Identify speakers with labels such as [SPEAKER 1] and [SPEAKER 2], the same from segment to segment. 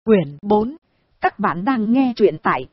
[SPEAKER 1] Quyển 4. Các bạn đang nghe truyện tại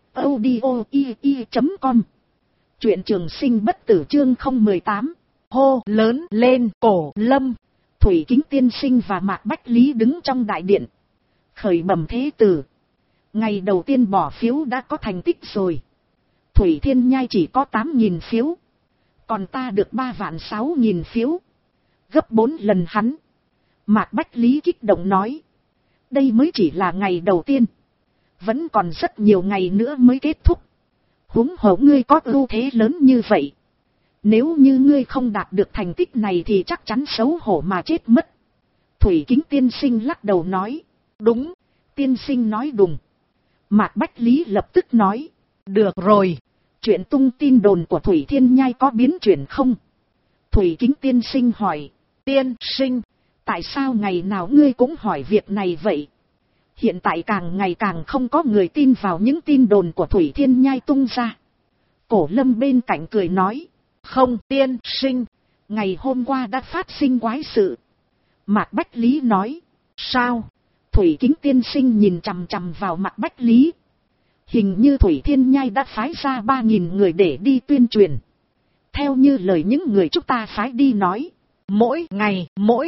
[SPEAKER 1] audio.com. Truyện Trường Sinh Bất Tử chương 018. Hô lớn lên Cổ Lâm. Thủy Kính tiên sinh và Mạc Bách Lý đứng trong đại điện. Khởi bẩm thế tử. Ngày đầu tiên bỏ phiếu đã có thành tích rồi. Thủy Thiên Nhai chỉ có 8.000 phiếu. Còn ta được 3.600.000 phiếu. Gấp 4 lần hắn. Mạc Bách Lý kích động nói. Đây mới chỉ là ngày đầu tiên. Vẫn còn rất nhiều ngày nữa mới kết thúc. Huống hồ ngươi có ưu thế lớn như vậy. Nếu như ngươi không đạt được thành tích này thì chắc chắn xấu hổ mà chết mất. Thủy Kính tiên sinh lắc đầu nói. Đúng, tiên sinh nói đúng. Mạc Bách Lý lập tức nói. Được rồi, chuyện tung tin đồn của Thủy Thiên Nhai có biến chuyển không? Thủy Kính tiên sinh hỏi. Tiên sinh, tại sao ngày nào ngươi cũng hỏi việc này vậy? Hiện tại càng ngày càng không có người tin vào những tin đồn của Thủy Thiên Nhai tung ra. Cổ Lâm bên cạnh cười nói. Không tiên sinh, ngày hôm qua đã phát sinh quái sự. Mạc Bách Lý nói. Sao? Thủy Kính tiên sinh nhìn chằm chằm vào Mạc Bách Lý. Hình như Thủy Thiên Nhai đã phái ra 3.000 người để đi tuyên truyền. Theo như lời những người chúng ta phái đi nói. Mỗi ngày,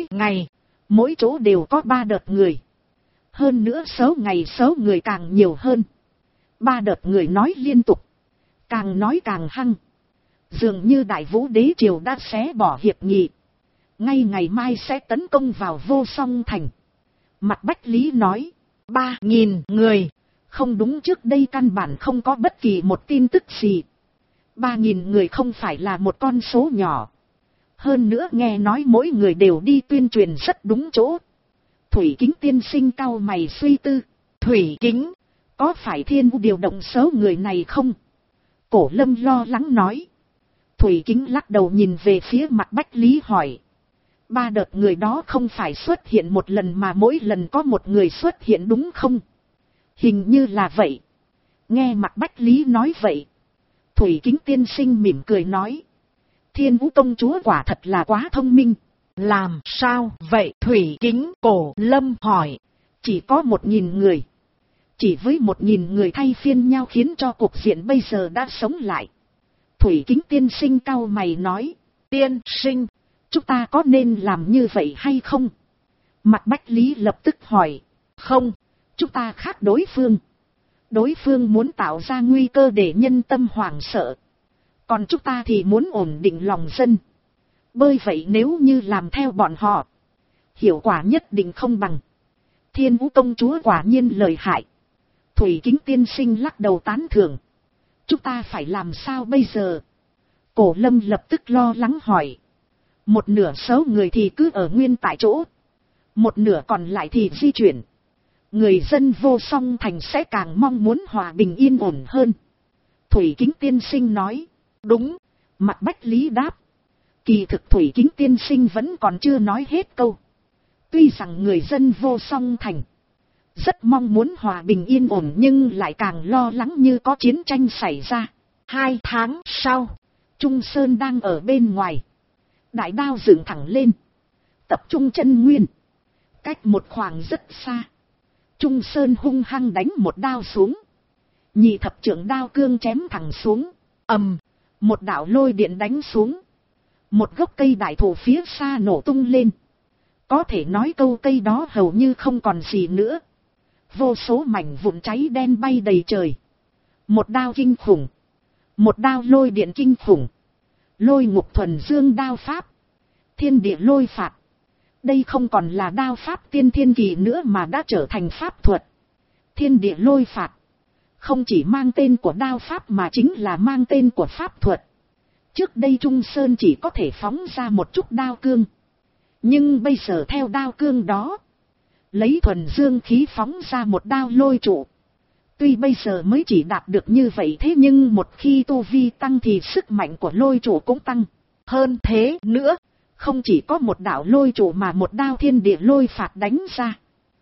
[SPEAKER 1] mỗi chỗ đều có 3 đợt người. Hơn nữa số ngày số người càng nhiều hơn. 3 đợt người nói liên tục. Càng nói càng hăng. Dường như Đại Vũ Đế Triều đã xé bỏ hiệp nghị. Ngay ngày mai sẽ tấn công vào Vô Song Thành. Mạc Bách Lý nói. 3.000 người. Không đúng, trước đây căn bản không có bất kỳ một tin tức gì. 3.000 người không phải là một con số nhỏ. Hơn nữa nghe nói mỗi người đều đi tuyên truyền rất đúng chỗ. Thủy Kính tiên sinh cau mày suy tư. Thủy Kính, có phải Thiên Vũ điều động số người này không? Cổ Lâm lo lắng nói. Thủy Kính lắc đầu nhìn về phía Mạc Bách Lý hỏi. 3 đợt người đó không phải xuất hiện một lần mà mỗi lần có một người xuất hiện đúng không? Hình như là vậy. Nghe Mạc Bách Lý nói vậy. Thủy Kính tiên sinh mỉm cười nói. Thiên Vũ công chúa quả thật là quá thông minh. Làm sao vậy Thủy Kính? Cổ Lâm hỏi. Chỉ có 1.000 người. Chỉ với 1.000 người thay phiên nhau khiến cho cục diện bây giờ đã sống lại. Thủy Kính tiên sinh cau mày nói. Tiên sinh, chúng ta có nên làm như vậy hay không? Mạc Bách Lý lập tức hỏi. Không, chúng ta khác đối phương. Đối phương muốn tạo ra nguy cơ để nhân tâm hoảng sợ. Còn chúng ta thì muốn ổn định lòng dân. Bởi vậy nếu như làm theo bọn họ, hiệu quả nhất định không bằng. Thiên Vũ công chúa quả nhiên lợi hại. Thủy Kính tiên sinh lắc đầu tán thưởng. Chúng ta phải làm sao bây giờ? Cổ Lâm lập tức lo lắng hỏi. Một nửa số người thì cứ ở nguyên tại chỗ. Một nửa còn lại thì di chuyển. Người dân Vô Song Thành sẽ càng mong muốn hòa bình yên ổn hơn. Thủy Kính tiên sinh nói. Đúng, Mạc Bách Lý đáp. Kỳ thực Thủy Kính tiên sinh vẫn còn chưa nói hết câu. Tuy rằng người dân Vô Song Thành rất mong muốn hòa bình yên ổn nhưng lại càng lo lắng như có chiến tranh xảy ra. 2 tháng sau, Trung Sơn đang ở bên ngoài. Đại đao dựng thẳng lên. Tập trung chân nguyên. Cách một khoảng rất xa. Trung Sơn hung hăng đánh một đao xuống. Nhị thập trưởng đao cương chém thẳng xuống. Ầm, một đạo lôi điện đánh xuống. Một gốc cây đại thụ phía xa nổ tung lên. Có thể nói câu cây đó hầu như không còn gì nữa. Vô số mảnh vụn cháy đen bay đầy trời. Một đao kinh khủng. Một đao lôi điện kinh khủng. Lôi ngục thuần dương đao pháp. Thiên địa lôi phạt. Đây không còn là đao pháp tiên thiên kỳ nữa mà đã trở thành pháp thuật. Thiên địa lôi phạt. Không chỉ mang tên của đao pháp mà chính là mang tên của pháp thuật. Trước đây Trung Sơn chỉ có thể phóng ra một chút đao cương. Nhưng bây giờ theo đao cương đó, lấy thuần dương khí phóng ra một đao lôi trụ. Tuy bây giờ mới chỉ đạt được như vậy thế nhưng một khi tu vi tăng thì sức mạnh của lôi trụ cũng tăng. Hơn thế nữa, không chỉ có một đạo lôi trụ mà một đao thiên địa lôi phạt đánh ra.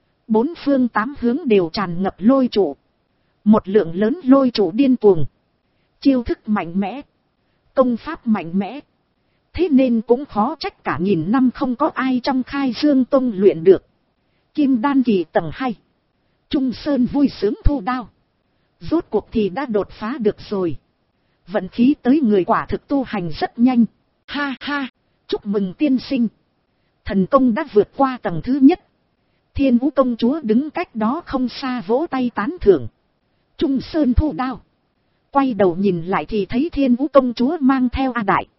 [SPEAKER 1] 4 phương 8 hướng đều tràn ngập lôi trụ. Một lượng lớn lôi trụ điên cuồng. Chiêu thức mạnh mẽ. Công pháp mạnh mẽ. Thế nên cũng khó trách cả 1000 năm không có ai trong Khai Dương Tông luyện được Kim Đan kỳ tầng 2. Trung Sơn vui sướng thu đao. Rốt cuộc thì đã đột phá được rồi. Vận khí tới người quả thực tu hành rất nhanh. Ha ha, chúc mừng tiên sinh. Thần công đã vượt qua tầng thứ nhất. Thiên Vũ công chúa đứng cách đó không xa vỗ tay tán thưởng. Trung Sơn thu đao. Quay đầu nhìn lại thì thấy Thiên Vũ công chúa mang theo A Đại,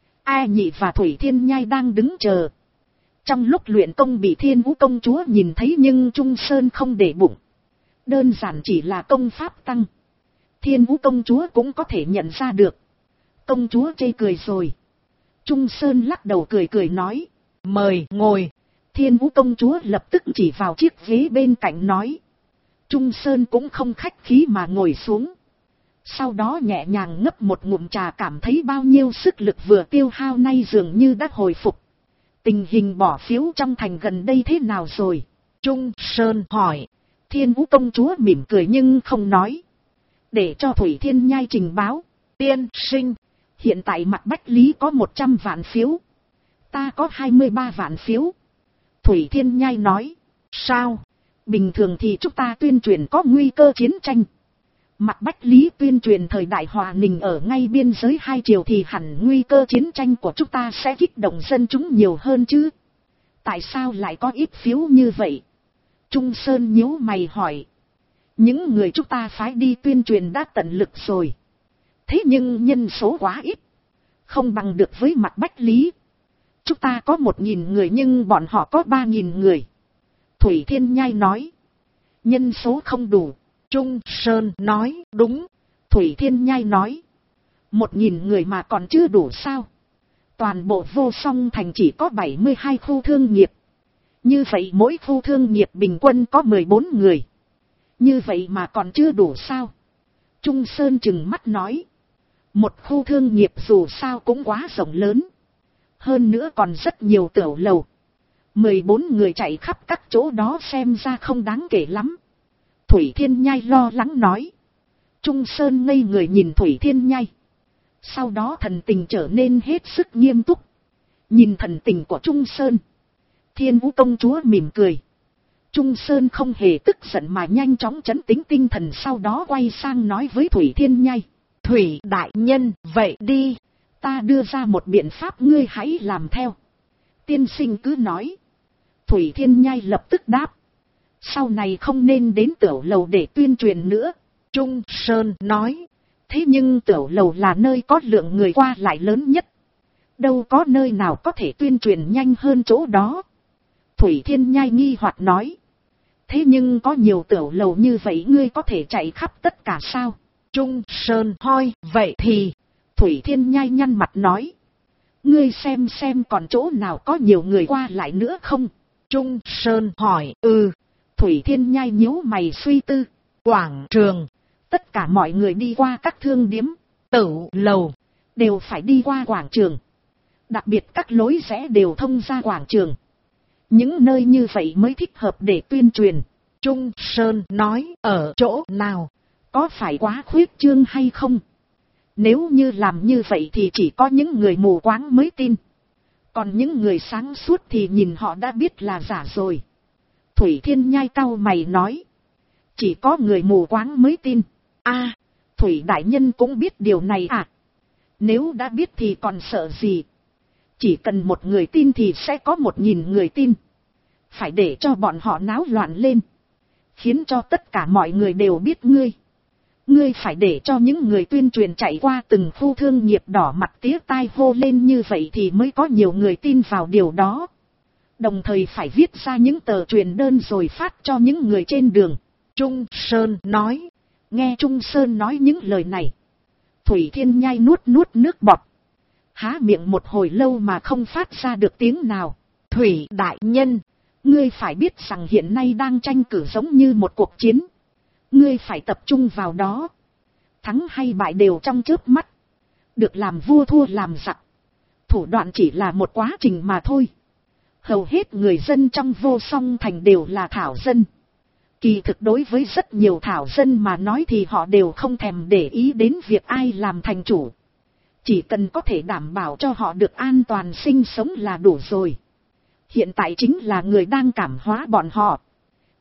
[SPEAKER 1] A Nhị và Thủy Thiên Nhai đang đứng chờ. Trong lúc luyện công bị Thiên Vũ công chúa nhìn thấy nhưng Trung Sơn không để bụng. Đơn giản chỉ là công pháp tăng. Thiên Vũ công chúa cũng có thể nhận ra được. Công chúa chê cười rồi. Trung Sơn lắc đầu cười cười nói. Mời ngồi. Thiên Vũ công chúa lập tức chỉ vào chiếc ghế bên cạnh nói. Trung Sơn cũng không khách khí mà ngồi xuống. Sau đó nhẹ nhàng ngấp một ngụm trà, cảm thấy bao nhiêu sức lực vừa tiêu hao nay dường như đã hồi phục. Tình hình bỏ phiếu trong thành gần đây thế nào rồi? Trung Sơn hỏi. Thiên Vũ công chúa mỉm cười nhưng không nói. Để cho Thủy Thiên Nhai trình báo. Tiên sinh, hiện tại Mạc Bách Lý có 100 vạn phiếu. Ta có 23 vạn phiếu. Thủy Thiên Nhai nói. Sao? Bình thường thì chúng ta tuyên truyền có nguy cơ chiến tranh. Mạc Bách Lý tuyên truyền thời đại hòa bình ở ngay biên giới hai triều thì hẳn nguy cơ chiến tranh của chúng ta sẽ kích động dân chúng nhiều hơn chứ. Tại sao lại có ít phiếu như vậy? Trung Sơn nhíu mày hỏi. Những người chúng ta phái đi tuyên truyền đã tận lực rồi. Thế nhưng nhân số quá ít. Không bằng được với Mạc Bách Lý. Chúng ta có 1.000 người nhưng bọn họ có 3.000 người. Thủy Thiên Nhai nói. Nhân số không đủ. Trung Sơn nói. Đúng. Thủy Thiên Nhai nói. 1.000 người mà còn chưa đủ sao? Toàn bộ Vô Song Thành chỉ có 72 khu thương nghiệp. Như vậy mỗi khu thương nghiệp bình quân có 14 người. Như vậy mà còn chưa đủ sao? Trung Sơn trừng mắt nói. Một khu thương nghiệp dù sao cũng quá rộng lớn. Hơn nữa còn rất nhiều tiểu lầu. 14 người chạy khắp các chỗ đó xem ra không đáng kể lắm. Thủy Thiên Nhai lo lắng nói. Trung Sơn ngây người nhìn Thủy Thiên Nhai. Sau đó thần tình trở nên hết sức nghiêm túc. Nhìn thần tình của Trung Sơn, Thiên Vũ công chúa mỉm cười. Trung Sơn không hề tức giận mà nhanh chóng trấn tĩnh tinh thần, sau đó quay sang nói với Thủy Thiên Nhai. Thủy đại nhân, vậy đi. Ta đưa ra một biện pháp, ngươi hãy làm theo. Tiên sinh cứ nói. Thủy Thiên Nhai lập tức đáp. Sau này không nên đến tiểu lầu để tuyên truyền nữa. Trung Sơn nói. Thế nhưng tiểu lầu là nơi có lượng người qua lại lớn nhất. Đâu có nơi nào có thể tuyên truyền nhanh hơn chỗ đó. Thủy Thiên Nhai nghi hoặc nói. Thế nhưng có nhiều tiểu lầu như vậy ngươi có thể chạy khắp tất cả sao? Trung Sơn hỏi. Vậy thì... Thủy Thiên Nhai nhăn mặt nói. Ngươi xem còn chỗ nào có nhiều người qua lại nữa không? Trung Sơn hỏi. Thủy Thiên Nhai nhíu mày suy tư. Quảng trường. Tất cả mọi người đi qua các thương điếm, tiểu lầu, đều phải đi qua quảng trường. Đặc biệt các lối rẽ đều thông ra quảng trường. Những nơi như vậy mới thích hợp để tuyên truyền. Trung Sơn nói. Ở chỗ nào? Có phải quá khuyết trương hay không? Nếu như làm như vậy thì chỉ có những người mù quáng mới tin. Còn những người sáng suốt thì nhìn họ đã biết là giả rồi. Thủy Thiên Nhai cau mày nói. Chỉ có người mù quáng mới tin. Thủy đại nhân cũng biết điều này à? Nếu đã biết thì còn sợ gì? Chỉ cần một người tin thì sẽ có 1.000 người tin. Phải để cho bọn họ náo loạn lên. Khiến cho tất cả mọi người đều biết ngươi. Ngươi phải để cho những người tuyên truyền chạy qua từng khu thương nghiệp đỏ mặt tía tai hô lên như vậy thì mới có nhiều người tin vào điều đó. Đồng thời phải viết ra những tờ truyền đơn rồi phát cho những người trên đường. Trung Sơn nói. Nghe Trung Sơn nói những lời này, Thủy Thiên Nhai nuốt nước bọt. Há miệng một hồi lâu mà không phát ra được tiếng nào. Thủy đại nhân, ngươi phải biết rằng hiện nay đang tranh cử giống như một cuộc chiến. Ngươi phải tập trung vào đó. Thắng hay bại đều trong chớp mắt. Được làm vua thua làm giặc. Thủ đoạn chỉ là một quá trình mà thôi. Hầu hết người dân trong Vô Song Thành đều là thảo dân. Kỳ thực đối với rất nhiều thảo dân mà nói thì họ đều không thèm để ý đến việc ai làm thành chủ. Chỉ cần có thể đảm bảo cho họ được an toàn sinh sống là đủ rồi. Hiện tại chính là người đang cảm hóa bọn họ.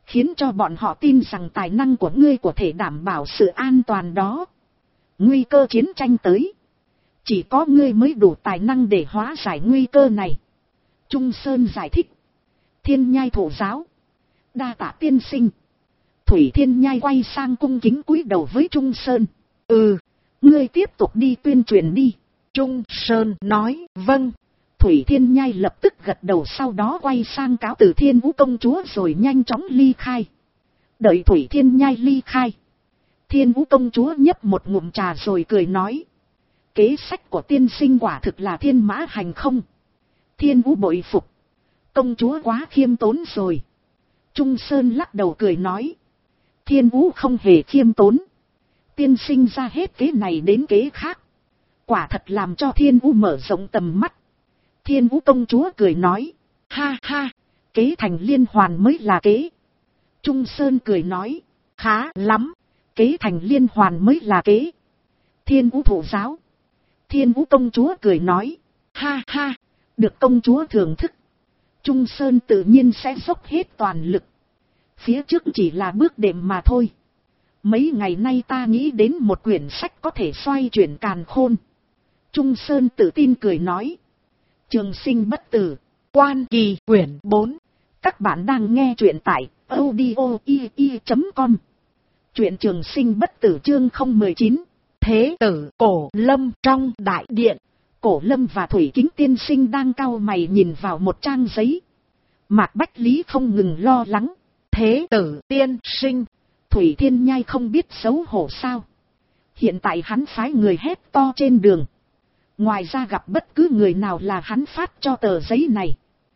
[SPEAKER 1] khiến cho bọn họ tin rằng tài năng của ngươi có thể đảm bảo sự an toàn đó. Nguy cơ chiến tranh tới, chỉ có ngươi mới đủ tài năng để hóa giải nguy cơ này. Trung Sơn giải thích. Thiên Nhai thụ giáo. Đa tạ tiên sinh. Thủy Thiên Nhai quay sang cung kính cúi đầu với Trung Sơn. Ngươi tiếp tục đi tuyên truyền đi. Trung Sơn nói vâng. Thủy Thiên Nhai lập tức gật đầu, sau đó quay sang cáo từ Thiên Vũ công chúa rồi nhanh chóng ly khai. Đợi Thủy Thiên Nhai ly khai, Thiên Vũ công chúa nhấp một ngụm trà rồi cười nói. Kế sách của tiên sinh quả thực là thiên mã hành không. Thiên Vũ bội phục. Công chúa quá khiêm tốn rồi. Trung Sơn lắc đầu cười nói. Thiên Vũ không hề khiêm tốn. Tiên sinh ra hết kế này đến kế khác, quả thật làm cho Thiên Vũ mở rộng tầm mắt. Thiên Vũ công chúa cười nói. Ha ha, kế thành liên hoàn mới là kế. Trung Sơn cười nói. Khá lắm, kế thành liên hoàn mới là kế. Thiên Vũ thụ giáo. Thiên Vũ công chúa cười nói. Ha ha, được công chúa thưởng thức. Trung Sơn tự nhiên sẽ dốc hết toàn lực. Phía trước chỉ là bước đệm mà thôi. Mấy ngày nay ta nghĩ đến một quyển sách có thể xoay chuyển càn khôn. Trung Sơn tự tin cười nói. Trường sinh bất tử, Quan Kỳ quyển 4. Các bạn đang nghe truyện tại audio.com. Truyện Trường sinh bất tử chương 019. Thế tử Cổ Lâm. Trong đại điện, Cổ Lâm và Thủy Kính tiên sinh đang cau mày nhìn vào một trang giấy. Mạc Bách Lý không ngừng lo lắng. Thế tử tiên sinh, Thủy Thiên Nhai không biết xấu hổ sao? Hiện tại hắn phái người hét to trên đường. Ngoài ra gặp bất cứ người nào là hắn phát cho tờ giấy này.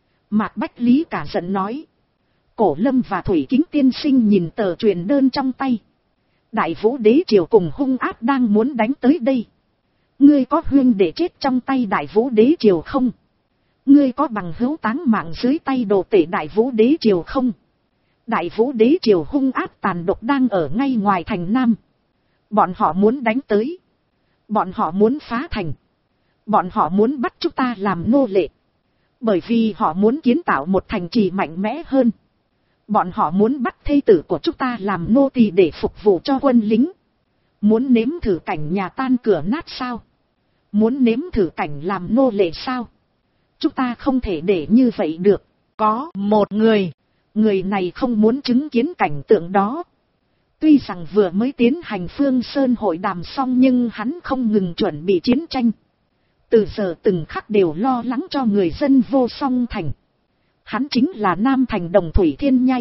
[SPEAKER 1] Mạc Bách Lý cả giận nói. Cổ Lâm và Thủy Kính tiên sinh nhìn tờ truyền đơn trong tay. Đại Vũ Đế Triều cùng hung ác đang muốn đánh tới đây. Ngươi có huynh để chết trong tay Đại Vũ Đế Triều không? Ngươi có bằng hữu táng mạng dưới tay đồ tể Đại Vũ Đế Triều không? Đại Vũ Đế Triều hung ác tàn độc đang ở ngay ngoài thành Nam. Bọn họ muốn đánh tới. Bọn họ muốn phá thành. Bọn họ muốn bắt chúng ta làm nô lệ. Bởi vì họ muốn kiến tạo một thành trì mạnh mẽ hơn. Bọn họ muốn bắt thê tử của chúng ta làm nô tỳ để phục vụ cho quân lính. Muốn nếm thử cảnh nhà tan cửa nát sao? Muốn nếm thử cảnh làm nô lệ sao? Chúng ta không thể để như vậy được. Có một người. Người này không muốn chứng kiến cảnh tượng đó. Tuy rằng vừa mới tiến hành Phương Sơn hội đàm xong nhưng hắn không ngừng chuẩn bị chiến tranh. Từ giờ từng khắc đều lo lắng cho người dân Vô Song Thành. Hắn chính là Nam Thành Đồng Thủy Thiên Nhai.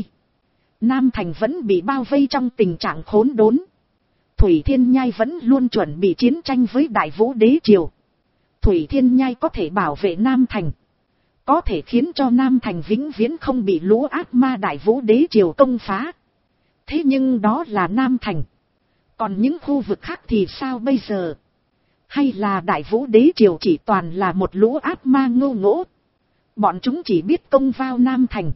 [SPEAKER 1] Nam Thành vẫn bị bao vây trong tình trạng khốn đốn. Thủy Thiên Nhai vẫn luôn chuẩn bị chiến tranh với Đại Vũ Đế Triều. Thủy Thiên Nhai có thể bảo vệ Nam Thành. Có thể khiến cho Nam Thành vĩnh viễn không bị lũ ác ma Đại Vũ Đế Triều công phá. Thế nhưng đó là Nam Thành. Còn những khu vực khác thì sao bây giờ? Hay là Đại Vũ Đế Triều chỉ toàn là một lũ ác ma ngô ngỗ? Bọn chúng chỉ biết công vào Nam Thành,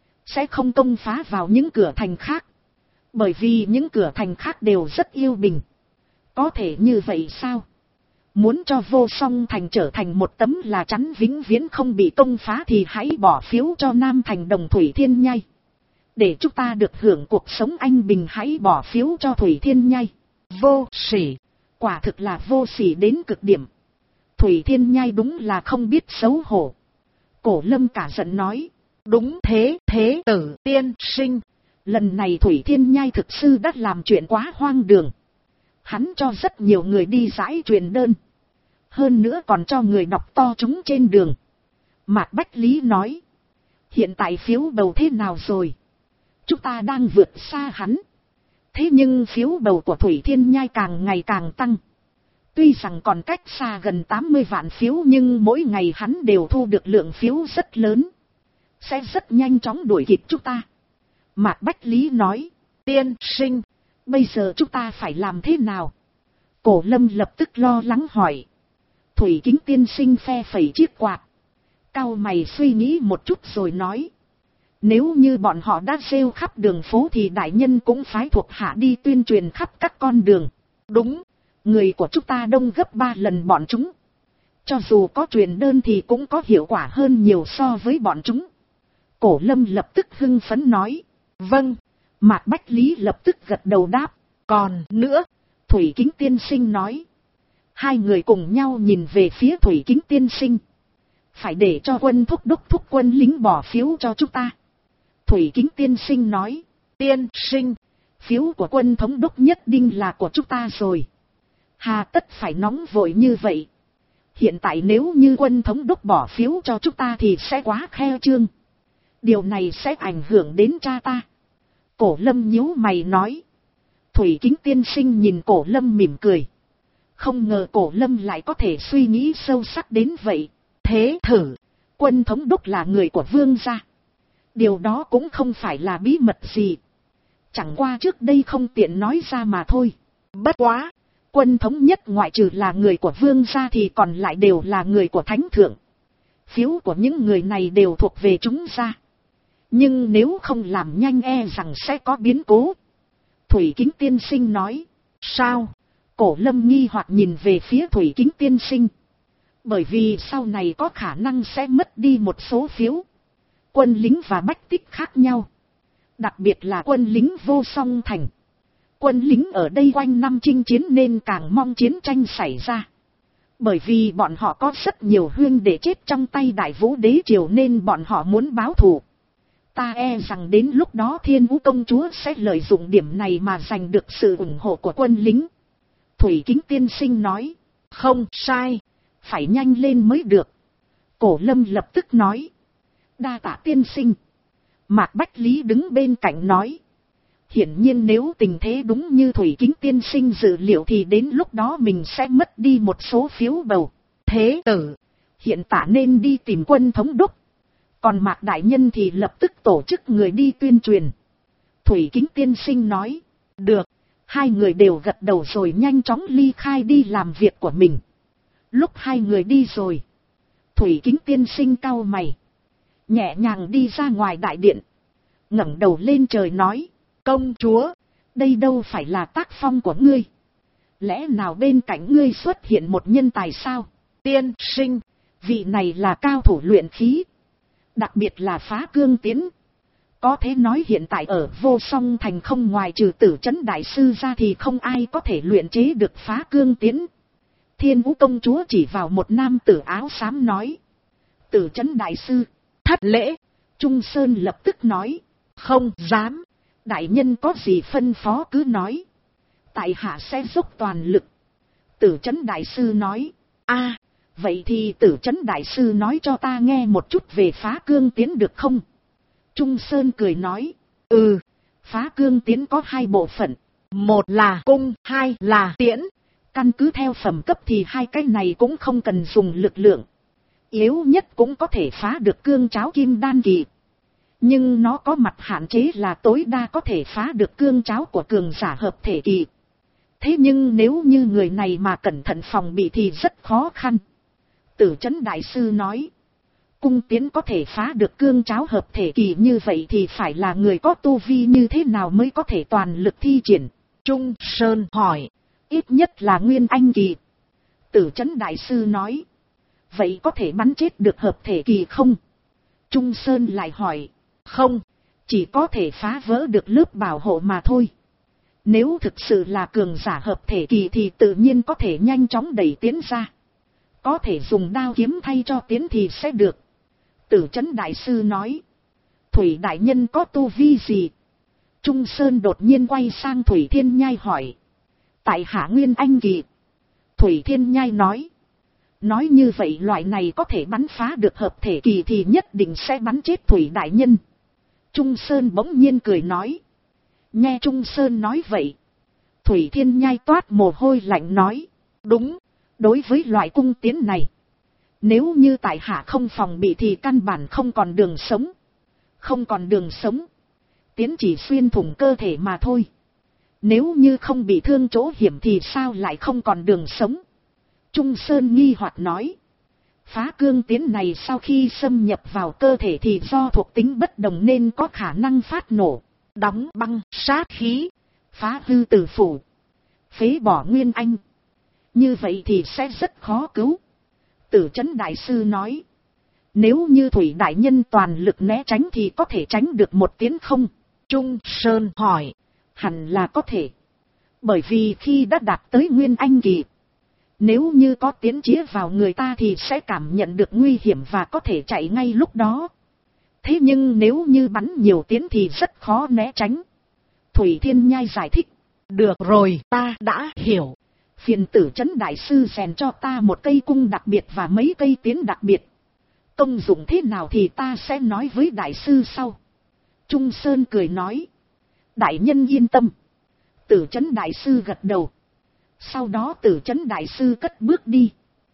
[SPEAKER 1] sẽ không công phá vào những cửa thành khác. Bởi vì những cửa thành khác đều rất yêu bình. Có thể như vậy sao? Muốn cho Vô Song Thành trở thành một tấm là chắn vĩnh viễn không bị công phá thì hãy bỏ phiếu cho Nam Thành Đồng Thủy Thiên Nhai. Để chúng ta được hưởng cuộc sống anh bình, hãy bỏ phiếu cho Thủy Thiên Nhai. Vô sỉ, quả thực là vô sỉ đến cực điểm. Thủy Thiên Nhai đúng là không biết xấu hổ. Cổ Lâm cả giận nói. Đúng thế, thế tử tiên sinh. Lần này Thủy Thiên Nhai thực sự đã làm chuyện quá hoang đường. Hắn cho rất nhiều người đi giải truyền đơn. Hơn nữa còn cho người đọc to chúng trên đường. Mạc Bách Lý nói. Hiện tại phiếu bầu thế nào rồi? Chúng ta đang vượt xa hắn. Thế nhưng phiếu bầu của Thủy Thiên Nhai càng ngày càng tăng. Tuy rằng còn cách xa gần 80 vạn phiếu nhưng mỗi ngày hắn đều thu được lượng phiếu rất lớn. Sẽ rất nhanh chóng đuổi kịp chúng ta. Mạc Bách Lý nói. Tiên sinh, bây giờ chúng ta phải làm thế nào? Cổ Lâm lập tức lo lắng hỏi. Thủy Kính tiên sinh phe phẩy chiếc quạt. Cau mày suy nghĩ một chút rồi nói. Nếu như bọn họ đã rêu khắp đường phố thì đại nhân cũng phái thuộc hạ đi tuyên truyền khắp các con đường. Đúng, người của chúng ta đông gấp 3 lần bọn chúng. Cho dù có truyền đơn thì cũng có hiệu quả hơn nhiều so với bọn chúng. Cổ Lâm lập tức hưng phấn nói. Vâng. Mạc Bách Lý lập tức gật đầu đáp. Còn nữa, Thủy Kính tiên sinh nói. Hai người cùng nhau nhìn về phía Thủy Kính tiên sinh. Phải để cho quân thúc thúc quân lính bỏ phiếu cho chúng ta. Thủy Kính tiên sinh nói. Tiên sinh, phiếu của quân thống đốc nhất định là của chúng ta rồi. Hà tất phải nóng vội như vậy. Hiện tại nếu như quân thống đốc bỏ phiếu cho chúng ta thì sẽ quá khoe trương. Điều này sẽ ảnh hưởng đến cha ta. Cổ Lâm nhíu mày nói. Thủy Kính tiên sinh nhìn Cổ Lâm mỉm cười. Không ngờ Cổ Lâm lại có thể suy nghĩ sâu sắc đến vậy. Thế thử, quân thống đốc là người của Vương gia. Điều đó cũng không phải là bí mật gì. Chẳng qua trước đây không tiện nói ra mà thôi. Bất quá, quân thống nhất ngoại trừ là người của Vương gia thì còn lại đều là người của Thánh thượng. Phiếu của những người này đều thuộc về chúng gia. Nhưng nếu không làm nhanh rằng sẽ có biến cố. Thủy Kính tiên sinh nói. Sao? Cổ Lâm nghi hoặc nhìn về phía Thủy Kính tiên sinh. Bởi vì sau này có khả năng sẽ mất đi một số phiếu. Quân lính và bách tích khác nhau. Đặc biệt là quân lính Vô Song Thành. Quân lính ở đây quanh năm chinh chiến nên càng mong chiến tranh xảy ra. Bởi vì bọn họ có rất nhiều huynh đệ chết trong tay Đại Vũ đế triều nên bọn họ muốn báo thù. Ta rằng đến lúc đó Thiên Vũ công chúa sẽ lợi dụng điểm này mà giành được sự ủng hộ của quân lính. Thủy Kính tiên sinh nói. Không sai, phải nhanh lên mới được. Cổ Lâm lập tức nói. Đa tạ tiên sinh. Mạc Bách Lý đứng bên cạnh nói. Hiển nhiên nếu tình thế đúng như Thủy Kính tiên sinh dự liệu thì đến lúc đó mình sẽ mất đi một số phiếu bầu. Thế tử, hiện tại nên đi tìm quân thống đốc. Còn Mạc Đại Nhân thì lập tức tổ chức người đi tuyên truyền. Thủy Kính tiên sinh nói. Được. Hai người đều gật đầu rồi nhanh chóng ly khai đi làm việc của mình. Lúc hai người đi rồi, Thủy Kính tiên sinh cau mày, nhẹ nhàng đi ra ngoài đại điện, ngẩng đầu lên trời nói. Công chúa, đây đâu phải là tác phong của ngươi. Lẽ nào bên cạnh ngươi xuất hiện một nhân tài sao? Tiên sinh, vị này là cao thủ luyện khí. Đặc biệt là Phá Cương Tiến. Có thể nói hiện tại ở Vô Song Thành không ngoài trừ Tử Trấn đại sư ra thì không ai có thể luyện chế được Phá Cương Tiến. Thiên Vũ công chúa chỉ vào một nam tử áo xám nói. Tử Trấn đại sư, thất lễ. Trung Sơn lập tức nói. Không dám, đại nhân có gì phân phó cứ nói. Tại hạ sẽ dốc toàn lực. Tử Trấn đại sư nói. Vậy thì Tử Trấn đại sư nói cho ta nghe một chút về Phá Cương Tiến được không? Trung Sơn cười nói. Phá Cương Tiến có hai bộ phận. Một là cung, hai là tiễn. Căn cứ theo phẩm cấp thì hai cái này cũng không cần dùng lực lượng. Yếu nhất cũng có thể phá được cương cháo kim đan kỳ. Nhưng nó có mặt hạn chế là tối đa có thể phá được cương cháo của cường giả hợp thể kỳ. Thế nhưng nếu như người này mà cẩn thận phòng bị thì rất khó khăn. Tử Trấn đại sư nói. Cung tiến có thể phá được cương cháo hợp thể kỳ như vậy thì phải là người có tu vi như thế nào mới có thể toàn lực thi triển? Trung Sơn hỏi. Ít nhất là nguyên anh kỳ. Tử Trấn đại sư nói. Vậy có thể bắn chết được hợp thể kỳ không? Trung Sơn lại hỏi. Không, chỉ có thể phá vỡ được lớp bảo hộ mà thôi. Nếu thực sự là cường giả hợp thể kỳ thì tự nhiên có thể nhanh chóng đẩy tiến ra. Có thể dùng đao kiếm thay cho tiến thì sẽ được. Tử Trấn đại sư nói. Thủy đại nhân có tu vi gì? Trung Sơn đột nhiên quay sang Thủy Thiên Nhai hỏi. Tại hạ nguyên anh kỳ. Thủy Thiên Nhai nói. Nói như vậy loại này có thể bắn phá được hợp thể kỳ thì nhất định sẽ bắn chết Thủy đại nhân. Trung Sơn bỗng nhiên cười nói. Nghe Trung Sơn nói vậy, Thủy Thiên Nhai toát mồ hôi lạnh nói. Đúng, đối với loại cung tiến này, nếu như tại hạ không phòng bị thì căn bản không còn đường sống. Không còn đường sống. Tiến chỉ xuyên thủng cơ thể mà thôi. Nếu như không bị thương chỗ hiểm thì sao lại không còn đường sống? Trung Sơn nghi hoặc nói. Phá cương tiến này sau khi xâm nhập vào cơ thể thì do thuộc tính bất đồng nên có khả năng phát nổ, đóng băng, sát khí, phá hư tử phủ, phế bỏ nguyên anh. Như vậy thì sẽ rất khó cứu. Tử Trấn đại sư nói. Nếu như Thủy đại nhân toàn lực né tránh thì có thể tránh được một tiến không? Trung Sơn hỏi. Hẳn là có thể. Bởi vì khi đã đạt tới Nguyên Anh kỳ, nếu như có tiến chĩa vào người ta thì sẽ cảm nhận được nguy hiểm và có thể chạy ngay lúc đó. Thế nhưng nếu như bắn nhiều tiến thì rất khó né tránh. Thủy Thiên Nhai giải thích. Được rồi, ta đã hiểu. Phiền Tử Trấn đại sư rèn cho ta một cây cung đặc biệt và mấy cây tiến đặc biệt. Công dụng thế nào thì ta sẽ nói với đại sư sau. Trung Sơn cười nói. Đại nhân yên tâm. Tử Trấn đại sư gật đầu. Sau đó Tử Trấn đại sư cất bước đi.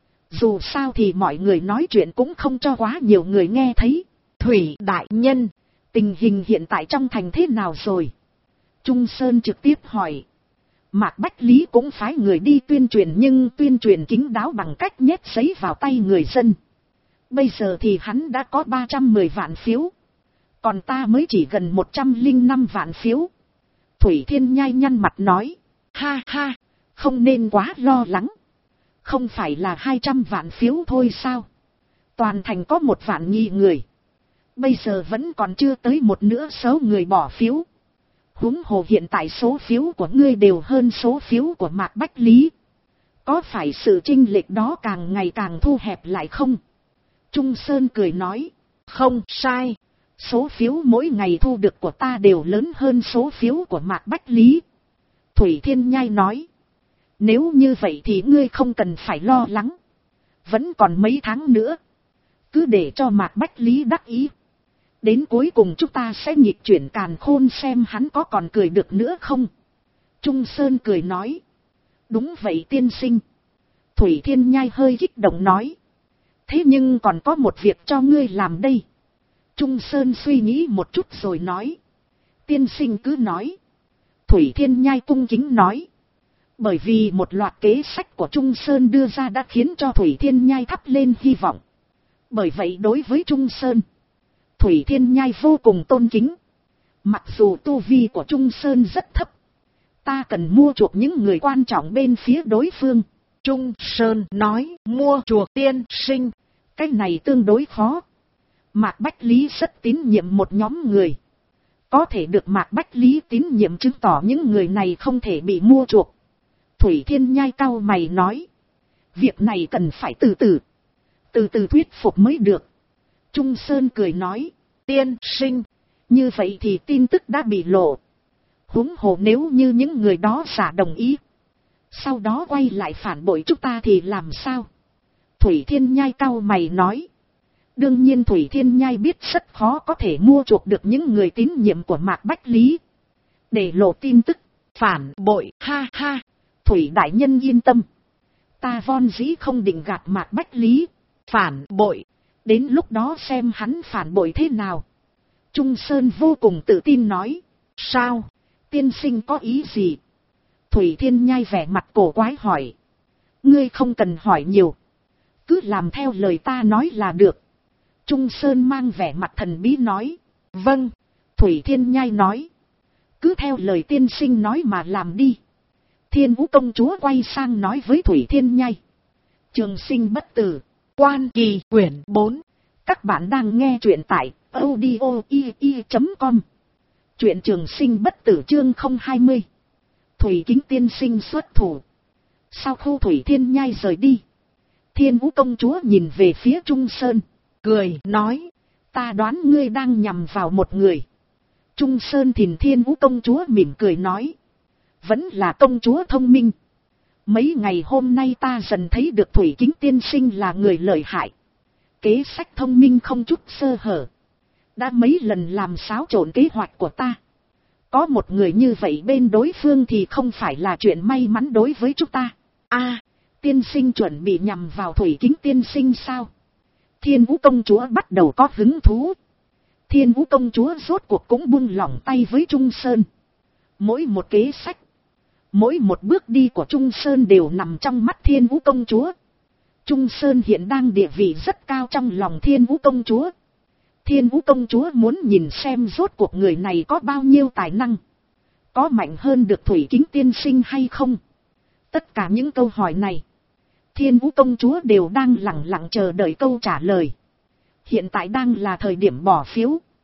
[SPEAKER 1] Dù sao thì mọi người nói chuyện cũng không cho quá nhiều người nghe thấy. Thủy đại nhân, tình hình hiện tại trong thành thế nào rồi? Trung Sơn trực tiếp hỏi. Mạc Bách Lý cũng phái người đi tuyên truyền nhưng tuyên truyền kín đáo bằng cách nhét giấy vào tay người dân. Bây giờ thì hắn đã có 310 vạn phiếu. Còn ta mới chỉ gần 105 vạn phiếu. Thủy Thiên Nhai nhăn mặt nói. Ha ha, không nên quá lo lắng. Không phải là 200 vạn phiếu thôi sao? Toàn thành có 1 vạn nhị người. Bây giờ vẫn còn chưa tới một nửa số người bỏ phiếu. Huống hồ hiện tại số phiếu của ngươi đều hơn số phiếu của Mạc Bách Lý. Có phải sự chênh lệch đó càng ngày càng thu hẹp lại không? Trung Sơn cười nói. Không sai. Số phiếu mỗi ngày thu được của ta đều lớn hơn số phiếu của Mạc Bách Lý. Thủy Thiên Nhai nói. Nếu như vậy thì ngươi không cần phải lo lắng. Vẫn còn mấy tháng nữa. Cứ để cho Mạc Bách Lý đắc ý. Đến cuối cùng chúng ta sẽ nghịch chuyển càn khôn xem hắn có còn cười được nữa không. Trung Sơn cười nói. Đúng vậy tiên sinh. Thủy Thiên Nhai hơi kích động nói. Thế nhưng còn có một việc cho ngươi làm đây. Trung Sơn suy nghĩ một chút rồi nói. Tiên sinh cứ nói. Thủy Thiên Nhai cung kính nói. Bởi vì một loạt kế sách của Trung Sơn đưa ra đã khiến cho Thủy Thiên Nhai thắp lên hy vọng. Bởi vậy đối với Trung Sơn, Thủy Thiên Nhai vô cùng tôn kính. Mặc dù tu vi của Trung Sơn rất thấp, ta cần mua chuộc những người quan trọng bên phía đối phương. Trung Sơn nói. Mua chuộc tiên sinh, cái này tương đối khó. Mạc Bách Lý rất tín nhiệm một nhóm người. Có thể được Mạc Bách Lý tín nhiệm chứng tỏ những người này không thể bị mua chuộc. Thủy Thiên Nhai cau mày nói. Việc này cần phải từ từ thuyết phục mới được. Trung Sơn cười nói. Tiên sinh, như vậy thì tin tức đã bị lộ. Huống hồ nếu như những người đó giả đồng ý, sau đó quay lại phản bội chúng ta thì làm sao? Thủy Thiên Nhai cau mày nói. Đương nhiên Thủy Thiên Nhai biết rất khó có thể mua chuộc được những người tín nhiệm của Mạc Bách Lý. Để lộ tin tức, phản bội, ha ha. Thủy đại nhân yên tâm. Ta von dĩ không định gạt Mạc Bách Lý. Phản bội, đến lúc đó xem hắn phản bội thế nào. Trung Sơn vô cùng tự tin nói. Sao? Tiên sinh có ý gì? Thủy Thiên Nhai vẻ mặt cổ quái hỏi. Ngươi không cần hỏi nhiều. Cứ làm theo lời ta nói là được. Trung Sơn mang vẻ mặt thần bí nói. Vâng. Thủy Thiên Nhai nói. Cứ theo lời tiên sinh nói mà làm đi. Thiên Vũ công chúa quay sang nói với Thủy Thiên Nhai. Trường sinh bất tử. Quan Kỳ quyển 4. Các bạn đang nghe truyện tại audio.com. Truyện Trường sinh bất tử chương 020. Thủy Kính tiên sinh xuất thủ. Sau khu Thủy Thiên Nhai rời đi, Thiên Vũ công chúa nhìn về phía Trung Sơn, cười nói. Ta đoán ngươi đang nhằm vào một người. Trung Sơn nhìn Thiên Vũ công chúa mỉm cười nói. Vẫn là công chúa thông minh. Mấy ngày hôm nay ta dần thấy được Thủy Kính tiên sinh là người lợi hại. Kế sách thông minh không chút sơ hở. Đã mấy lần làm xáo trộn kế hoạch của ta. Có một người như vậy bên đối phương thì không phải là chuyện may mắn đối với chúng ta. Tiên sinh chuẩn bị nhằm vào Thủy Kính tiên sinh sao? Thiên Vũ công chúa bắt đầu có hứng thú. Thiên Vũ công chúa rốt cuộc cũng buông lỏng tay với Trung Sơn. Mỗi một kế sách, mỗi một bước đi của Trung Sơn đều nằm trong mắt Thiên Vũ công chúa. Trung Sơn hiện đang địa vị rất cao trong lòng Thiên Vũ công chúa. Thiên Vũ công chúa muốn nhìn xem rốt cuộc người này có bao nhiêu tài năng. Có mạnh hơn được Thủy Kính tiên sinh hay không? Tất cả những câu hỏi này, Thiên Vũ công chúa đều đang lặng lặng chờ đợi câu trả lời. Hiện tại đang là thời điểm bỏ phiếu.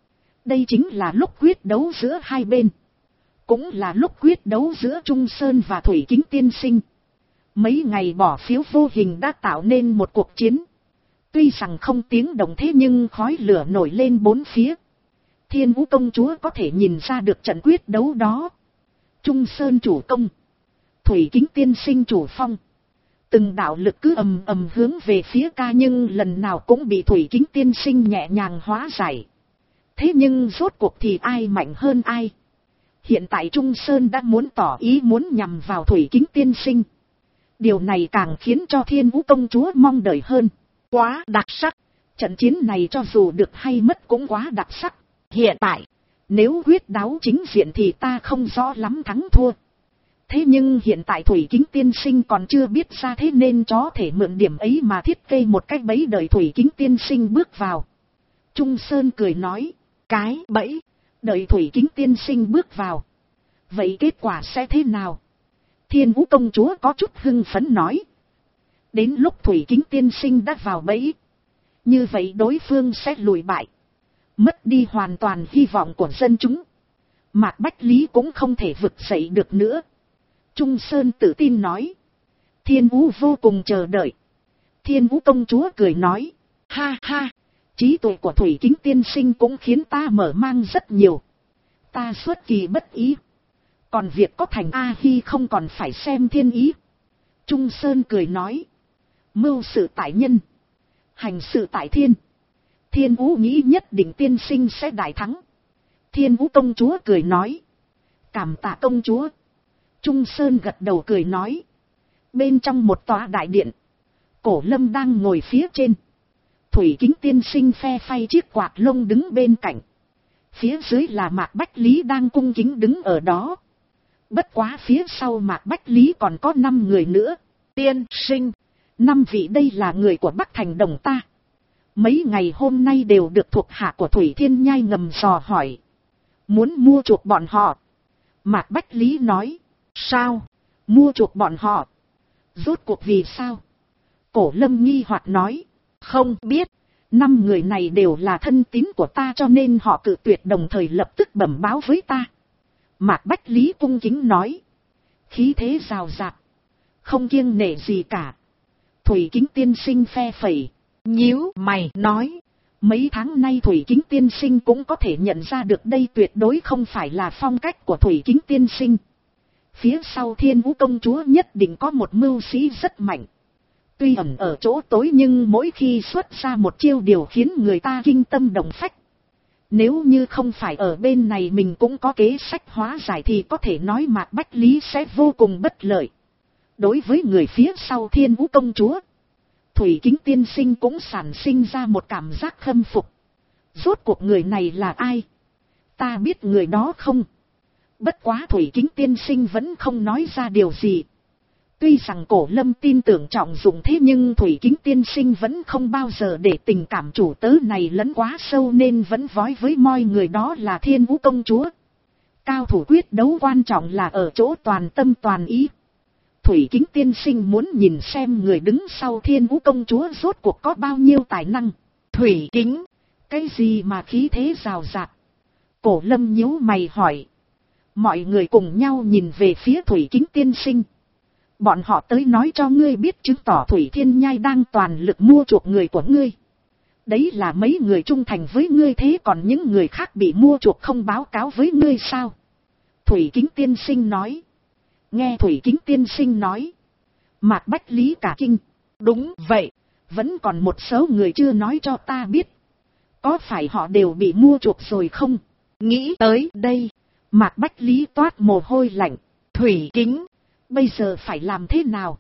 [SPEAKER 1] Đây chính là lúc quyết đấu giữa hai bên. Cũng là lúc quyết đấu giữa Trung Sơn và Thủy Kính tiên sinh. Mấy ngày bỏ phiếu vô hình đã tạo nên một cuộc chiến. Tuy rằng không tiếng động thế nhưng khói lửa nổi lên bốn phía. Thiên Vũ công chúa có thể nhìn ra được trận quyết đấu đó. Trung Sơn chủ công, Thủy Kính tiên sinh chủ phong. Từng đạo lực cứ ầm ầm hướng về phía ca, nhưng lần nào cũng bị Thủy Kính tiên sinh nhẹ nhàng hóa giải. Thế nhưng rốt cuộc thì ai mạnh hơn ai? Hiện tại Trung Sơn đã muốn tỏ ý muốn nhằm vào Thủy Kính tiên sinh. Điều này càng khiến cho Thiên Vũ công chúa mong đợi hơn. Quá đặc sắc. Trận chiến này cho dù được hay mất cũng quá đặc sắc. Hiện tại, nếu quyết đấu chính diện thì ta không rõ lắm thắng thua. Thế nhưng hiện tại Thủy Kính tiên sinh còn chưa biết ra, thế nên có thể mượn điểm ấy mà thiết kế một cái bẫy đợi Thủy Kính tiên sinh bước vào. Trung Sơn cười nói, cái bẫy, đợi Thủy Kính tiên sinh bước vào. Vậy kết quả sẽ thế nào? Thiên Vũ công chúa có chút hưng phấn nói. Đến lúc Thủy Kính tiên sinh đã vào bẫy, như vậy đối phương sẽ lùi bại, mất đi hoàn toàn hy vọng của dân chúng. Mạc Bách Lý cũng không thể vực dậy được nữa. Trung Sơn tự tin nói. Thiên Vũ vô cùng chờ đợi. Thiên Vũ công chúa cười nói. Ha ha, trí tuệ của Thủy Kính tiên sinh cũng khiến ta mở mang rất nhiều. Ta xuất kỳ bất ý. Còn việc có thành A Hi không còn phải xem thiên ý. Trung Sơn cười nói. Mưu sự tại nhân, hành sự tại thiên. Thiên Vũ nghĩ nhất định tiên sinh sẽ đại thắng. Thiên Vũ công chúa cười nói. Cảm tạ công chúa. Trung Sơn gật đầu cười nói. Bên trong một tòa đại điện, Cổ Lâm đang ngồi phía trên. Thủy Kính tiên sinh phe phay chiếc quạt lông đứng bên cạnh. Phía dưới là Mạc Bách Lý đang cung kính đứng ở đó. Bất quá phía sau Mạc Bách Lý còn có 5 người nữa. Tiên sinh, 5 vị đây là người của Bắc Thành Đồng ta. Mấy ngày hôm nay đều được thuộc hạ của Thủy Thiên Nhai ngầm dò hỏi. Muốn mua chuộc bọn họ. Mạc Bách Lý nói. Sao? Mua chuộc bọn họ? Rốt cuộc vì sao? Cổ Lâm nghi hoặc nói. Không biết. 5 người này đều là thân tín của ta cho nên họ cự tuyệt, đồng thời lập tức bẩm báo với ta. Mạc Bách Lý cung kính nói. Khí thế rào rạt, không kiêng nể gì cả. Thủy Kính tiên sinh phe phẩy, nhíu mày nói. Mấy tháng nay Thủy Kính tiên sinh cũng có thể nhận ra được đây tuyệt đối không phải là phong cách của Thủy Kính tiên sinh. Phía sau Thiên Vũ công chúa nhất định có một mưu sĩ rất mạnh. Tuy ẩn ở chỗ tối nhưng mỗi khi xuất ra một chiêu điều khiến người ta kinh tâm động phách. Nếu như không phải ở bên này mình cũng có kế sách hóa giải thì có thể nói Mạc Bách Lý sẽ vô cùng bất lợi. Đối với người phía sau Thiên Vũ công chúa, Thủy Kính tiên sinh cũng sản sinh ra một cảm giác khâm phục. Rốt cuộc người này là ai? Ta biết người đó không? Bất quá Thủy Kính tiên sinh vẫn không nói ra điều gì. Tuy rằng Cổ Lâm tin tưởng trọng dụng, thế nhưng Thủy Kính tiên sinh vẫn không bao giờ để tình cảm chủ tớ này lẫn quá sâu nên vẫn vói với moi người đó là Thiên Vũ công chúa. Cao thủ quyết đấu quan trọng là ở chỗ toàn tâm toàn ý. Thủy Kính tiên sinh muốn nhìn xem người đứng sau Thiên Vũ công chúa rốt cuộc có bao nhiêu tài năng. Thủy Kính, cái gì mà khí thế rào rạt? Cổ Lâm nhíu mày hỏi. Mọi người cùng nhau nhìn về phía Thủy Kính tiên sinh. Bọn họ tới nói cho ngươi biết, chứng tỏ Thủy Thiên Nhai đang toàn lực mua chuộc người của ngươi. Đấy là mấy người trung thành với ngươi, thế còn những người khác bị mua chuộc không báo cáo với ngươi sao? Thủy Kính tiên sinh nói. Nghe Thủy Kính tiên sinh nói, Mạc Bách Lý cả kinh. Đúng vậy, vẫn còn một số người chưa nói cho ta biết. Có phải họ đều bị mua chuộc rồi không? Nghĩ tới đây, Mạc Bách Lý toát mồ hôi lạnh. Thủy Kính, bây giờ phải làm thế nào?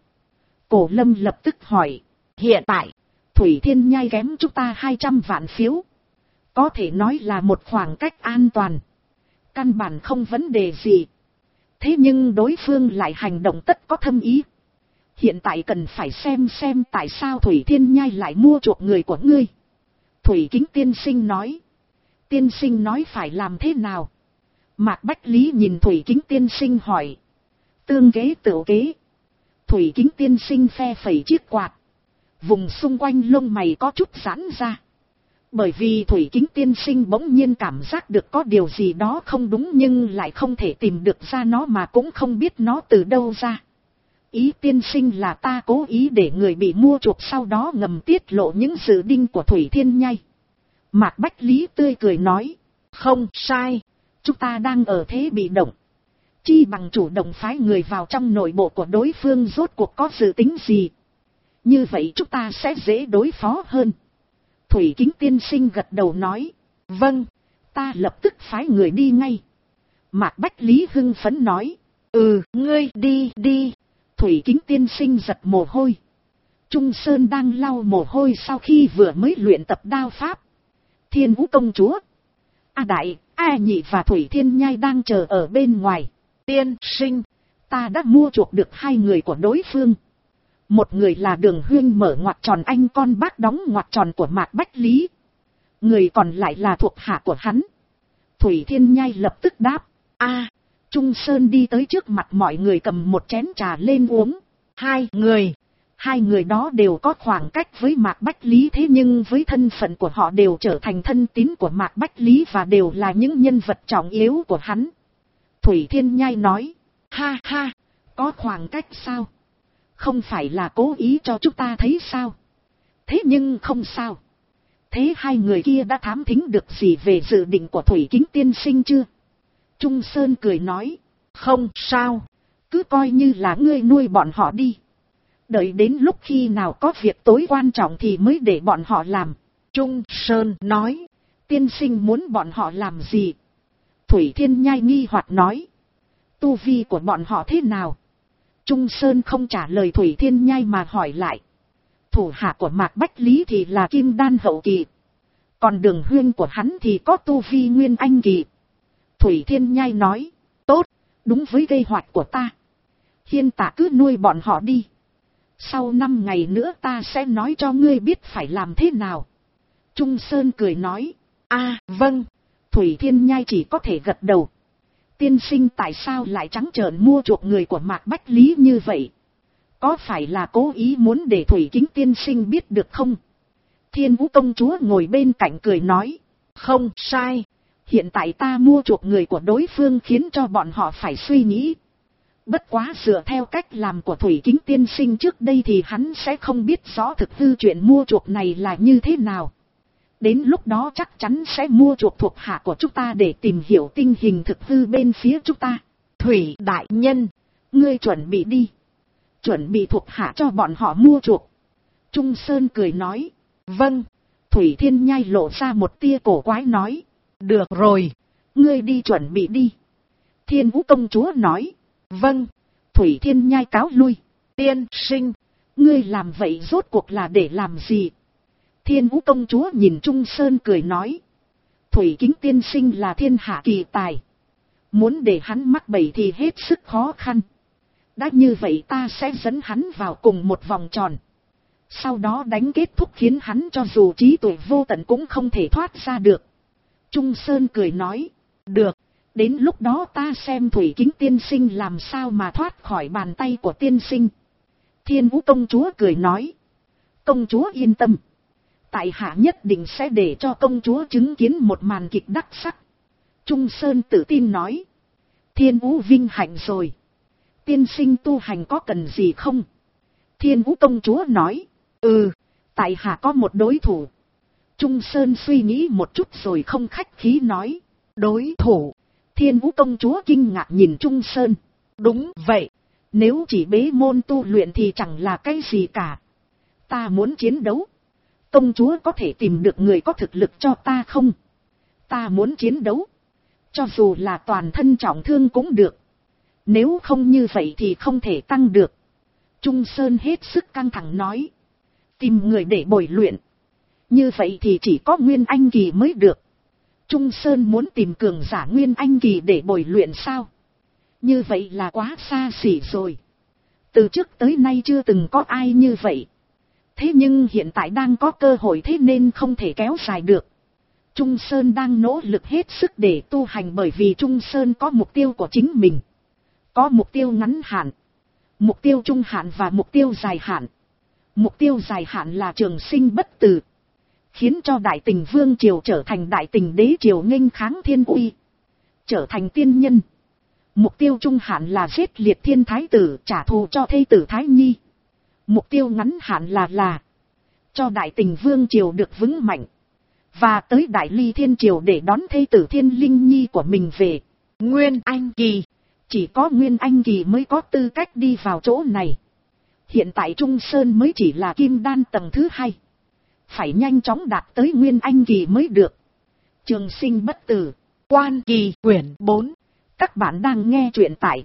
[SPEAKER 1] Cổ Lâm lập tức hỏi. Hiện tại, Thủy Thiên Nhai kém chúng ta 200 vạn phiếu. Có thể nói là một khoảng cách an toàn. Căn bản không vấn đề gì. Thế nhưng đối phương lại hành động tất có thâm ý. Hiện tại cần phải xem tại sao Thủy Thiên Nhai lại mua chuộc người của ngươi. Thủy Kính tiên sinh nói. Tiên sinh nói phải làm thế nào? Mạc Bách Lý nhìn Thủy Kính tiên sinh hỏi. Tương kế tựu kế. Thủy Kính tiên sinh phe phẩy chiếc quạt. Vùng xung quanh lông mày có chút giãn ra. Bởi vì Thủy Kính tiên sinh bỗng nhiên cảm giác được có điều gì đó không đúng nhưng lại không thể tìm được ra nó mà cũng không biết nó từ đâu ra. Ý tiên sinh là ta cố ý để người bị mua chuộc sau đó ngầm tiết lộ những dự định của Thủy Thiên Nhai. Mạc Bách Lý tươi cười nói, không sai, chúng ta đang ở thế bị động. Chi bằng chủ động phái người vào trong nội bộ của đối phương rốt cuộc có dự tính gì. Như vậy chúng ta sẽ dễ đối phó hơn. Thủy Kính tiên sinh gật đầu nói, vâng, ta lập tức phái người đi ngay. Mạc Bách Lý hưng phấn nói, ngươi đi. Thủy Kính tiên sinh giật mồ hôi. Trung Sơn đang lau mồ hôi sau khi vừa mới luyện tập đao pháp. Thiên Vũ công chúa, A Đại, A Nhị và Thủy Thiên Nhai đang chờ ở bên ngoài. Tiên sinh, ta đã mua chuộc được 2 người của đối phương. Một người là Đường Huyên mở ngoặc tròn anh con bác đóng ngoặc tròn của Mạc Bách Lý. Người còn lại là thuộc hạ của hắn. Thủy Thiên Nhai lập tức đáp, Trung Sơn đi tới trước mặt mọi người cầm một chén trà lên uống. 2 người đó đều có khoảng cách với Mạc Bách Lý, thế nhưng với thân phận của họ đều trở thành thân tín của Mạc Bách Lý và đều là những nhân vật trọng yếu của hắn. Thủy Thiên Nhai nói, ha, có khoảng cách sao? Không phải là cố ý cho chúng ta thấy sao? Thế nhưng không sao. Thế 2 người kia đã thám thính được gì về dự định của Thủy Kính tiên sinh chưa? Trung Sơn cười nói, không sao, cứ coi như là ngươi nuôi bọn họ đi. Đợi đến lúc khi nào có việc tối quan trọng thì mới để bọn họ làm. Trung Sơn nói, tiên sinh muốn bọn họ làm gì? Thủy Thiên Nhai nghi hoặc nói, tu vi của bọn họ thế nào? Trung Sơn không trả lời Thủy Thiên Nhai mà hỏi lại. Thủ hạ của Mạc Bách Lý thì là Kim Đan hậu kỳ. Còn Đường Huyên của hắn thì có tu vi Nguyên Anh kỳ. Thủy Thiên Nhai nói, tốt, đúng với kế hoạch của ta. Hiên Tạ cứ nuôi bọn họ đi. Sau 5 ngày nữa ta sẽ nói cho ngươi biết phải làm thế nào. Trung Sơn cười nói, vâng. Thủy Thiên Nhai chỉ có thể gật đầu. Tiên sinh tại sao lại trắng trợn mua chuộc người của Mạc Bách Lý như vậy? Có phải là cố ý muốn để Thủy Kính tiên sinh biết được không? Thiên Vũ công chúa ngồi bên cạnh cười nói, không sai. Hiện tại ta mua chuộc người của đối phương khiến cho bọn họ phải suy nghĩ. Bất quá dựa theo cách làm của Thủy Kính tiên sinh trước đây thì hắn sẽ không biết rõ thực hư chuyện mua chuộc này là như thế nào. Đến lúc đó chắc chắn sẽ mua chuộc thuộc hạ của chúng ta để tìm hiểu tình hình thực hư bên phía chúng ta. Thủy đại nhân, ngươi chuẩn bị đi. Chuẩn bị thuộc hạ cho bọn họ mua chuộc. Trung Sơn cười nói, vâng. Thủy Thiên Nhai lộ ra một tia cổ quái nói, được rồi, ngươi đi chuẩn bị đi. Thiên Vũ công chúa nói, vâng. Thủy Thiên Nhai cáo lui. Tiên sinh, ngươi làm vậy rốt cuộc là để làm gì? Thiên Vũ công chúa nhìn Trung Sơn cười nói, Thủy Kính tiên sinh là thiên hạ kỳ tài. Muốn để hắn mắc bẫy thì hết sức khó khăn. Đã như vậy ta sẽ dẫn hắn vào cùng một vòng tròn. Sau đó đánh kết thúc khiến hắn cho dù trí tuệ vô tận cũng không thể thoát ra được. Trung Sơn cười nói, được, đến lúc đó ta xem Thủy Kính tiên sinh làm sao mà thoát khỏi bàn tay của tiên sinh. Thiên Vũ công chúa cười nói, công chúa yên tâm. Tại hạ nhất định sẽ để cho công chúa chứng kiến một màn kịch đắc sắc. Trung Sơn tự tin nói, Thiên Vũ vinh hạnh rồi. Tiên sinh tu hành có cần gì không? Thiên Vũ công chúa nói, tại hạ có một đối thủ. Trung Sơn suy nghĩ một chút rồi không khách khí nói, đối thủ? Thiên Vũ công chúa kinh ngạc nhìn Trung Sơn. Đúng vậy, nếu chỉ bế môn tu luyện thì chẳng là cái gì cả. Ta muốn chiến đấu. Công chúa có thể tìm được người có thực lực cho ta không? Ta muốn chiến đấu. Cho dù là toàn thân trọng thương cũng được. Nếu không như vậy thì không thể tăng được. Trung Sơn hết sức căng thẳng nói. Tìm người để bồi luyện. Như vậy thì chỉ có Nguyên Anh kỳ mới được. Trung Sơn muốn tìm cường giả Nguyên Anh kỳ để bồi luyện sao? Như vậy là quá xa xỉ rồi. Từ trước tới nay chưa từng có ai như vậy. Thế nhưng hiện tại đang có cơ hội thế nên không thể kéo dài được. Trung Sơn đang nỗ lực hết sức để tu hành bởi vì Trung Sơn có mục tiêu của chính mình. Có mục tiêu ngắn hạn, mục tiêu trung hạn và mục tiêu dài hạn. Mục tiêu dài hạn là trường sinh bất tử. khiến cho Đại Tình Vương triều trở thành Đại Tình đế triều nghênh kháng thiên uy, trở thành tiên nhân. Mục tiêu trung hạn là giết Liệt Thiên Thái tử, trả thù cho thê tử Thái Nhi. Mục tiêu ngắn hạn là cho Đại Tình Vương triều được vững mạnh, và tới Đại Ly Thiên triều để đón thê tử Thiên Linh Nhi của mình về. Nguyên Anh Kỳ, chỉ có Nguyên Anh Kỳ mới có tư cách đi vào chỗ này. Hiện tại Trung Sơn mới chỉ là Kim Đan tầng thứ 2. Phải nhanh chóng đạt tới Nguyên Anh Kỳ mới được. Trường Sinh Bất Tử, Quan Kỳ, quyển 4. Các bạn đang nghe truyện tại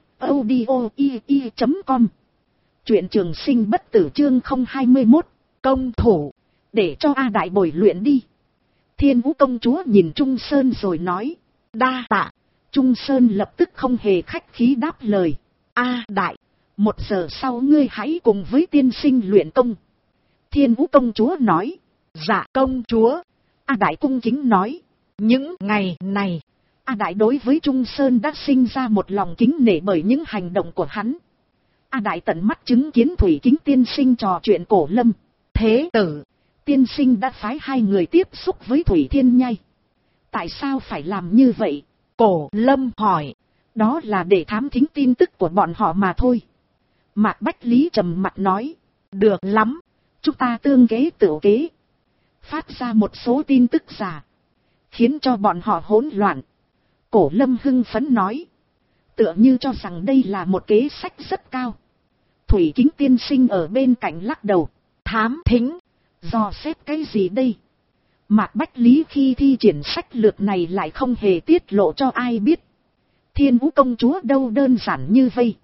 [SPEAKER 1] audio.com. Truyện Trường Sinh Bất Tử chương 021, công thủ, để cho A Đại bồi luyện đi. Thiên Vũ công chúa nhìn Trung Sơn rồi nói, đa tạ. Trung Sơn lập tức không hề khách khí đáp lời, A Đại, 1 giờ sau ngươi hãy cùng với tiên sinh luyện công. Thiên Vũ công chúa nói, dạ công chúa. A Đại cung kính nói, những ngày này, A Đại đối với Trung Sơn đã sinh ra một lòng kính nể bởi những hành động của hắn. A Đại tận mắt chứng kiến Thủy Kính tiên sinh trò chuyện Cổ Lâm, Thế Tử. Tiên sinh đã phái 2 người tiếp xúc với Thủy Thiên Nhai. Tại sao phải làm như vậy? Cổ Lâm hỏi. Đó là để thám thính tin tức của bọn họ mà thôi. Mạc Bách Lý trầm mặt nói, được lắm, chúng ta tương kế tửu kế, phát ra một số tin tức giả, khiến cho bọn họ hỗn loạn. Cổ Lâm hưng phấn nói, tựa như cho rằng đây là một kế sách rất cao. Thủy Kính tiên sinh ở bên cạnh lắc đầu, thám thính, dò xét cái gì đây? Mạc Bách Lý khi thi triển sách lược này lại không hề tiết lộ cho ai biết. Thiên Vũ công chúa đâu đơn giản như vây.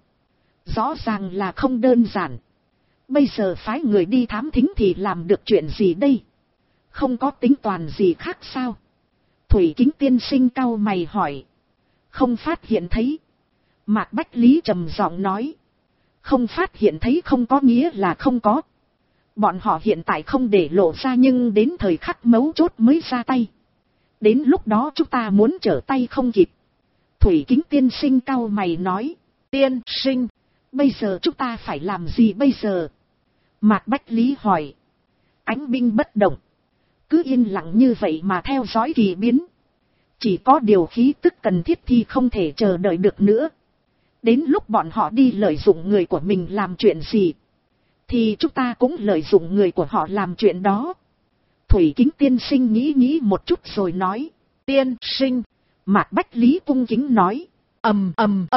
[SPEAKER 1] Rõ ràng là không đơn giản. Bây giờ phái người đi thám thính thì làm được chuyện gì đây? Không có tính toán gì khác sao? Thủy Kính tiên sinh cau mày hỏi. Không phát hiện thấy. Mạc Bách Lý trầm giọng nói. Không phát hiện thấy không có nghĩa là không có. Bọn họ hiện tại không để lộ ra nhưng đến thời khắc mấu chốt mới ra tay. Đến lúc đó chúng ta muốn trở tay không kịp. Thủy Kính tiên sinh cau mày nói. Tiên sinh, bây giờ chúng ta phải làm gì bây giờ? Mạc Bách Lý hỏi. Ánh binh bất động. Cứ yên lặng như vậy mà theo dõi kỳ biến. Chỉ có điều khí tức cần thiết thì không thể chờ đợi được nữa. Đến lúc bọn họ đi lợi dụng người của mình làm chuyện gì, thì chúng ta cũng lợi dụng người của họ làm chuyện đó. Thủy Kính tiên sinh nghĩ một chút rồi nói. Tiên sinh. Mạc Bách Lý cung kính nói. Ầm.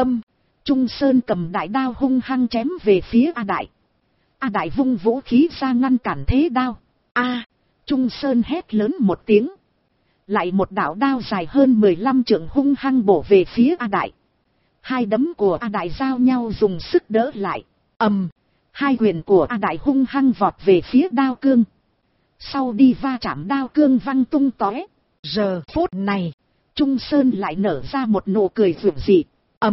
[SPEAKER 1] Trung Sơn cầm đại đao hung hăng chém về phía A Đại. A Đại vung vũ khí ra ngăn cản thế đao. Trung Sơn hét lớn một tiếng. Lại một đạo đao dài hơn 15 trượng hung hăng bổ về phía A Đại. 2 đấm của A Đại giao nhau dùng sức đỡ lại. 2 quyền của A Đại hung hăng vọt về phía đao cương. Sau đi va chạm đao cương văng tung tóe. Giờ phút này, Trung Sơn lại nở ra một nụ cười rực dị.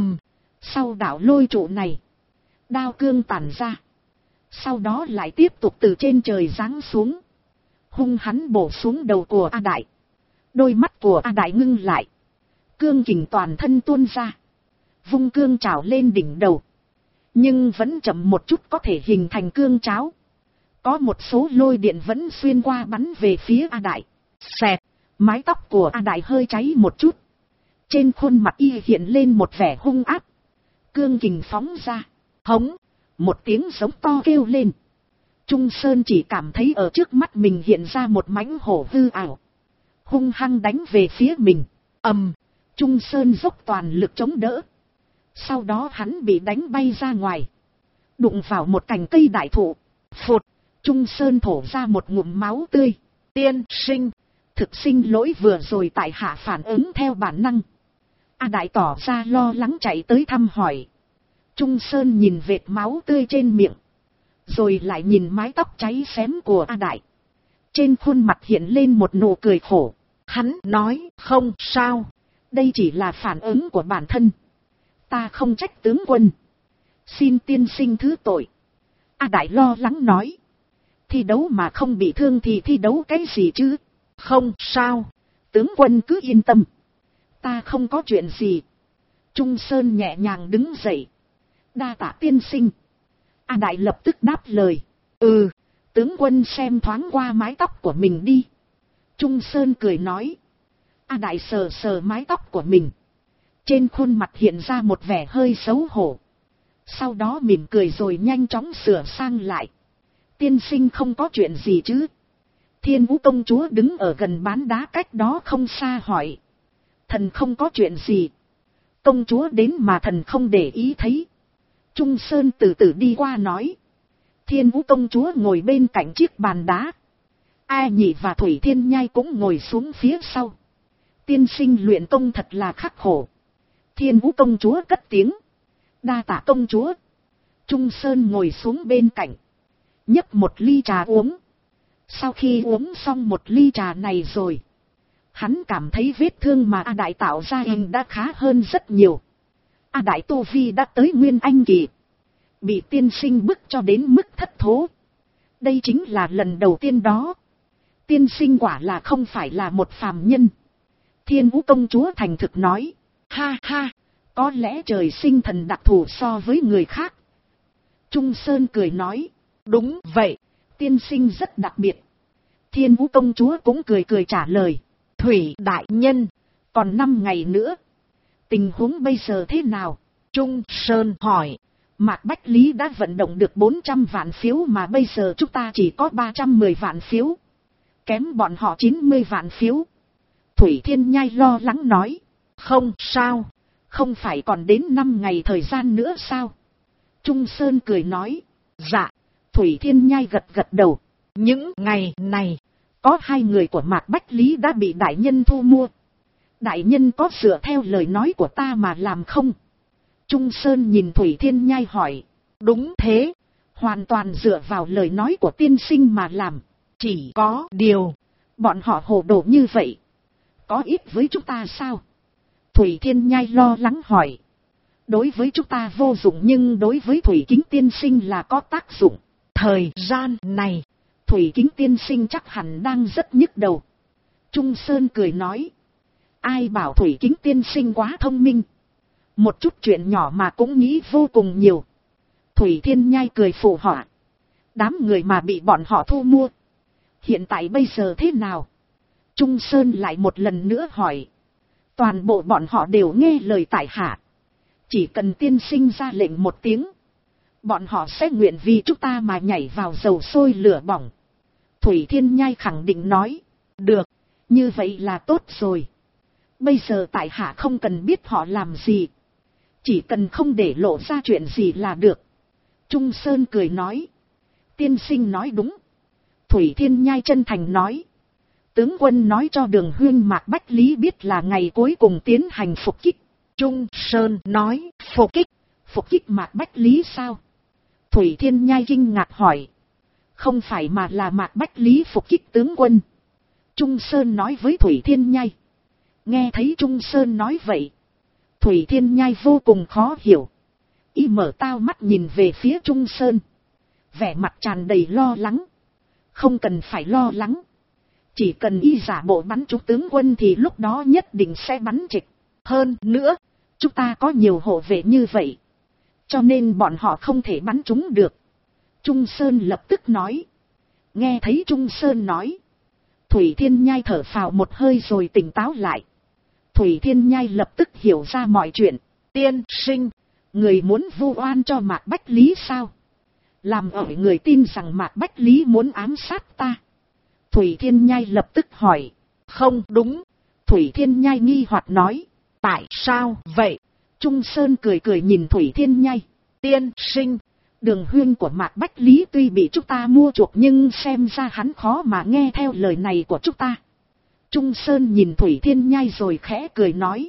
[SPEAKER 1] Sau đạo lôi trụ này, đao cương tản ra. Sau đó lại tiếp tục từ trên trời giáng xuống. Hung hắn bổ xuống đầu của A Đại. Đôi mắt của A Đại ngưng lại. Cương kình toàn thân tuôn ra. Vung cương trảo lên đỉnh đầu. Nhưng vẫn chậm một chút có thể hình thành cương cháo. Có một số lôi điện vẫn xuyên qua bắn về phía A Đại. Xẹt, mái tóc của A Đại hơi cháy một chút. Trên khuôn mặt y hiện lên một vẻ hung ác. Cương kình phóng ra. Hống, một tiếng giống to kêu lên. Trung Sơn chỉ cảm thấy ở trước mắt mình hiện ra một mãnh hổ hư ảo. Hung hăng đánh về phía mình. Trung Sơn dốc toàn lực chống đỡ. Sau đó hắn bị đánh bay ra ngoài. Đụng vào một cành cây đại thụ. Phụt, Trung Sơn thổ ra một ngụm máu tươi. Tiên sinh, thực xin lỗi vừa rồi tại hạ phản ứng theo bản năng. A Đại tỏ ra lo lắng chạy tới thăm hỏi. Trung Sơn nhìn vệt máu tươi trên miệng. Rồi lại nhìn mái tóc cháy xém của A Đại. Trên khuôn mặt hiện lên một nụ cười khổ. Hắn nói, không sao. Đây chỉ là phản ứng của bản thân. Ta không trách tướng quân. Xin tiên sinh thứ tội. A Đại lo lắng nói. Thi đấu mà không bị thương thì thi đấu cái gì chứ? Không sao. Tướng quân cứ yên tâm. Ta không có chuyện gì. Trung Sơn nhẹ nhàng đứng dậy. Đa tạ tiên sinh. A Đại lập tức đáp lời. Tướng quân xem thoáng qua mái tóc của mình đi. Trung Sơn cười nói. A Đại sờ sờ mái tóc của mình. Trên khuôn mặt hiện ra một vẻ hơi xấu hổ. Sau đó mỉm cười rồi nhanh chóng sửa sang lại. Tiên sinh không có chuyện gì chứ? Thiên Vũ công chúa đứng ở gần bán đá cách đó không xa hỏi. Thần không có chuyện gì. Công chúa đến mà thần không để ý thấy. Trung Sơn từ từ đi qua nói. Thiên Vũ công chúa ngồi bên cạnh chiếc bàn đá. A Nhị và Thủy Thiên Nhai cũng ngồi xuống phía sau. Tiên sinh luyện công thật là khắc khổ. Thiên Vũ công chúa cất tiếng. Đa tạ công chúa. Trung Sơn ngồi xuống bên cạnh. Nhấp một ly trà uống. Sau khi uống xong một ly trà này rồi, hắn cảm thấy vết thương mà A Đại tạo ra đã khá hơn rất nhiều. A Đại tu vi đã tới Nguyên Anh kỳ. Bị tiên sinh bức cho đến mức thất thố. Đây chính là lần đầu tiên đó. Tiên sinh quả là không phải là một phàm nhân. Thiên Vũ công chúa thành thực nói. Ha ha, có lẽ trời sinh thần đặc thù so với người khác. Trung Sơn cười nói. Đúng vậy, tiên sinh rất đặc biệt. Thiên Vũ công chúa cũng cười cười trả lời. Thủy đại nhân, còn 5 ngày nữa. Tình huống bây giờ thế nào? Trung Sơn hỏi. Mạc Bách Lý đã vận động được 400 vạn phiếu mà bây giờ chúng ta chỉ có 310 vạn phiếu. Kém bọn họ 90 vạn phiếu. Thủy Thiên Nhai lo lắng nói. Không sao, không phải còn đến 5 ngày thời gian nữa sao? Trung Sơn cười nói. Dạ. Thủy Thiên Nhai gật gật đầu. Những ngày này, có 2 người của Mạc Bách Lý đã bị đại nhân thu mua. Đại nhân có dựa theo lời nói của ta mà làm không? Trung Sơn nhìn Thủy Thiên Nhai hỏi. Đúng thế, hoàn toàn dựa vào lời nói của tiên sinh mà làm. Chỉ có điều, bọn họ hồ đồ như vậy. Có ít với chúng ta sao? Thủy Thiên Nhai lo lắng hỏi. Đối với chúng ta vô dụng nhưng đối với Thủy Kính tiên sinh là có tác dụng. Thời gian này, Thủy Kính tiên sinh chắc hẳn đang rất nhức đầu. Trung Sơn cười nói. Ai bảo Thủy Kính tiên sinh quá thông minh. Một chút chuyện nhỏ mà cũng nghĩ vô cùng nhiều. Thủy Thiên Nhai cười phụ họa. Đám người mà bị bọn họ thu mua. Hiện tại bây giờ thế nào? Trung Sơn lại một lần nữa hỏi. Toàn bộ bọn họ đều nghe lời tại hạ. Chỉ cần tiên sinh ra lệnh một tiếng. Bọn họ sẽ nguyện vì chúng ta mà nhảy vào dầu sôi lửa bỏng. Thủy Thiên Nhai khẳng định nói. Được, như vậy là tốt rồi. Bây giờ tại hạ không cần biết họ làm gì. Chỉ cần không để lộ ra chuyện gì là được. Trung Sơn cười nói. Tiên sinh nói đúng. Thủy Thiên Nhai chân thành nói. Tướng quân nói cho Đường Huyên Mạc Bách Lý biết là ngày cuối cùng tiến hành phục kích. Trung Sơn nói. Phục kích? Phục kích Mạc Bách Lý sao? Thủy Thiên Nhai kinh ngạc hỏi. Không phải mà là Mạc Bách Lý phục kích tướng quân. Trung Sơn nói với Thủy Thiên Nhai. Nghe thấy Trung Sơn nói vậy, Thủy Thiên Nhai vô cùng khó hiểu. Y mở to mắt nhìn về phía Trung Sơn. Vẻ mặt tràn đầy lo lắng. Không cần phải lo lắng. Chỉ cần y giả bộ bắn trúng tướng quân thì lúc đó nhất định sẽ bắn trịch. Hơn nữa, chúng ta có nhiều hộ vệ như vậy. Cho nên bọn họ không thể bắn trúng được. Trung Sơn lập tức nói. Nghe thấy Trung Sơn nói, Thủy Thiên Nhai thở phào một hơi rồi tỉnh táo lại. Thủy Thiên Nhai lập tức hiểu ra mọi chuyện. Tiên sinh, người muốn vu oan cho Mạc Bách Lý sao? Làm ở người tin rằng Mạc Bách Lý muốn ám sát ta. Thủy Thiên Nhai lập tức hỏi. Không đúng. Thủy Thiên Nhai nghi hoặc nói. Tại sao vậy? Trung Sơn cười cười nhìn Thủy Thiên Nhai. Tiên sinh, Đường Huyên của Mạc Bách Lý tuy bị chúng ta mua chuộc nhưng xem ra hắn khó mà nghe theo lời này của chúng ta. Trung Sơn nhìn Thủy Thiên Nhai rồi khẽ cười nói.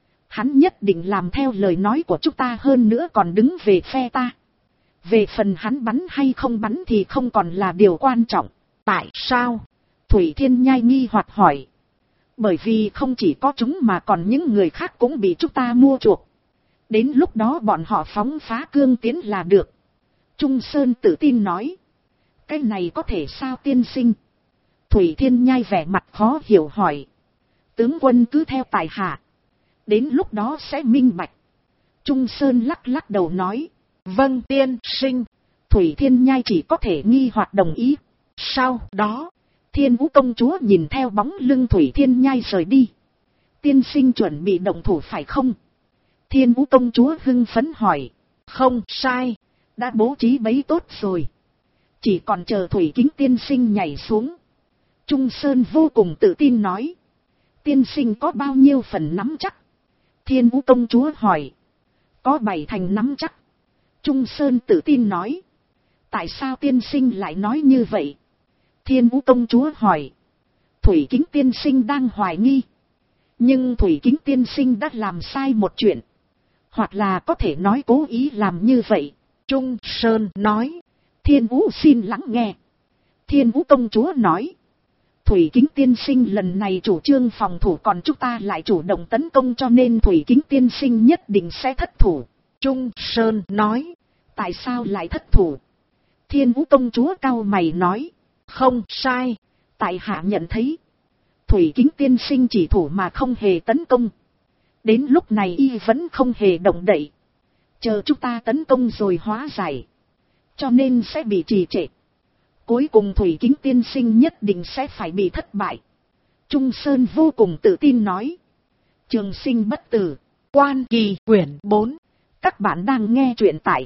[SPEAKER 1] Hắn nhất định làm theo lời nói của chúng ta, hơn nữa còn đứng về phe ta. Về phần hắn bắn hay không bắn thì không còn là điều quan trọng. Tại sao? Thủy Thiên Nhai nghi hoặc hỏi. Bởi vì không chỉ có chúng mà còn những người khác cũng bị chúng ta mua chuộc. Đến lúc đó bọn họ phóng phá cương tiến là được. Trung Sơn tự tin nói. Cái này có thể sao tiên sinh? Thủy Thiên Nhai vẻ mặt khó hiểu hỏi. Tướng quân cứ theo tại hạ. Đến lúc đó sẽ minh bạch. Trung Sơn lắc lắc đầu nói. Vâng tiên sinh. Thủy Thiên Nhai chỉ có thể nghi hoặc đồng ý. Sau đó, Thiên Vũ công chúa nhìn theo bóng lưng Thủy Thiên Nhai rời đi. Tiên sinh chuẩn bị động thủ phải không? Thiên Vũ công chúa hưng phấn hỏi. Không sai, đã bố trí bẫy tốt rồi. Chỉ còn chờ Thủy Kính tiên sinh nhảy xuống. Trung Sơn vô cùng tự tin nói. Tiên sinh có bao nhiêu phần nắm chắc? Thiên Vũ công chúa hỏi. Có 7 thành nắm chắc. Trung Sơn tự tin nói. Tại sao tiên sinh lại nói như vậy? Thiên Vũ công chúa hỏi. Thủy Kính tiên sinh đang hoài nghi. Nhưng Thủy Kính tiên sinh đã làm sai một chuyện. Hoặc là có thể nói cố ý làm như vậy. Trung Sơn nói. Thiên Vũ xin lắng nghe. Thiên Vũ công chúa nói. Thủy Kính tiên sinh lần này chủ trương phòng thủ, còn chúng ta lại chủ động tấn công, cho nên Thủy Kính tiên sinh nhất định sẽ thất thủ. Trung Sơn nói. Tại sao lại thất thủ? Thiên Vũ công chúa cau mày nói. Không sai. Tại hạ nhận thấy. Thủy Kính tiên sinh chỉ thủ mà không hề tấn công. Đến lúc này y vẫn không hề động đậy. Chờ chúng ta tấn công rồi hóa giải. Cho nên sẽ bị trì trệ. Cuối cùng Thủy Kính tiên sinh nhất định sẽ phải bị thất bại. Trung Sơn vô cùng tự tin nói. Trường Sinh bất tử. Quan Kỳ quyển 4. Các bạn đang nghe truyện tại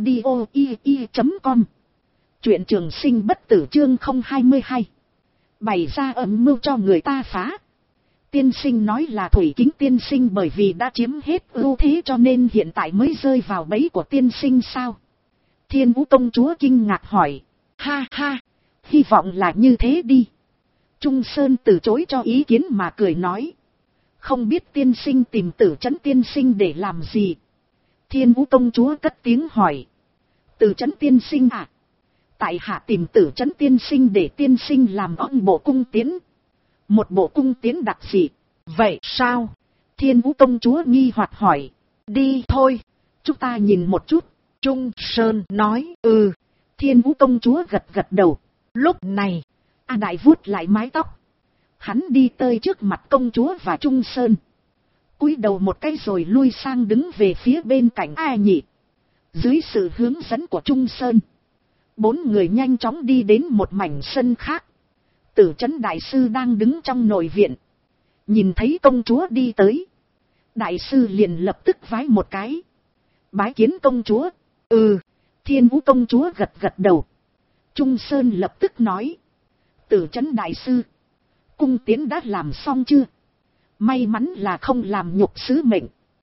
[SPEAKER 1] audio.com. Truyện Trường Sinh bất tử chương 022. Bày ra âm mưu cho người ta phá. Tiên sinh nói là Thủy Kính tiên sinh bởi vì đã chiếm hết ưu thế cho nên hiện tại mới rơi vào bẫy của tiên sinh sao? Thiên Vũ công chúa kinh ngạc hỏi. Ha ha, hy vọng là như thế đi. Trung Sơn từ chối cho ý kiến mà cười nói. Không biết tiên sinh tìm Tử Trấn tiên sinh để làm gì? Thiên Vũ công chúa cất tiếng hỏi. Tử Trấn tiên sinh à? Tại hạ tìm Tử Trấn tiên sinh để tiên sinh làm ân bộ cung tiến. Một bộ cung tiến đặc dị. Vậy sao? Thiên Vũ công chúa nghi hoặc hỏi. Đi thôi, chúng ta nhìn một chút. Trung Sơn nói. Ừ. Thiên Vũ công chúa gật gật đầu. Lúc này, A Đại vuốt lại mái tóc. Hắn đi tới trước mặt công chúa và Trung Sơn. Cúi đầu một cái rồi lui sang đứng về phía bên cạnh A Nhị. Dưới sự hướng dẫn của Trung Sơn, 4 người nhanh chóng đi đến một mảnh sân khác. Tử Trấn đại sư đang đứng trong nội viện. Nhìn thấy công chúa đi tới, đại sư liền lập tức vái một cái. Bái kiến công chúa. Ừ. Thiên Vũ công chúa gật gật đầu. Trung Sơn lập tức nói. Tử Trấn đại sư, cung tiến đã làm xong chưa? May mắn là không làm nhục sứ mệnh.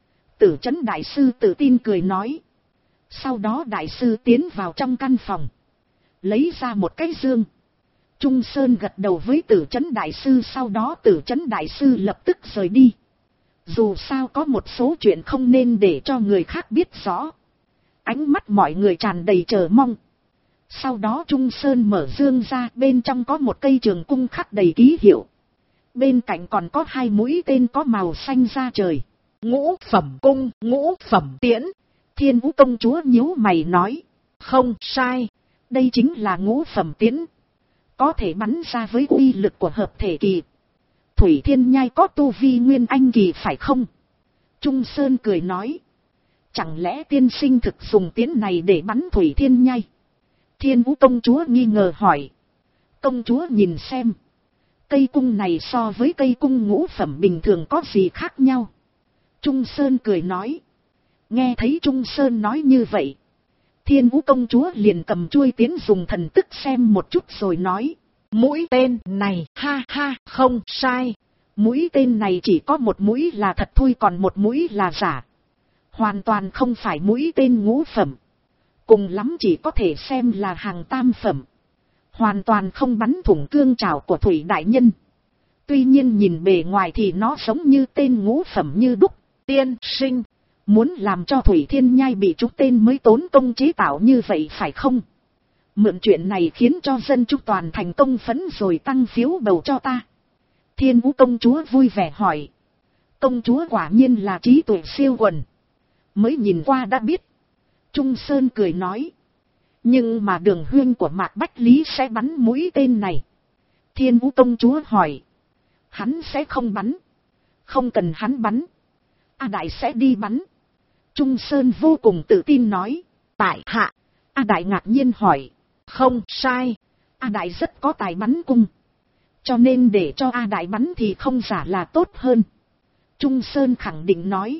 [SPEAKER 1] Tử Trấn đại sư tự tin cười nói. Sau đó đại sư tiến vào trong căn phòng, lấy ra một cái dương. Trung Sơn gật đầu với Tử Trấn đại sư, sau đó Tử Trấn đại sư lập tức rời đi. Dù sao có một số chuyện không nên để cho người khác biết rõ. Ánh mắt mọi người tràn đầy chờ mong. Sau đó Trung Sơn mở dương ra, bên trong có một cây trường cung khắc đầy ký hiệu. Bên cạnh còn có 2 mũi tên có màu xanh da trời. Ngũ phẩm cung, ngũ phẩm tiễn. Thiên Vũ công chúa nhíu mày nói. Không sai, đây chính là ngũ phẩm tiễn. Có thể bắn ra với uy lực của hợp thể kỳ. Thủy Thiên Nhai có tu vi nguyên anh kỳ phải không? Trung Sơn cười nói. Chẳng lẽ tiên sinh thực dùng tiễn này để bắn Thủy Thiên Nhai? Thiên Vũ công chúa nghi ngờ hỏi. Công chúa nhìn xem. Cây cung này so với cây cung ngũ phẩm bình thường có gì khác nhau? Trung Sơn cười nói. Nghe thấy Trung Sơn nói như vậy, Thiên Vũ công chúa liền cầm chuôi tiễn dùng thần tức xem một chút rồi nói. Mũi tên này, ha ha, không sai. Mũi tên này chỉ có một mũi là thật thôi, còn một mũi là giả. Hoàn toàn không phải mũi tên ngũ phẩm. Cùng lắm chỉ có thể xem là hàng tam phẩm. Hoàn toàn không bắn thủng cương trảo của Thủy đại nhân. Tuy nhiên nhìn bề ngoài thì nó giống như tên ngũ phẩm như đúc. Tiên sinh, muốn làm cho Thủy Thiên Nhai bị trúng tên mới tốn công chế tạo như vậy phải không? Mượn chuyện này khiến cho dân chúng toàn thành công phấn rồi tăng phiếu bầu cho ta. Thiên Vũ công chúa vui vẻ hỏi. Công chúa quả nhiên là trí tuệ siêu quần. Mới nhìn qua đã biết. Trung Sơn cười nói. Nhưng mà Đường huynh của Mạc Bách Lý sẽ bắn mũi tên này. Thiên Vũ công chúa hỏi. Hắn sẽ không bắn. Không cần hắn bắn. A Đại sẽ đi bắn. Trung Sơn vô cùng tự tin nói. Tại hạ. A Đại ngạc nhiên hỏi. Không sai. A Đại rất có tài bắn cung. Cho nên để cho A Đại bắn thì không giả là tốt hơn. Trung Sơn khẳng định nói.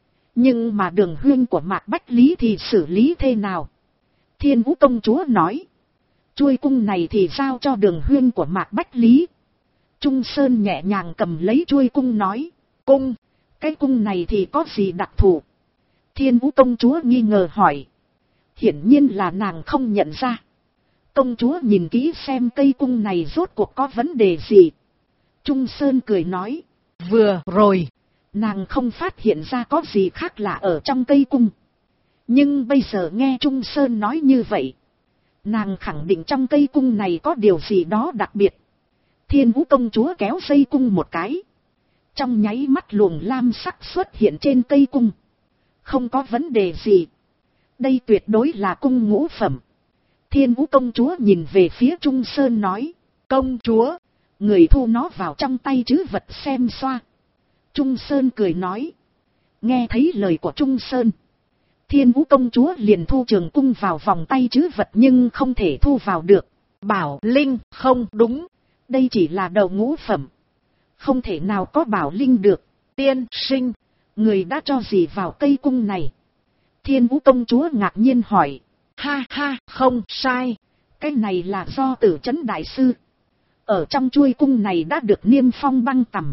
[SPEAKER 1] Nhưng mà Đường Huyên của Mạc Bách Lý thì xử lý thế nào? Thiên Vũ công chúa nói. Chuôi cung này thì giao cho Đường Huyên của Mạc Bách Lý. Trung Sơn nhẹ nhàng cầm lấy chuôi cung nói. Cung, cái cung này thì có gì đặc thù? Thiên Vũ công chúa nghi ngờ hỏi. Hiển nhiên là nàng không nhận ra. Công chúa nhìn kỹ xem cây cung này rốt cuộc có vấn đề gì. Trung Sơn cười nói. Vừa rồi, nàng không phát hiện ra có gì khác lạ ở trong cây cung. Nhưng bây giờ nghe Trung Sơn nói như vậy, nàng khẳng định trong cây cung này có điều gì đó đặc biệt. Thiên Vũ công chúa kéo dây cung một cái. Trong nháy mắt luồng lam sắc xuất hiện trên cây cung. Không có vấn đề gì. Đây tuyệt đối là cung ngũ phẩm. Thiên Vũ công chúa nhìn về phía Trung Sơn nói. Công chúa, người thu nó vào trong tay chứ vật xem xoa. Trung Sơn cười nói. Nghe thấy lời của Trung Sơn, Thiên Vũ công chúa liền thu trường cung vào vòng tay chứ vật nhưng không thể thu vào được. Bảo linh không đúng. Đây chỉ là đầu ngũ phẩm. Không thể nào có bảo linh được. Tiên sinh, người đã cho gì vào cây cung này? Thiên Vũ công chúa ngạc nhiên hỏi. Ha ha, không sai. Cái này là do Tử Trấn đại sư. Ở trong chuôi cung này đã được niêm phong băng tằm.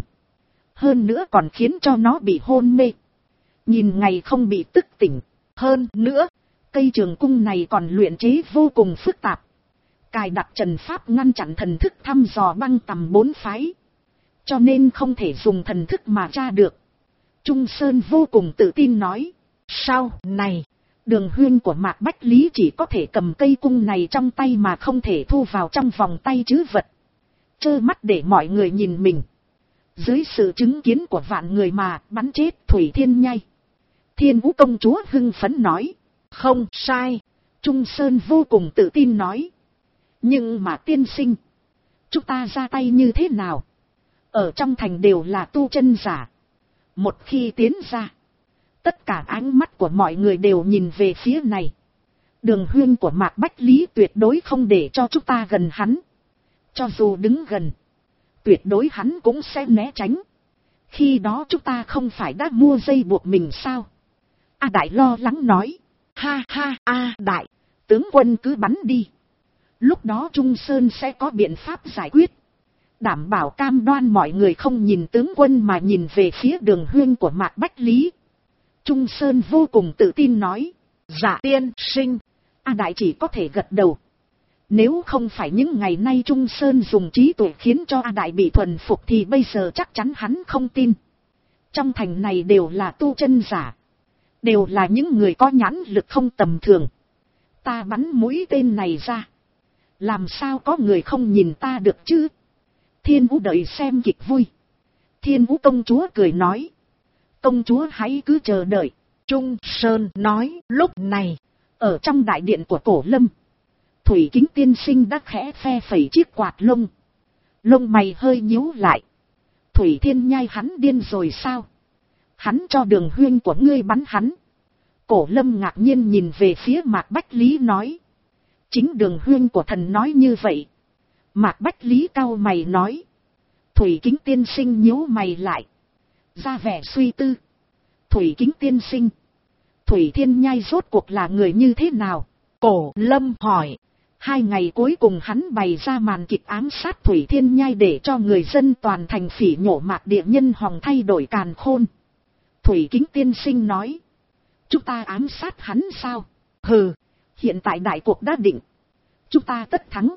[SPEAKER 1] Hơn nữa còn khiến cho nó bị hôn mê. Nhìn ngày không bị tức tỉnh. Hơn nữa, cây trường cung này còn luyện chế vô cùng phức tạp. Cài đặt trận pháp ngăn chặn thần thức thăm dò băng tằm bốn phái. Cho nên không thể dùng thần thức mà tra được. Trung Sơn vô cùng tự tin nói. Sao này, Đường Huyên của Mạc Bách Lý chỉ có thể cầm cây cung này trong tay mà không thể thu vào trong vòng tay chứ vật. Trơ mắt để mọi người nhìn mình. Dưới sự chứng kiến của vạn người mà bắn chết Thủy Thiên Nhai. Thiên Vũ công chúa hưng phấn nói. Không sai. Trung Sơn vô cùng tự tin nói. Nhưng mà tiên sinh, chúng ta ra tay như thế nào? Ở trong thành đều là tu chân giả. Một khi tiến ra, tất cả ánh mắt của mọi người đều nhìn về phía này. Đường Huyên của Mạc Bách Lý tuyệt đối không để cho chúng ta gần hắn. Cho dù đứng gần, tuyệt đối hắn cũng sẽ né tránh. Khi đó chúng ta không phải đã mua dây buộc mình sao? A Đại lo lắng nói. Ha ha, A Đại, tướng quân cứ bắn đi. Lúc đó Trung Sơn sẽ có biện pháp giải quyết. Đảm bảo cam đoan mọi người không nhìn tướng quân mà nhìn về phía Đường Huyên của Mạc Bách Lý. Trung Sơn vô cùng tự tin nói. Dạ tiên sinh. A Đại chỉ có thể gật đầu. Nếu không phải những ngày nay Trung Sơn dùng trí tuệ khiến cho A Đại bị thuần phục thì bây giờ chắc chắn hắn không tin. Trong thành này đều là tu chân giả. Đều là những người có nhãn lực không tầm thường. Ta bắn mũi tên này ra, làm sao có người không nhìn ta được chứ? Thiên Vũ đợi xem kịch vui. Thiên Vũ công chúa cười nói. Công chúa hãy cứ chờ đợi. Trung Sơn nói. Lúc này, ở trong đại điện của Cổ Lâm, Thủy Kính tiên sinh đã khẽ phe phẩy chiếc quạt lông. Lông mày hơi nhíu lại. Thủy Thiên Nhai hắn điên rồi sao? Hắn cho Đường Huyên của ngươi bắn hắn. Cổ Lâm ngạc nhiên nhìn về phía Mạc Bách Lý nói. Chính Đường Huyên của thần nói như vậy. Mạc Bách Lý cau mày nói. Thủy Kính tiên sinh nhíu mày lại, ra vẻ suy tư. Thủy Kính tiên sinh, Thủy Thiên Nhai rốt cuộc là người như thế nào? Cổ Lâm hỏi. 2 ngày cuối cùng hắn bày ra màn kịch ám sát Thủy Thiên Nhai để cho người dân toàn thành phỉ nhổ Mạc địa nhân hòng thay đổi càn khôn. Thủy Kính tiên sinh nói. Chúng ta ám sát hắn sao? Hừ, hiện tại đại cuộc đã định. Chúng ta tất thắng.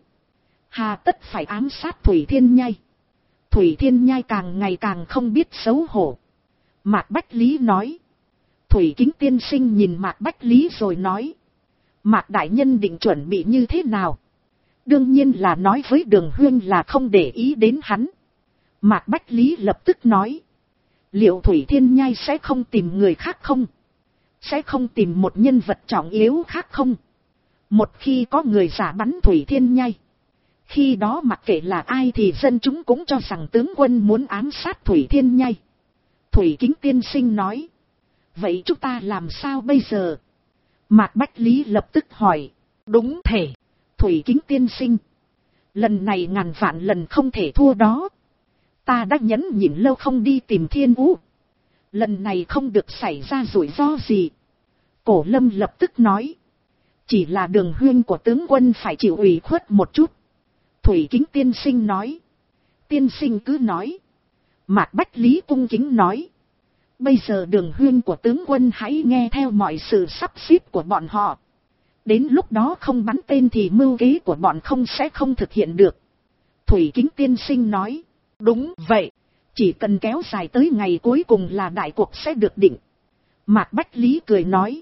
[SPEAKER 1] Hà tất phải ám sát Thủy Thiên Nhai. Thủy Thiên Nhai càng ngày càng không biết xấu hổ. Mạc Bách Lý nói. Thủy Kính tiên sinh nhìn Mạc Bách Lý rồi nói. Mạc đại nhân định chuẩn bị như thế nào? Đương nhiên là nói với Đường Huyên là không để ý đến hắn. Mạc Bách Lý lập tức nói. Liệu Thủy Thiên Nhai sẽ không tìm người khác không? Sẽ không tìm một nhân vật trọng yếu khác không? Một khi có người giả bắn Thủy Thiên Nhai, khi đó mặc kệ là ai thì dân chúng cũng cho rằng tướng quân muốn ám sát Thủy Thiên Nhai. Thủy Kính tiên sinh nói. Vậy chúng ta làm sao bây giờ? Mạc Bách Lý lập tức hỏi. Đúng thể. Thủy Kính tiên sinh, Lần này ngàn vạn lần không thể thua đó. Ta đã nhẫn nhịn lâu không đi tìm Thiên Vũ. Lần này không được xảy ra rủi ro gì. Cổ Lâm lập tức nói. Chỉ là Đường huynh của tướng quân phải chịu ủy khuất một chút. Thủy Kính tiên sinh nói. Tiên sinh cứ nói. Mạc Bách Lý cung kính nói. Bây giờ Đường huynh của tướng quân hãy nghe theo mọi sự sắp xếp của bọn họ. Đến lúc đó không bắn tên thì mưu kế của bọn sẽ không thực hiện được. Thủy Kính tiên sinh nói. Đúng vậy. Chỉ cần kéo dài tới ngày cuối cùng là đại cuộc sẽ được định. Mạc Bách Lý cười nói.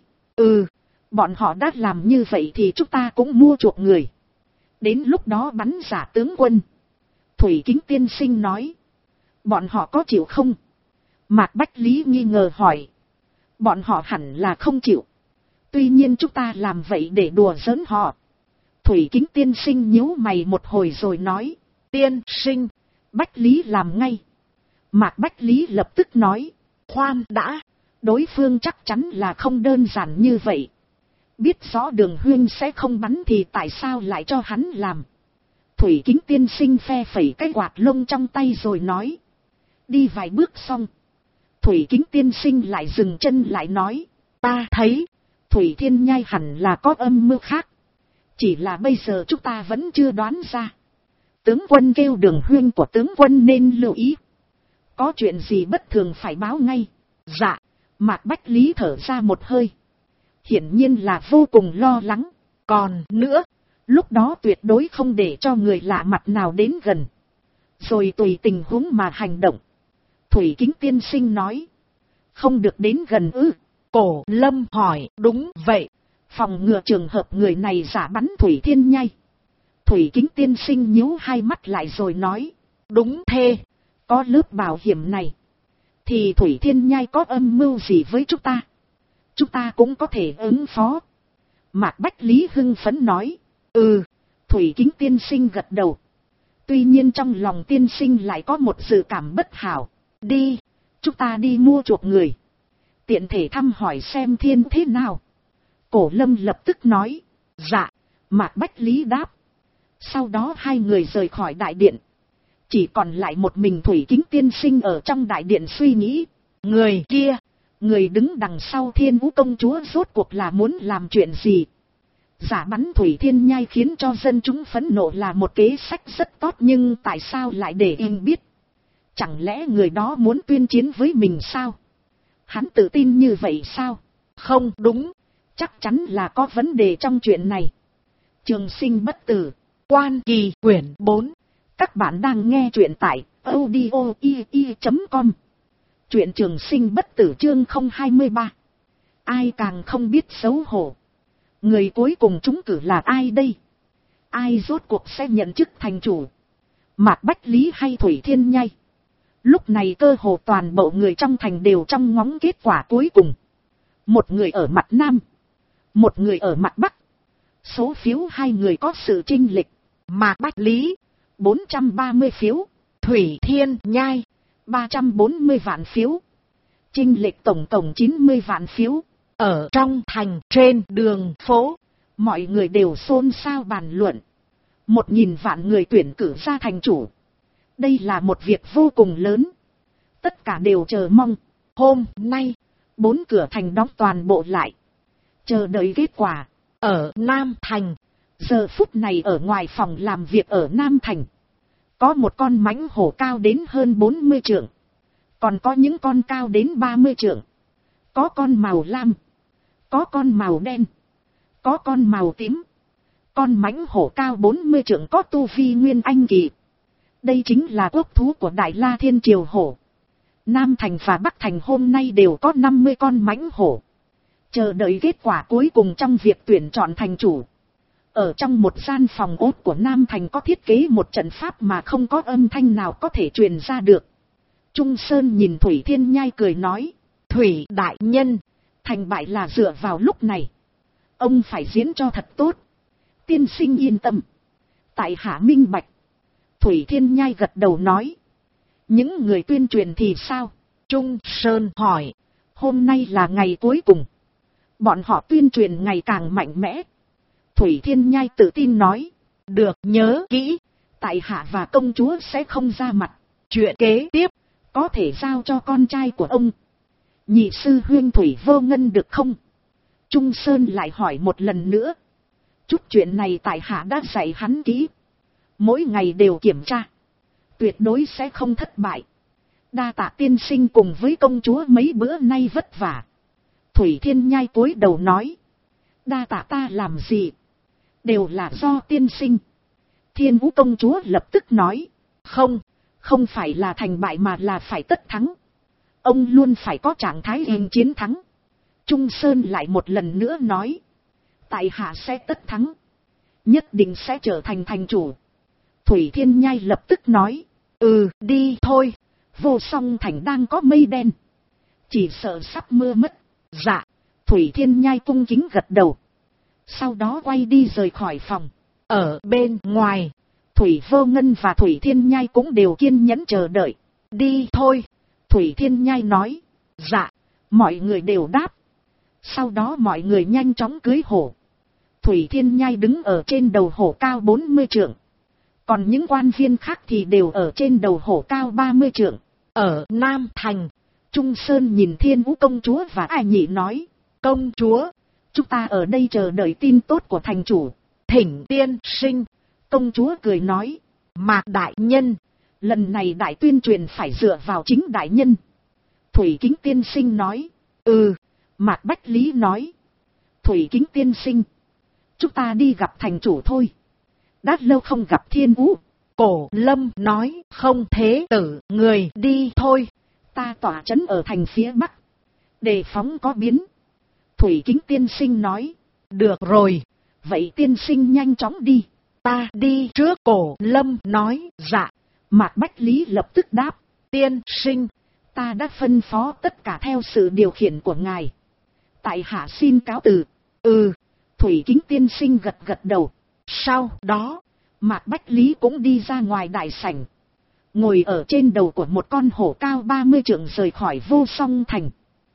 [SPEAKER 1] Bọn họ đã làm như vậy thì chúng ta cũng mua chuộc người. Đến lúc đó bắn giả tướng quân. Thủy Kính tiên sinh nói. Bọn họ có chịu không? Mạc Bách Lý nghi ngờ hỏi. Bọn họ hẳn là không chịu. Tuy nhiên chúng ta làm vậy để đùa giỡn họ. Thủy Kính tiên sinh nhíu mày một hồi rồi nói. Tiên sinh. Bách Lý làm ngay. Mạc Bách Lý lập tức nói. Khoan đã. Đối phương chắc chắn là không đơn giản như vậy. Biết rõ Đường huynh sẽ không bắn thì tại sao lại cho hắn làm. Thủy Kính tiên sinh phe phẩy cái quạt lông trong tay rồi nói. Đi vài bước xong. Thủy Kính tiên sinh lại dừng chân lại nói. Ta thấy. Thủy Thiên Nhai hẳn là có âm mưu khác. Chỉ là bây giờ chúng ta vẫn chưa đoán ra. Tướng quân kêu Đường huynh của tướng quân nên lưu ý. Có chuyện gì bất thường phải báo ngay. Dạ. Mạc Bách Lý thở ra một hơi. Hiển nhiên là vô cùng lo lắng. Còn nữa. Lúc đó tuyệt đối không để cho người lạ mặt nào đến gần. Rồi tùy tình huống mà hành động. Thủy Kính tiên sinh nói. Không được đến gần ư. Cổ Lâm hỏi. Đúng vậy. Phòng ngừa trường hợp người này giả bắn Thủy Thiên Nhai. Thủy Kính tiên sinh nhíu hai mắt lại rồi nói. Đúng thế. Có lớp bảo hiểm này. Thì Thủy Thiên Nhai có âm mưu gì với chúng ta? Chúng ta cũng có thể ứng phó. Mạc Bách Lý hưng phấn nói. Thủy Kính tiên sinh gật đầu. Tuy nhiên trong lòng tiên sinh lại có một dự cảm bất hảo. Đi. Chúng ta đi mua chuộc người. Tiện thể thăm hỏi xem Thiên thế nào. Cổ Lâm lập tức nói. Dạ. Mạc Bách Lý đáp. Sau đó hai người rời khỏi đại điện. Chỉ còn lại một mình Thủy Kính tiên sinh ở trong đại điện suy nghĩ. Người kia. Người đứng đằng sau Thiên Vũ công chúa rốt cuộc là muốn làm chuyện gì? Giả bắn Thủy Thiên Nhai khiến cho dân chúng phẫn nộ là một kế sách rất tốt, nhưng tại sao lại để im biết? Chẳng lẽ người đó muốn tuyên chiến với mình sao? Hắn tự tin như vậy sao? Không đúng. Chắc chắn là có vấn đề trong chuyện này. Trường Sinh bất tử. Quan Kỳ quyển 4. Các bạn đang nghe chuyện tại audio.com. Chuyện Trường Sinh bất tử chương 023. Ai càng không biết xấu hổ. Người cuối cùng trúng cử là ai đây? Ai rốt cuộc sẽ nhận chức thành chủ? Mạc Bách Lý hay Thủy Thiên Nhai? Lúc này cơ hồ toàn bộ người trong thành đều trong ngóng kết quả cuối cùng. Một người ở mặt Nam. Một người ở mặt Bắc. Số phiếu hai người có sự chênh lệch. Mạc Bách Lý 430 phiếu. Thủy Thiên Nhai 340 vạn phiếu. Chênh lệch tổng cộng 90 vạn phiếu. Ở trong thành, trên đường phố, mọi người đều xôn xao bàn luận. 1000 vạn người tuyển cử ra thành chủ. Đây là một việc vô cùng lớn. Tất cả đều chờ mong. Hôm nay, 4 cửa thành đóng toàn bộ lại. Chờ đợi kết quả. Ở Nam Thành. Giờ phút này ở ngoài phòng làm việc ở Nam Thành. Có một con mãnh hổ cao đến hơn 40 trượng. Còn có những con cao đến 30 trượng. Có con màu lam. Có con màu đen. Có con màu tím. Con mãnh hổ cao 40 trượng có tu vi nguyên anh kỳ. Đây chính là quốc thú của Đại La Thiên Triều hổ. Nam Thành và Bắc Thành hôm nay đều có 50 con mãnh hổ. Chờ đợi kết quả cuối cùng trong việc tuyển chọn thành chủ. Ở trong một gian phòng ốt của Nam Thành có thiết kế một trận pháp mà không có âm thanh nào có thể truyền ra được. Trung Sơn nhìn Thủy Thiên Nhai cười nói. Thủy đại nhân, thành bại là dựa vào lúc này. Ông phải diễn cho thật tốt. Tiên sinh yên tâm. Tại hạ minh bạch. Thủy Thiên Nhai gật đầu nói. Những người tuyên truyền thì sao? Trung Sơn hỏi. Hôm nay là ngày cuối cùng. Bọn họ tuyên truyền ngày càng mạnh mẽ. Thủy Thiên Nhai tự tin nói. Được, nhớ kỹ. tại hạ và công chúa sẽ không ra mặt. Chuyện kế tiếp, có thể giao cho con trai của ông. Nhị sư huynh Thủy Vô Ngân được không? Trung Sơn lại hỏi một lần nữa. Chút chuyện này tại hạ đã dạy hắn kỹ. Mỗi ngày đều kiểm tra. Tuyệt đối sẽ không thất bại. Đa tạ tiên sinh cùng với công chúa mấy bữa nay vất vả. Thủy Thiên Nhai cúi đầu nói. Đa tạ ta làm gì? Đều là do tiên sinh. Thiên Vũ công chúa lập tức nói. Không phải là thành bại mà là phải tất thắng. Ông luôn phải có trạng thái hình chiến thắng. Trung Sơn lại một lần nữa nói. Tại hạ sẽ tất thắng. Nhất định sẽ trở thành thành chủ. Thủy Thiên Nhai lập tức nói. Đi thôi. Vô Song Thành đang có mây đen. Chỉ sợ sắp mưa mất. Dạ. Thủy Thiên Nhai cung kính gật đầu. Sau đó quay đi rời khỏi phòng. Ở bên ngoài, Thủy Vô Ngân và Thủy Thiên Nhai cũng đều kiên nhẫn chờ đợi. Đi thôi. Thủy Thiên Nhai nói. Dạ. Mọi người đều đáp. Sau đó mọi người nhanh chóng cưỡi hổ. Thủy Thiên Nhai đứng ở trên đầu hổ cao 40 trượng. Còn những quan viên khác thì đều ở trên đầu hổ cao 30 trượng. Ở Nam Thành, Trung Sơn nhìn Thiên Vũ công chúa và Ai Nhị nói. Công chúa, chúng ta ở đây chờ đợi tin tốt của thành chủ. Thỉnh tiên sinh. Công chúa cười nói. Mạc đại nhân, lần này đại tuyên truyền phải dựa vào chính đại nhân. Thủy Kính tiên sinh nói. Mạc Bách Lý nói. Thủy Kính tiên sinh, chúng ta đi gặp thành chủ thôi. Đã lâu không gặp Thiên Vũ. Cổ Lâm nói. Không thế tử người đi thôi. Ta tỏa trấn ở thành phía Bắc. Đề phóng có biến. Thủy Kính tiên sinh nói. Được rồi. Vậy tiên sinh nhanh chóng đi. Ta đi trước. Cổ Lâm nói. Dạ. Mạc Bách Lý lập tức đáp. Tiên sinh, ta đã phân phó tất cả theo sự điều khiển của ngài. Tại hạ xin cáo từ. Thủy Kính tiên sinh gật gật đầu. Sau đó, Mạc Bách Lý cũng đi ra ngoài đại sảnh. Ngồi ở trên đầu của một con hổ cao 30 trượng rời khỏi Vô Song Thành.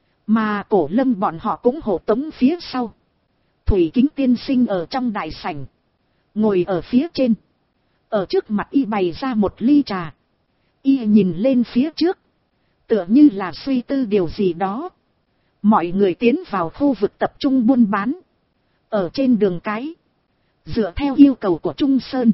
[SPEAKER 1] Mà Cổ Lâm bọn họ cũng hộ tống phía sau. Thủy Kính tiên sinh ở trong đại sảnh. Ngồi ở phía trên. Ở trước mặt y bày ra một ly trà. Y nhìn lên phía trước. Tựa như là suy tư điều gì đó. Mọi người tiến vào khu vực tập trung buôn bán. Ở trên đường cái. Dựa theo yêu cầu của Trung Sơn.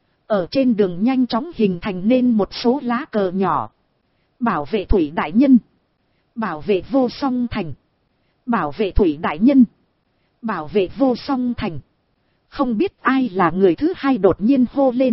[SPEAKER 1] Ở trên đường nhanh chóng hình thành nên một số lá cờ nhỏ. Bảo vệ Thủy Đại Nhân. Bảo vệ Vô Song Thành. Bảo vệ Thủy Đại Nhân. Bảo vệ Vô Song Thành. Không biết ai là người thứ hai đột nhiên hô lên.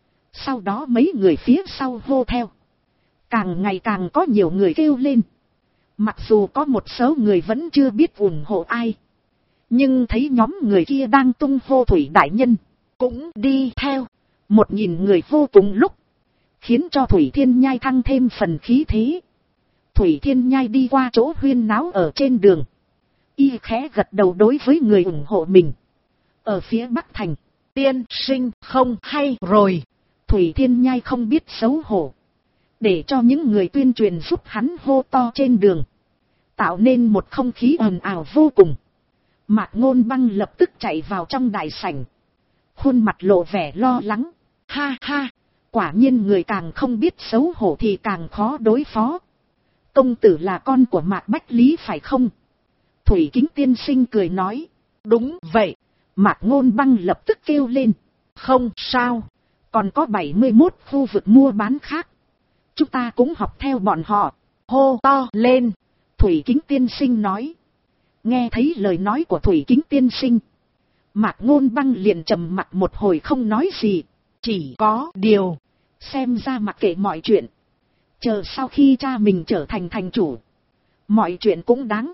[SPEAKER 1] Sau đó mấy người phía sau hô theo. Càng ngày càng có nhiều người kêu lên. Mặc dù có một số người vẫn chưa biết ủng hộ ai. Nhưng thấy nhóm người kia đang tung hô Thủy Đại Nhân. Cũng đi theo. 1000 người vô cùng lúc. Khiến cho Thủy Thiên Nhai thăng thêm phần khí thế. Thủy Thiên Nhai đi qua chỗ huyên náo ở trên đường. Y khẽ gật đầu đối với người ủng hộ mình. Ở phía Bắc Thành. Tiên sinh không hay rồi. Thủy Thiên Nhai không biết xấu hổ. Để cho những người tuyên truyền giúp hắn hô to trên đường. Tạo nên một không khí ồn ào vô cùng. Mạc Ngôn Băng lập tức chạy vào trong đại sảnh. Khuôn mặt lộ vẻ lo lắng. Ha ha, quả nhiên người càng không biết xấu hổ thì càng khó đối phó. Công tử là con của Mạc Bách Lý phải không? Thủy Kính tiên sinh cười nói. Đúng vậy. Mạc Ngôn Băng lập tức kêu lên. Không sao, còn có 71 khu vực mua bán khác. Chúng ta cũng học theo bọn họ. Hô to lên. Thủy Kính tiên sinh nói. Nghe thấy lời nói của Thủy Kính tiên sinh. Mạc Ngôn Băng liền trầm mặt một hồi không nói gì. Chỉ có điều. Xem ra mặc kệ mọi chuyện. Chờ sau khi cha mình trở thành thành chủ. Mọi chuyện cũng đáng.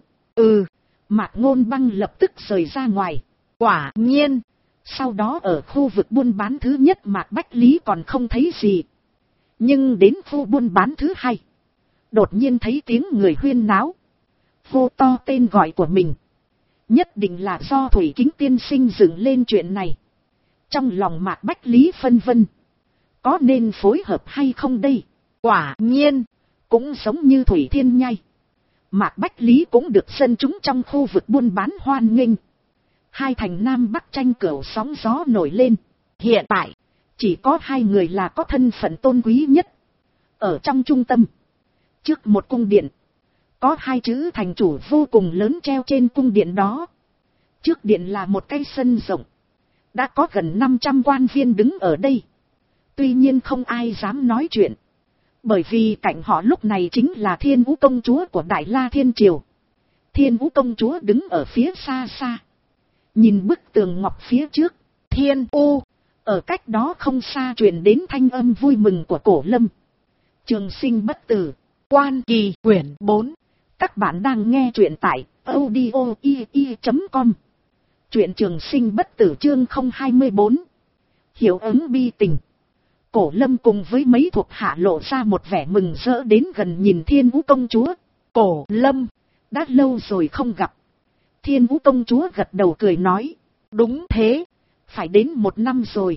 [SPEAKER 1] Mạc Ngôn Băng lập tức rời ra ngoài. Quả nhiên. Sau đó ở khu vực buôn bán thứ nhất Mạc Bách Lý còn không thấy gì. Nhưng đến khu buôn bán thứ hai. Đột nhiên thấy tiếng người huyên náo. Hô to tên gọi của mình. Nhất định là do Thủy Kính tiên sinh dựng lên chuyện này. Trong lòng Mạc Bách Lý phân vân. Có nên phối hợp hay không đây? Quả nhiên. Cũng giống như Thủy Thiên Nhai. Mạc Bách Lý cũng được dân chúng trong khu vực buôn bán hoan nghênh. Hai thành Nam Bắc tranh cửu sóng gió nổi lên. Hiện tại, Chỉ có hai người là có thân phận tôn quý nhất. Ở trong trung tâm, trước một cung điện, có hai chữ thành chủ vô cùng lớn treo trên cung điện đó. Trước điện là một cái sân rộng, đã có gần 500 quan viên đứng ở đây. Tuy nhiên không ai dám nói chuyện, bởi vì cạnh họ lúc này chính là Thiên Vũ công chúa của Đại La Thiên Triều. Thiên Vũ công chúa đứng ở phía xa xa, nhìn bức tường ngọc phía trước. Thiên U, ở cách đó không xa truyền đến thanh âm vui mừng của Cổ Lâm. Trường sinh bất tử, Quan Kỳ quyển 4. Các bạn đang nghe truyện tại audio.com. Truyện Trường sinh bất tử chương 024. Hiệu ứng bi tình. Cổ Lâm cùng với mấy thuộc hạ lộ ra một vẻ mừng rỡ đến gần nhìn Thiên Vũ công chúa. Cổ Lâm, đã lâu rồi không gặp. Thiên Vũ công chúa gật đầu cười nói. Đúng thế, phải đến 1 năm rồi.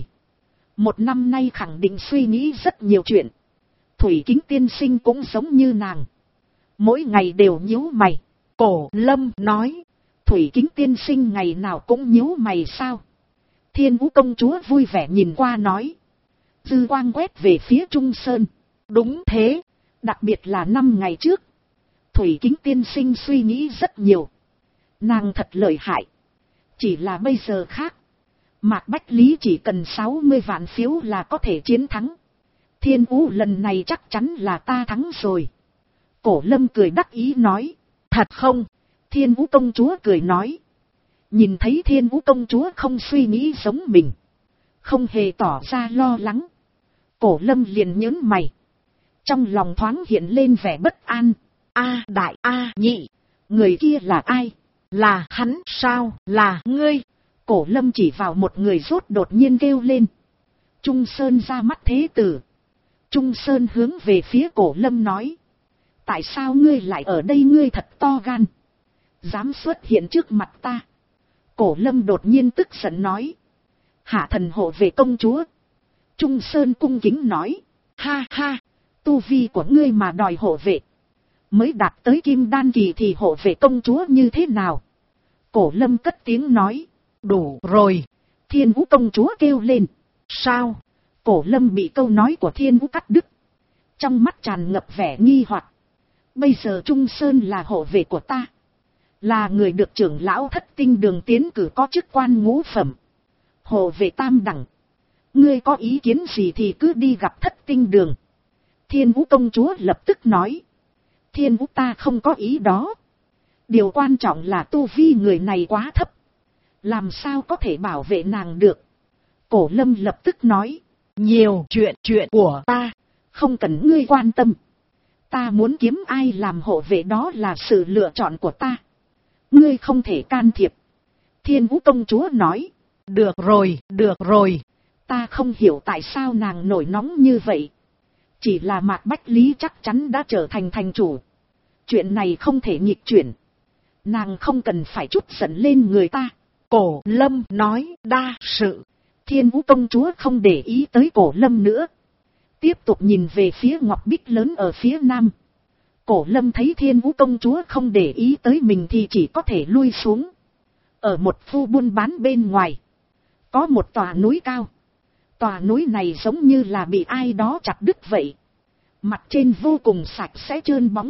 [SPEAKER 1] 1 năm nay khẳng định suy nghĩ rất nhiều chuyện. Thủy Kính tiên sinh cũng giống như nàng, mỗi ngày đều nhíu mày. Cổ Lâm nói. Thủy Kính tiên sinh ngày nào cũng nhíu mày sao? Thiên Vũ công chúa vui vẻ nhìn qua nói. Dư quang quét về phía Trung Sơn. Đúng thế, đặc biệt là 5 ngày trước. Thủy Kính tiên sinh suy nghĩ rất nhiều. Nàng thật lợi hại. Chỉ là bây giờ khác. Mạc Bách Lý chỉ cần 60 vạn phiếu là có thể chiến thắng. Thiên Vũ lần này chắc chắn là ta thắng rồi. Cổ Lâm cười đắc ý nói. Thật không? Thiên Vũ công chúa cười nói. Nhìn thấy Thiên Vũ công chúa không suy nghĩ giống mình, không hề tỏ ra lo lắng, Cổ Lâm liền nhớn mày. Trong lòng thoáng hiện lên vẻ bất an. A đại A nhị, người kia là ai? Là hắn sao? Là ngươi? Cổ Lâm chỉ vào một người rốt đột nhiên kêu lên. Trung Sơn ra mắt thế tử. Trung Sơn hướng về phía Cổ Lâm nói. Tại sao ngươi lại ở đây? Ngươi thật to gan, dám xuất hiện trước mặt ta. Cổ Lâm đột nhiên tức giận nói. Hạ thần hộ vệ công chúa. Trung Sơn cung kính nói. Ha ha, tu vi của ngươi mà đòi hộ vệ, mới đạt tới kim đan kỳ thì hộ vệ công chúa như thế nào? Cổ Lâm cất tiếng nói. Đủ rồi. Thiên Vũ công chúa kêu lên. Sao? Cổ Lâm bị câu nói của Thiên Vũ cắt đứt, trong mắt tràn ngập vẻ nghi hoặc. Bây giờ Trung Sơn là hộ vệ của ta, là người được trưởng lão Thất Tinh Đường tiến cử, có chức quan ngũ phẩm, hộ vệ tam đẳng. Ngươi có ý kiến gì thì cứ đi gặp Thất Tinh Đường. Thiên Vũ công chúa lập tức nói. Thiên Vũ ta không có ý đó. Điều quan trọng là tu vi người này quá thấp, làm sao có thể bảo vệ nàng được? Cổ Lâm lập tức nói. Nhiều chuyện của ta, không cần ngươi quan tâm. Ta muốn kiếm ai làm hộ vệ đó là sự lựa chọn của ta, ngươi không thể can thiệp. Thiên Vũ công chúa nói. Được rồi. Ta không hiểu tại sao nàng nổi nóng như vậy. Chỉ là Mạc Bách Lý chắc chắn đã trở thành thành chủ, chuyện này không thể nghịch chuyển. Nàng không cần phải trút giận lên người ta. Cổ Lâm nói. Đa sự. Thiên Vũ công chúa không để ý tới Cổ Lâm nữa, tiếp tục nhìn về phía ngọc bích lớn ở phía nam. Cổ Lâm thấy Thiên Vũ công chúa không để ý tới mình thì chỉ có thể lui xuống. Ở một khu buôn bán bên ngoài, có một tòa núi cao. Tòa núi này giống như là bị ai đó chặt đứt vậy. Mặt trên vô cùng sạch sẽ trơn bóng,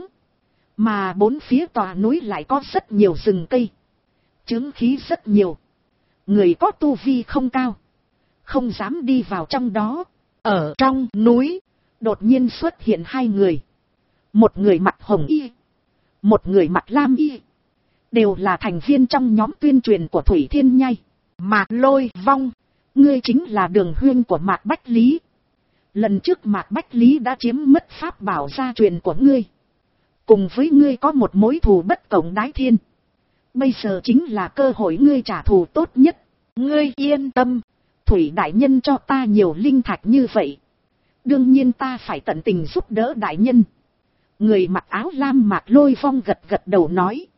[SPEAKER 1] mà bốn phía tòa núi lại có rất nhiều rừng cây, chướng khí rất nhiều. Người có tu vi không cao, không dám đi vào trong đó. Ở trong núi, đột nhiên xuất hiện hai người. Một người mặc hồng y, một người mặc lam y. Đều là thành viên trong nhóm tuyên truyền của Thủy Thiên Nhai. Mạc Lôi Vong, ngươi chính là đường huynh của Mạc Bách Lý. Lần trước Mạc Bách Lý đã chiếm mất pháp bảo gia truyền của ngươi. Cùng với ngươi có một mối thù bất cộng đái thiên. Bây giờ chính là cơ hội ngươi trả thù tốt nhất. Ngươi yên tâm, Thủy đại nhân cho ta nhiều linh thạch như vậy, đương nhiên ta phải tận tình giúp đỡ đại nhân. Người mặc áo lam Mạc Lôi Phong gật gật đầu nói.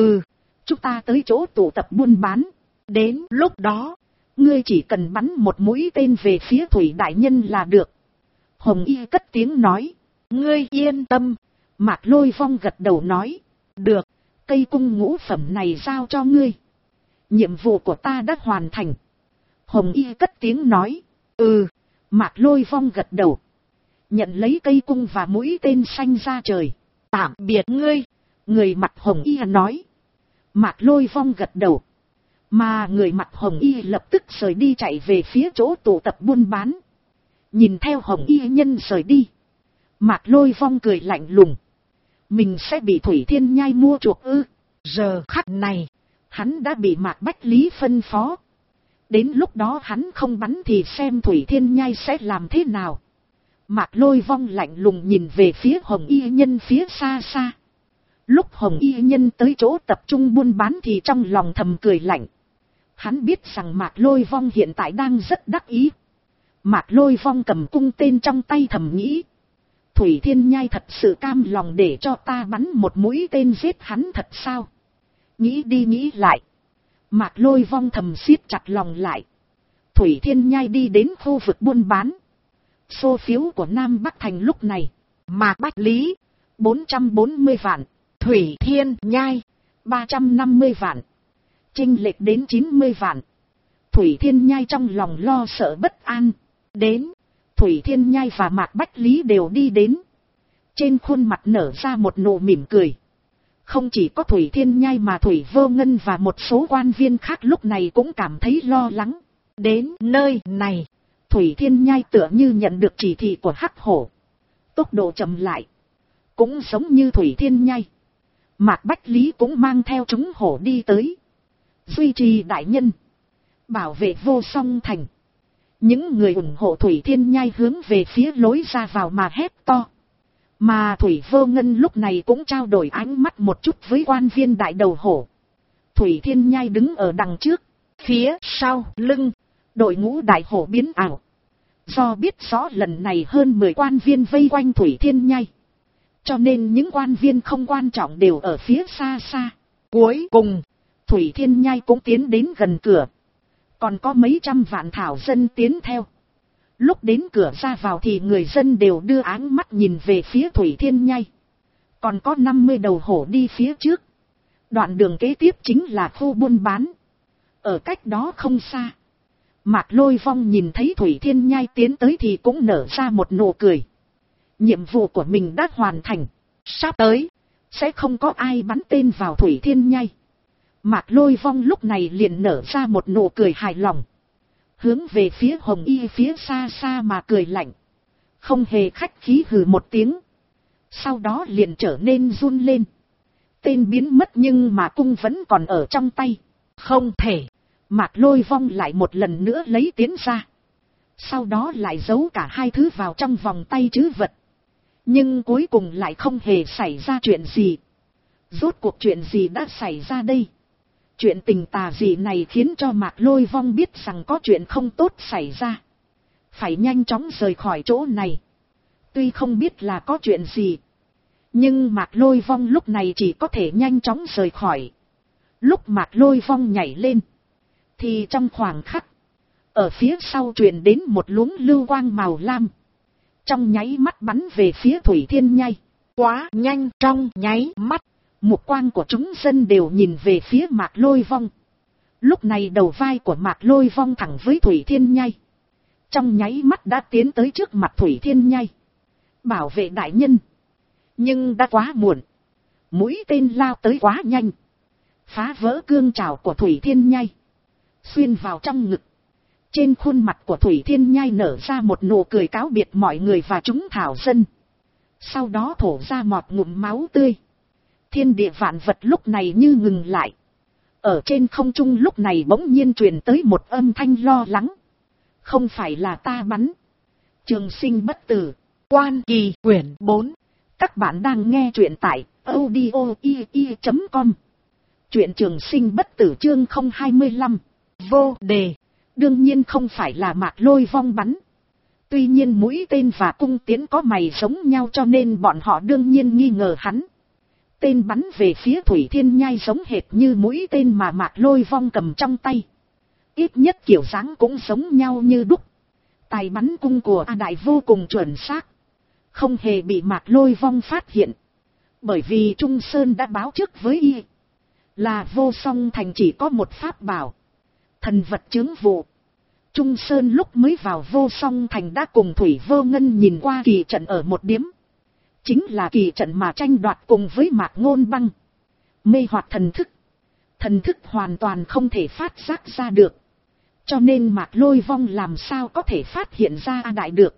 [SPEAKER 1] Chúng ta tới chỗ tụ tập buôn bán. Đến lúc đó, ngươi chỉ cần bắn một mũi tên về phía Thủy đại nhân là được. Hồng Y cất tiếng nói. Ngươi yên tâm. Mạc Lôi Phong gật đầu nói. Được, cây cung ngũ phẩm này giao cho ngươi. Nhiệm vụ của ta đã hoàn thành. Hồng Y cất tiếng nói. Mạc Lôi Vong gật đầu. Nhận lấy cây cung và mũi tên xanh ra trời. Tạm biệt ngươi. Người mặc hồng y nói. Mạc Lôi Vong gật đầu. Mà người mặc hồng y lập tức rời đi chạy về phía chỗ tụ tập buôn bán. Nhìn theo hồng y nhân rời đi. Mạc Lôi Vong cười lạnh lùng. Mình sẽ bị Thủy Thiên Nhai mua chuộc ư? Giờ khắc này, hắn đã bị Mạc Bách Lý phân phó. Đến lúc đó hắn không bắn thì xem Thủy Thiên Nhai sẽ làm thế nào. Mạc Lôi Vong lạnh lùng nhìn về phía hồng y nhân phía xa xa. Lúc hồng y nhân tới chỗ tập trung buôn bán thì trong lòng thầm cười lạnh. Hắn biết rằng Mạc Lôi Vong hiện tại đang rất đắc ý. Mạc Lôi Vong cầm cung tên trong tay thầm nghĩ. Thủy Thiên Nhai thật sự cam lòng để cho ta bắn một mũi tên giết hắn thật sao? Nghĩ đi nghĩ lại. Mạc Lôi Vong thầm siết chặt lòng lại. Thủy Thiên Nhai đi đến khu vực buôn bán. Số phiếu của Nam Bắc Thành lúc này. Mạc Bách Lý 440 vạn. Thủy Thiên Nhai 350 vạn. Chênh lệch đến 90 vạn. Thủy Thiên Nhai trong lòng lo sợ bất an. Đến. Thủy Thiên Nhai và Mạc Bách Lý đều đi đến. Trên khuôn mặt nở ra một nụ mỉm cười. Không chỉ có Thủy Thiên Nhai mà Thủy Vô Ngân và một số quan viên khác lúc này cũng cảm thấy lo lắng. Đến nơi này, Thủy Thiên Nhai tựa như nhận được chỉ thị của Hắc Hổ. Tốc độ chậm lại. Cũng giống như Thủy Thiên Nhai. Mạc Bách Lý cũng mang theo chúng hổ đi tới. Duy trì đại nhân. Bảo vệ Vô Song Thành. Những người ủng hộ Thủy Thiên Nhai hướng về phía lối ra vào mà hét to. Mà Thủy Vô Ngân lúc này cũng trao đổi ánh mắt một chút với quan viên đại đầu hổ. Thủy Thiên Nhai đứng ở đằng trước. Phía sau lưng, đội ngũ đại hổ biến ảo. Do biết rõ lần này hơn 10 quan viên vây quanh Thủy Thiên Nhai. Cho nên những quan viên không quan trọng đều ở phía xa xa. Cuối cùng, Thủy Thiên Nhai cũng tiến đến gần cửa. Còn có mấy trăm vạn thảo dân tiến theo. Lúc đến cửa ra vào thì người dân đều đưa áng mắt nhìn về phía Thủy Thiên Nhai. Còn có 50 đầu hổ đi phía trước. Đoạn đường kế tiếp chính là khu buôn bán. Ở cách đó không xa. Mạc Lôi Vong nhìn thấy Thủy Thiên Nhai tiến tới thì cũng nở ra một nụ cười. Nhiệm vụ của mình đã hoàn thành. Sắp tới, sẽ không có ai bắn tên vào Thủy Thiên Nhai. Mạc Lôi Vong lúc này liền nở ra một nụ cười hài lòng. Hướng về phía hồng y phía xa xa mà cười lạnh. Không hề khách khí hừ một tiếng. Sau đó liền trở nên run lên. Tên biến mất nhưng mà cung vẫn còn ở trong tay. Không thể. Mạc Lôi Vong lại một lần nữa lấy tiến ra. Sau đó lại giấu cả hai thứ vào trong vòng tay trữ vật. Nhưng cuối cùng lại không hề xảy ra chuyện gì. Rốt cuộc chuyện gì đã xảy ra đây? Chuyện tình tà gì này khiến cho Mạc Lôi Vong biết rằng có chuyện không tốt xảy ra. Phải nhanh chóng rời khỏi chỗ này. Tuy không biết là có chuyện gì. Nhưng Mạc Lôi Vong lúc này chỉ có thể nhanh chóng rời khỏi. Lúc Mạc Lôi Vong nhảy lên. Thì trong khoảng khắc. Ở phía sau truyền đến một luống lưu quang màu lam. Trong nháy mắt bắn về phía Thủy Thiên Nhai. Quá nhanh trong nháy mắt. Mục quang của chúng dân đều nhìn về phía Mạc Lôi Vong. Lúc này đầu vai của Mạc Lôi Vong thẳng với Thủy Thiên Nhai. Trong nháy mắt đã tiến tới trước mặt Thủy Thiên Nhai. Bảo vệ đại nhân. Nhưng đã quá muộn. Mũi tên lao tới quá nhanh. Phá vỡ cương trảo của Thủy Thiên Nhai. Xuyên vào trong ngực. Trên khuôn mặt của Thủy Thiên Nhai nở ra một nụ cười cáo biệt mọi người và chúng thảo dân. Sau đó thổ ra một ngụm máu tươi. Thiên địa vạn vật lúc này như ngừng lại. Ở trên không trung lúc này bỗng nhiên truyền tới một âm thanh lo lắng. Không phải là ta bắn. Trường Sinh Bất Tử. Quan Kỳ quyển 4. Các bạn đang nghe truyện tại audio.com. Truyện Trường Sinh Bất Tử chương 025. Vô đề. Đương nhiên không phải là Mạc Lôi Vong bắn. Tuy nhiên mũi tên và cung tiến có mày giống nhau cho nên bọn họ đương nhiên nghi ngờ hắn. Tên bắn về phía Thủy Thiên Nhai giống hệt như mũi tên mà Mạc Lôi Vong cầm trong tay. Ít nhất kiểu dáng cũng giống nhau như đúc. Tài bắn cung của A Đại vô cùng chuẩn xác. Không hề bị Mạc Lôi Vong phát hiện. Bởi vì Trung Sơn đã báo trước với y. Là Vô Song Thành chỉ có một pháp bảo. Thần vật chướng vụ. Trung Sơn lúc mới vào Vô Song Thành đã cùng Thủy Vô Ngân nhìn qua kỳ trận ở một điếm. Chính là kỳ trận mà tranh đoạt cùng với Mạc Ngôn Băng. Mê hoặc thần thức. Thần thức hoàn toàn không thể phát giác ra được. Cho nên Mạc Lôi Vong làm sao có thể phát hiện ra đại được.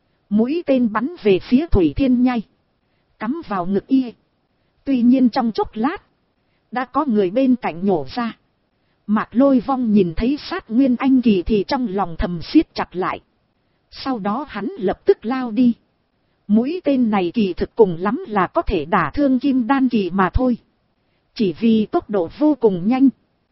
[SPEAKER 1] Mũi tên bắn về phía Thủy Thiên Nhai. Cắm vào ngực y. Tuy nhiên trong chốc lát. Đã có người bên cạnh nhổ ra. Mạc Lôi Vong nhìn thấy sát Nguyên Anh Kỳ thì trong lòng thầm siết chặt lại. Sau đó hắn lập tức lao đi. Mũi tên này kỳ thực cùng lắm là có thể đả thương Kim Đan Kỳ mà thôi. Chỉ vì tốc độ vô cùng nhanh.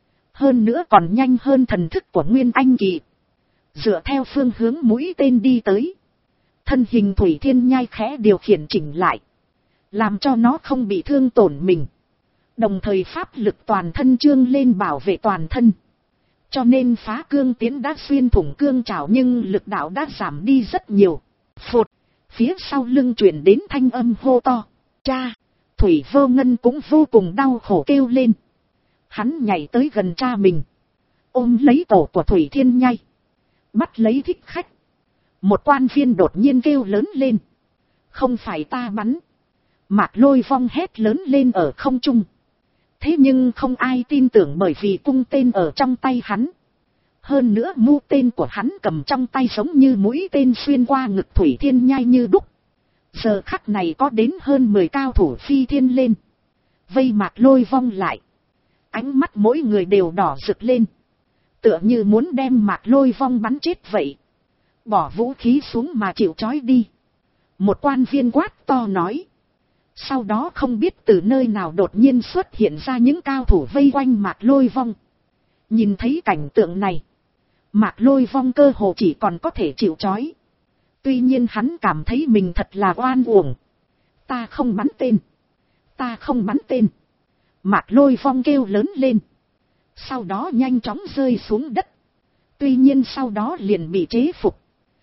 [SPEAKER 1] Hơn nữa còn nhanh hơn thần thức của Nguyên Anh Kỳ. Dựa theo phương hướng mũi tên đi tới. Thân hình Thủy Thiên Nhai khẽ điều khiển chỉnh lại. Làm cho nó không bị thương tổn mình. Đồng thời pháp lực toàn thân trương lên bảo vệ toàn thân. Cho nên phá cương tiến đã xuyên thủng cương trảo nhưng lực đạo đã giảm đi rất nhiều. Phụt, phía sau lưng chuyển đến thanh âm hô to. Cha, Thủy Vô Ngân cũng vô cùng đau khổ kêu lên. Hắn nhảy tới gần cha mình. Ôm lấy tổ của Thủy Thiên Nhai. Bắt lấy thích khách. Một quan viên đột nhiên kêu lớn lên. Không phải ta bắn. Mạc Lôi Vong hét lớn lên ở không trung. Thế nhưng không ai tin tưởng bởi vì cung tên ở trong tay hắn. Hơn nữa mu tên của hắn cầm trong tay giống như mũi tên xuyên qua ngực Thủy Thiên Nhai như đúc. Giờ khắc này có đến hơn 10 cao thủ phi thiên lên. Vây Mạc Lôi Vong lại. Ánh mắt mỗi người đều đỏ rực lên. Tựa như muốn đem Mạc Lôi Vong bắn chết vậy. Bỏ vũ khí xuống mà chịu trói đi. Một quan viên quát to nói. Sau đó không biết từ nơi nào đột nhiên xuất hiện ra những cao thủ vây quanh Mạc Lôi Vong. Nhìn thấy cảnh tượng này. Mạc Lôi Vong cơ hồ chỉ còn có thể chịu trói. Tuy nhiên hắn cảm thấy mình thật là oan uổng. Ta không bắn tên. Ta không bắn tên. Mạc Lôi Vong kêu lớn lên. Sau đó nhanh chóng rơi xuống đất. Tuy nhiên sau đó liền bị chế phục.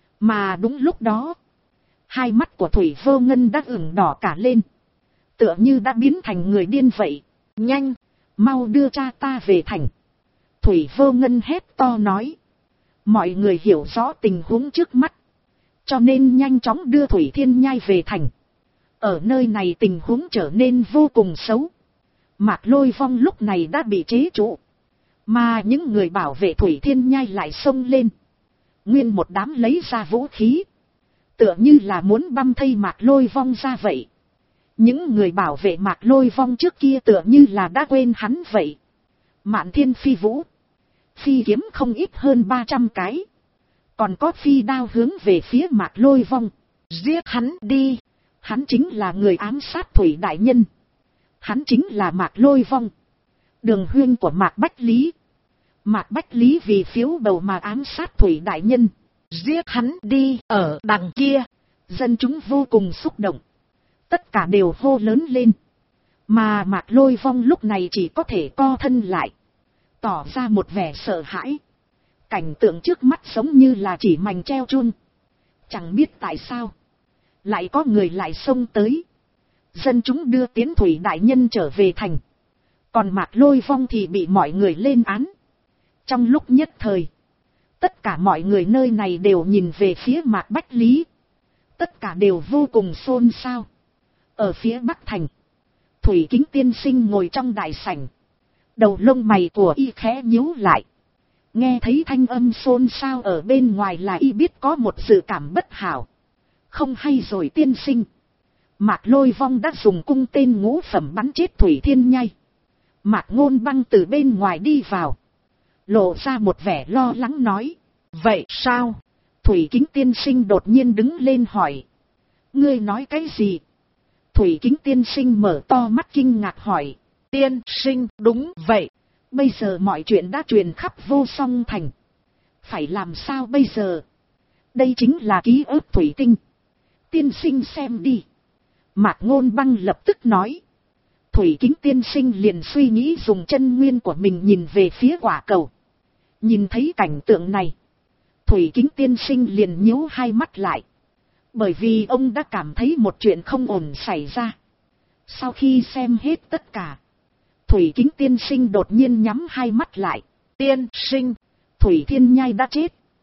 [SPEAKER 1] Mà đúng lúc đó. Hai mắt của Thủy Vô Ngân đã ửng đỏ cả lên. Tựa như đã biến thành người điên vậy. Nhanh, mau đưa cha ta về thành. Thủy Vô Ngân hét to nói. Mọi người hiểu rõ tình huống trước mắt. Cho nên nhanh chóng đưa Thủy Thiên Nhai về thành. Ở nơi này tình huống trở nên vô cùng xấu. Mạc Lôi Vong lúc này đã bị chế trụ. Mà những người bảo vệ Thủy Thiên Nhai lại xông lên. Nguyên một đám lấy ra vũ khí. Tựa như là muốn băm thây Mạc Lôi Vong ra vậy. Những người bảo vệ Mạc Lôi Vong trước kia tựa như là đã quên hắn vậy. Mạn thiên phi vũ. Phi kiếm không ít hơn 300 cái. Còn có phi đao hướng về phía Mạc Lôi Vong. Giết hắn đi. Hắn chính là người ám sát Thủy Đại Nhân. Hắn chính là Mạc Lôi Vong. Đường huynh của Mạc Bách Lý. Mạc Bách Lý vì phiếu bầu mà ám sát Thủy Đại Nhân. Giết hắn đi. Ở đằng kia. Dân chúng vô cùng xúc động. Tất cả đều hô lớn lên. Mà Mạc Lôi Vong lúc này chỉ có thể co thân lại. Tỏ ra một vẻ sợ hãi. Cảnh tượng trước mắt giống như là chỉ mành treo chun. Chẳng biết tại sao. Lại có người lại xông tới. Dân chúng đưa tiến Thủy Đại Nhân trở về thành. Còn Mạc Lôi Vong thì bị mọi người lên án. Trong lúc nhất thời. Tất cả mọi người nơi này đều nhìn về phía Mạc Bách Lý. Tất cả đều vô cùng xôn xao. Ở phía Bắc Thành. Thủy Kính tiên sinh ngồi trong đại sảnh. Đầu lông mày của y khẽ nhíu lại. Nghe thấy thanh âm xôn xao ở bên ngoài là y biết có một dự cảm bất hảo. Không hay rồi tiên sinh. Mạc Lôi Vong đã dùng cung tên ngũ phẩm bắn chết Thủy Thiên Nhai. Mạc Ngôn Băng từ bên ngoài đi vào. Lộ ra một vẻ lo lắng nói. Vậy sao? Thủy Kính tiên sinh đột nhiên đứng lên hỏi. Ngươi nói cái gì? Thủy Kính tiên sinh mở to mắt kinh ngạc hỏi. Tiên sinh, đúng vậy. Bây giờ mọi chuyện đã truyền khắp Vô Song Thành. Phải làm sao bây giờ? Đây chính là ký ức thủy tinh. Tiên sinh xem đi. Mạc Ngôn Băng lập tức nói. Thủy Kính tiên sinh liền suy nghĩ dùng chân nguyên của mình nhìn về phía quả cầu. Nhìn thấy cảnh tượng này. Thủy Kính tiên sinh liền nhíu hai mắt lại. Bởi vì ông đã cảm thấy một chuyện không ổn xảy ra. Sau khi xem hết tất cả. Thủy Kính tiên sinh đột nhiên nhắm hai mắt lại. Tiên sinh. Thủy Thiên Nhai đã chết.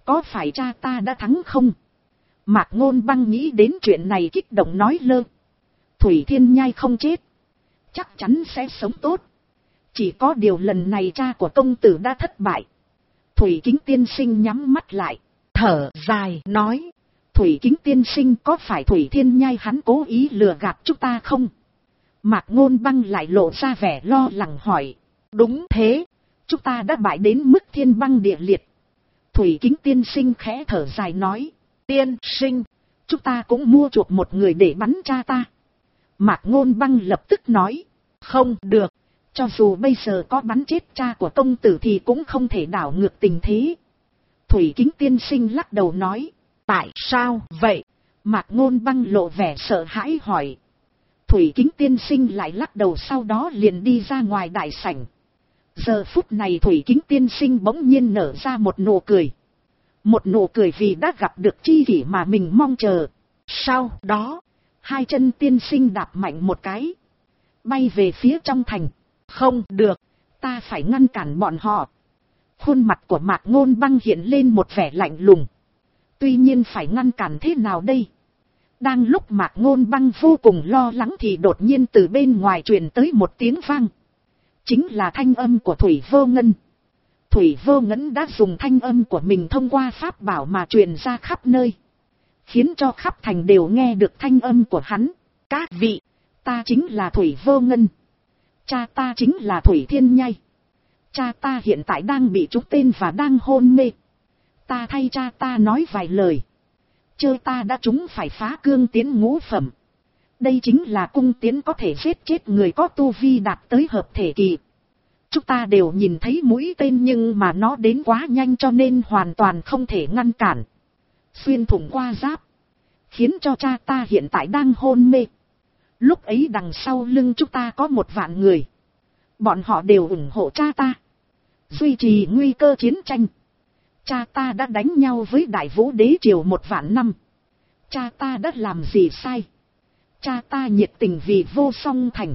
[SPEAKER 1] Có phải cha ta đã thắng không? Mạc Ngôn Băng nghĩ đến chuyện này kích động nói lơ. Thủy Thiên Nhai không chết, chắc chắn sẽ sống tốt. Chỉ có điều lần này cha của công tử đã thất bại. Thủy Kính tiên sinh nhắm mắt lại, thở dài nói. Thủy Kính tiên sinh, có phải Thủy Thiên Nhai hắn cố ý lừa gạt chúng ta không? Mạc Ngôn Băng lại lộ ra vẻ lo lắng hỏi. Đúng thế, chúng ta đã bại đến mức thiên băng địa liệt. Thủy Kính tiên sinh khẽ thở dài nói. Tiên sinh, chúng ta cũng mua chuộc một người để bắn cha ta. Mạc Ngôn Băng lập tức nói. Không được, cho dù bây giờ có bắn chết cha của công tử thì cũng không thể đảo ngược tình thế. Thủy Kính tiên sinh lắc đầu nói. Tại sao vậy? Mạc Ngôn Băng lộ vẻ sợ hãi hỏi. Thủy Kính tiên sinh lại lắc đầu, sau đó liền đi ra ngoài đại sảnh. Giờ phút này Thủy Kính tiên sinh bỗng nhiên nở ra một nụ cười. Một nụ cười vì đã gặp được chi kỷ mà mình mong chờ. Sau đó, hai chân tiên sinh đạp mạnh một cái, bay về phía trong thành. Không được, ta phải ngăn cản bọn họ. Khuôn mặt của Mạc Ngôn Băng hiện lên một vẻ lạnh lùng. Tuy nhiên phải ngăn cản thế nào đây? Đang lúc Mạc Ngôn Băng vô cùng lo lắng thì đột nhiên từ bên ngoài truyền tới một tiếng vang. Chính là thanh âm của Thủy Vô Ngân. Thủy Vô Ngân đã dùng thanh âm của mình thông qua pháp bảo mà truyền ra khắp nơi, khiến cho khắp thành đều nghe được thanh âm của hắn. Các vị, ta chính là Thủy Vô Ngân. Cha ta chính là Thủy Thiên Nhai. Cha ta hiện tại đang bị trúng tên và đang hôn mê. Ta thay cha ta nói vài lời. Chơ ta đã trúng phải phá cương tiến ngũ phẩm. Đây chính là cung tiến có thể giết chết người có tu vi đạt tới hợp thể kỳ. Chúng ta đều nhìn thấy mũi tên nhưng mà nó đến quá nhanh cho nên hoàn toàn không thể ngăn cản. Xuyên thủng qua giáp, khiến cho cha ta hiện tại đang hôn mê. Lúc ấy đằng sau lưng chúng ta có 1.000 người. Bọn họ đều ủng hộ cha ta, duy trì nguy cơ chiến tranh. Cha ta đã đánh nhau với Đại Vũ Đế Triều 1.000 năm. Cha ta đã làm gì sai? Cha ta nhiệt tình vì Vô Song Thành,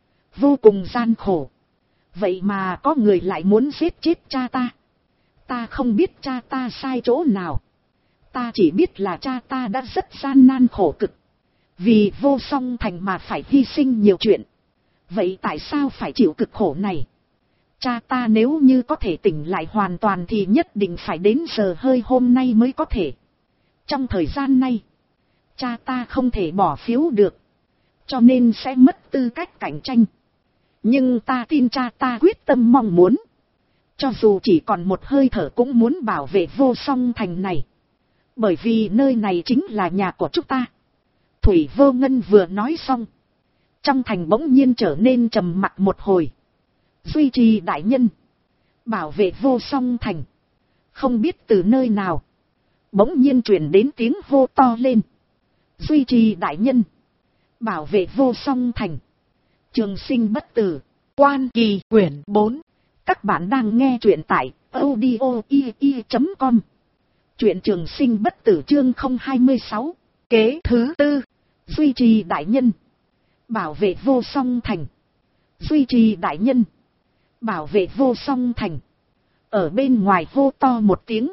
[SPEAKER 1] vô cùng gian khổ. Vậy mà có người lại muốn giết chết cha ta. Ta không biết cha ta sai chỗ nào. Ta chỉ biết là cha ta đã rất gian nan khổ cực, vì Vô Song Thành mà phải hy sinh nhiều chuyện. Vậy tại sao phải chịu cực khổ này? Cha ta nếu như có thể tỉnh lại hoàn toàn thì nhất định phải đến giờ hơi hôm nay mới có thể. Trong thời gian này, cha ta không thể bỏ phiếu được, cho nên sẽ mất tư cách cạnh tranh. Nhưng ta tin cha ta quyết tâm mong muốn. Cho dù chỉ còn một hơi thở cũng muốn bảo vệ Vô Song Thành này. Bởi vì nơi này chính là nhà của chúng ta. Thủy Vô Ngân vừa nói xong, trong thành bỗng nhiên trở nên trầm mặc một hồi. Duy trì đại nhân, bảo vệ Vô Song Thành. Không biết từ nơi nào, bỗng nhiên truyền đến tiếng hô to lên. Duy trì đại nhân, bảo vệ Vô Song Thành. Trường Sinh Bất Tử, Quan Kỳ, quyển 4. Các bạn đang nghe truyện tại audio.com. Truyện Trường Sinh Bất Tử chương 026. Kế thứ tư. Duy trì đại nhân, bảo vệ Vô Song Thành. Duy trì đại nhân, bảo vệ Vô Song Thành. Ở bên ngoài hô to một tiếng.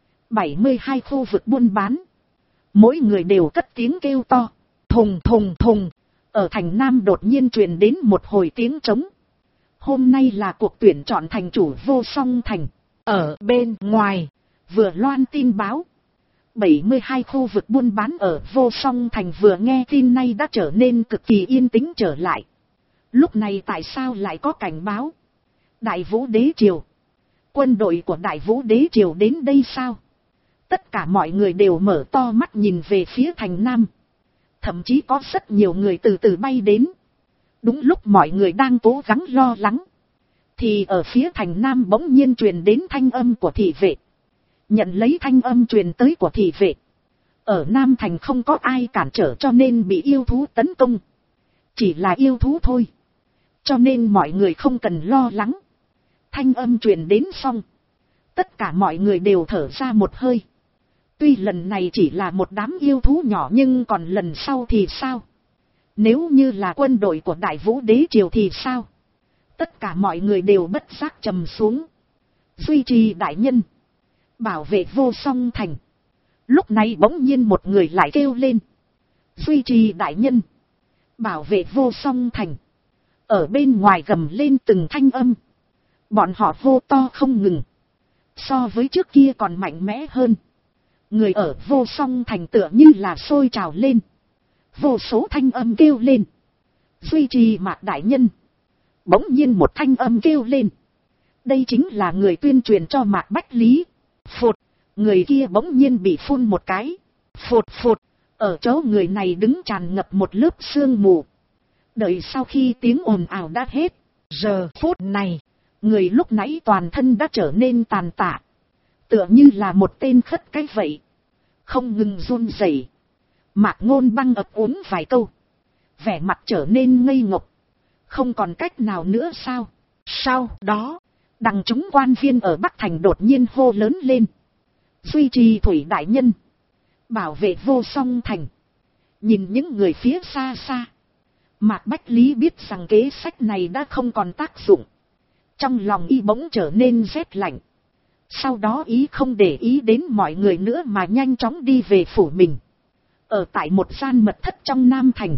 [SPEAKER 1] 72 khu vực buôn bán, mỗi người đều cất tiếng kêu to. Thùng thùng thùng. Ở thành Nam đột nhiên truyền đến một hồi tiếng trống. Hôm nay là cuộc tuyển chọn thành chủ Vô Song Thành. Ở bên ngoài vừa loan tin báo. 72 khu vực buôn bán ở Vô Song Thành vừa nghe tin này đã trở nên cực kỳ yên tĩnh trở lại. Lúc này tại sao lại có cảnh báo? Đại Vũ Đế Triều, quân đội của Đại Vũ Đế Triều đến đây sao? Tất cả mọi người đều mở to mắt nhìn về phía thành Nam. Thậm chí có rất nhiều người từ từ bay đến. Đúng lúc mọi người đang cố gắng lo lắng, thì ở phía thành Nam bỗng nhiên truyền đến thanh âm của thị vệ. Nhận lấy thanh âm truyền tới của thị vệ. Ở Nam Thành không có ai cản trở cho nên bị yêu thú tấn công. Chỉ là yêu thú thôi, cho nên mọi người không cần lo lắng. Thanh âm truyền đến xong, tất cả mọi người đều thở ra một hơi. Tuy lần này chỉ là một đám yêu thú nhỏ nhưng còn lần sau thì sao? Nếu như là quân đội của Đại Vũ Đế Triều thì sao? Tất cả mọi người đều bất giác trầm xuống. Duy trì đại nhân, bảo vệ Vô Song Thành. Lúc này bỗng nhiên một người lại kêu lên. Duy trì đại nhân. Bảo vệ Vô Song Thành. Ở bên ngoài gầm lên từng thanh âm. Bọn họ hô to không ngừng. So với trước kia còn mạnh mẽ hơn. Người ở Vô Song Thành tựa như là sôi trào lên. Vô số thanh âm kêu lên. Duy trì Mạc đại nhân. Bỗng nhiên một thanh âm kêu lên. Đây chính là người tuyên truyền cho Mạc Bách Lý. Phụt. Người kia bỗng nhiên bị phun một cái. Phụt phụt. Ở chỗ người này đứng tràn ngập một lớp sương mù. Đợi sau khi tiếng ồn ào đã hết. Giờ phút này. Người lúc nãy toàn thân đã trở nên tàn tạ. Tựa như là một tên khất cái vậy. Không ngừng run rẩy. Mạc Ngôn Băng ấp úng vài câu. Vẻ mặt trở nên ngây ngốc. Không còn cách nào nữa sao? Sau đó, đằng chúng quan viên ở Bắc Thành đột nhiên hô lớn lên. Duy trì Thủy đại nhân. Bảo vệ Vô Song Thành. Nhìn những người phía xa xa. Mạc Bách Lý biết rằng kế sách này đã không còn tác dụng. Trong lòng y bỗng trở nên rét lạnh. Sau đó ý không để ý đến mọi người nữa mà nhanh chóng đi về phủ mình. Ở tại một gian mật thất trong Nam Thành.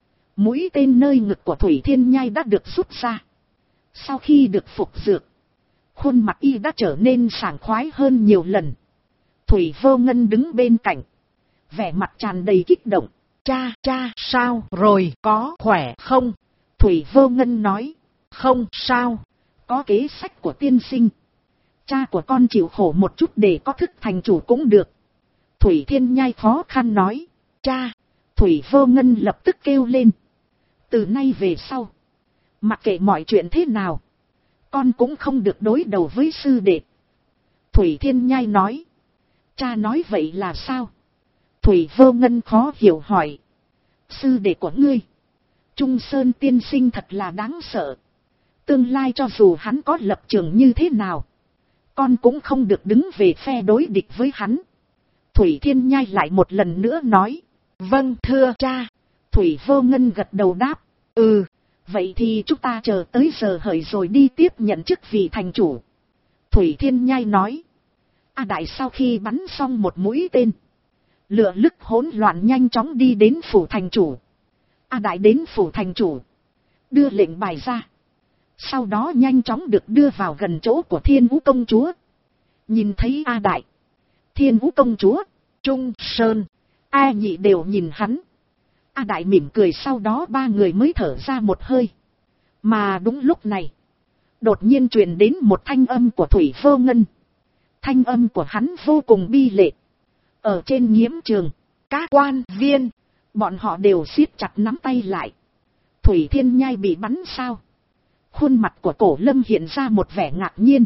[SPEAKER 1] Mũi tên nơi ngực của Thủy Thiên Nhai đã được rút ra. Sau khi được phục dược. Khuôn mặt y đã trở nên sảng khoái hơn nhiều lần. Thủy Vô Ngân đứng bên cạnh. Vẻ mặt tràn đầy kích động. Cha, sao rồi, có khỏe không? Thủy Vô Ngân nói. Không sao, có kế sách của tiên sinh. Cha của con chịu khổ một chút để có thức thành chủ cũng được. Thủy Thiên Nhai khó khăn nói. Cha, Thủy Vô Ngân lập tức kêu lên. Từ nay về sau, mặc kệ mọi chuyện thế nào, con cũng không được đối đầu với sư đệ. Thủy Thiên Nhai nói. Cha nói vậy là sao? Thủy Vô Ngân khó hiểu hỏi. Sư đệ của ngươi, Trung Sơn tiên sinh thật là đáng sợ. Tương lai cho dù hắn có lập trường như thế nào, con cũng không được đứng về phe đối địch với hắn. Thủy Thiên Nhai lại một lần nữa nói. Vâng thưa cha. Thủy Vô Ngân gật đầu đáp. Vậy thì chúng ta chờ tới giờ hợi rồi đi tiếp nhận chức vị thành chủ. Thủy Thiên Nhai nói. A Đại sau khi bắn xong một mũi tên, lựa lức hỗn loạn nhanh chóng đi đến phủ thành chủ. A Đại đến phủ thành chủ, đưa lệnh bài ra. Sau đó nhanh chóng được đưa vào gần chỗ của Thiên Vũ công chúa. Nhìn thấy A Đại, Thiên Vũ công chúa, Trung Sơn, A Nhị đều nhìn hắn. A Đại mỉm cười, sau đó ba người mới thở ra một hơi. Mà đúng lúc này, đột nhiên truyền đến một thanh âm của Thủy Vô Ngân. Thanh âm của hắn vô cùng bi lệ. Ở trên nghiễm trường, các quan viên, bọn họ đều siết chặt nắm tay lại. Thủy Thiên Nhai bị bắn sao? Khuôn mặt của Cổ Lâm hiện ra một vẻ ngạc nhiên.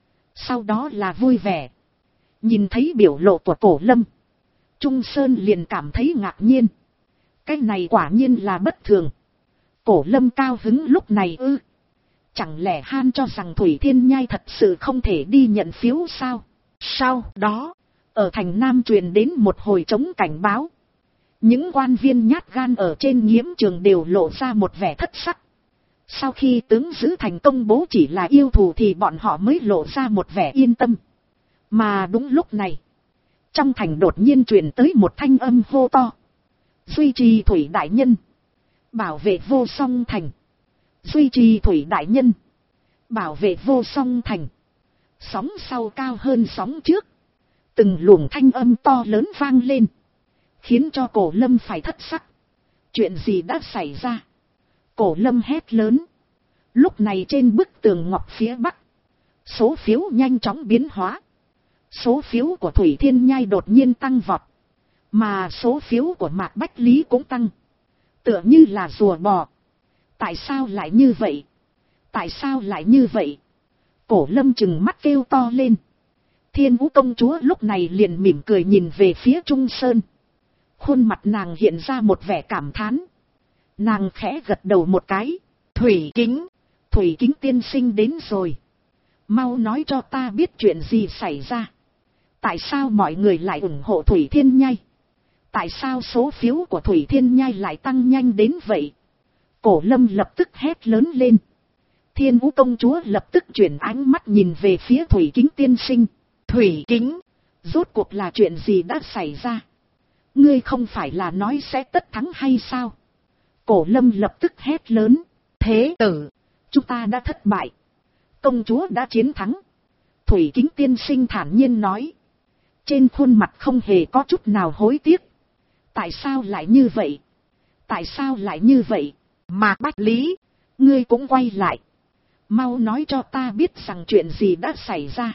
[SPEAKER 1] Sau đó là vui vẻ. Nhìn thấy biểu lộ của Cổ Lâm, Trung Sơn liền cảm thấy ngạc nhiên. Cái này quả nhiên là bất thường. Cổ Lâm cao hứng lúc này ư? Chẳng lẽ han cho rằng Thủy Thiên Nhai thật sự không thể đi nhận phiếu sao? Sau đó, ở thành Nam truyền đến một hồi trống cảnh báo. Những quan viên nhát gan ở trên nghiễm trường đều lộ ra một vẻ thất sắc. Sau khi tướng giữ thành công bố chỉ là yêu thù thì bọn họ mới lộ ra một vẻ yên tâm. Mà đúng lúc này, trong thành đột nhiên truyền tới một thanh âm hô to. Duy trì Thủy đại nhân. Bảo vệ Vô Song Thành. Duy trì Thủy đại nhân. Bảo vệ Vô Song Thành. Sóng sau cao hơn sóng trước. Từng luồng thanh âm to lớn vang lên, khiến cho Cổ Lâm phải thất sắc. Chuyện gì đã xảy ra? Cổ Lâm hét lớn. Lúc này trên bức tường ngọc phía bắc, số phiếu nhanh chóng biến hóa. Số phiếu của Thủy Thiên Nhai đột nhiên tăng vọt, mà số phiếu của Mạc Bách Lý cũng tăng. Tựa như là rùa bò. Tại sao lại như vậy? Tại sao lại như vậy? Cổ Lâm trừng mắt kêu to lên. Thiên Vũ công chúa lúc này liền mỉm cười nhìn về phía Trung Sơn. Khuôn mặt nàng hiện ra một vẻ cảm thán. Nàng khẽ gật đầu một cái. Thủy Kính tiên sinh đến rồi. Mau nói cho ta biết chuyện gì xảy ra. Tại sao mọi người lại ủng hộ Thủy Thiên Nhai? Tại sao số phiếu của Thủy Thiên Nhai lại tăng nhanh đến vậy? Cổ Lâm lập tức hét lớn lên. Thiên Vũ công chúa lập tức chuyển ánh mắt nhìn về phía Thủy Kính tiên sinh. Thủy Kính, Rốt cuộc là chuyện gì đã xảy ra? Ngươi không phải là nói sẽ tất thắng hay sao? Cổ Lâm lập tức hét lớn. Thế tử, chúng ta đã thất bại. Công chúa đã chiến thắng. Thủy Kính tiên sinh thản nhiên nói. Trên khuôn mặt không hề có chút nào hối tiếc. Tại sao lại như vậy? Tại sao lại như vậy? Mạc Bách Lý, ngươi cũng quay lại. Mau nói cho ta biết rằng chuyện gì đã xảy ra.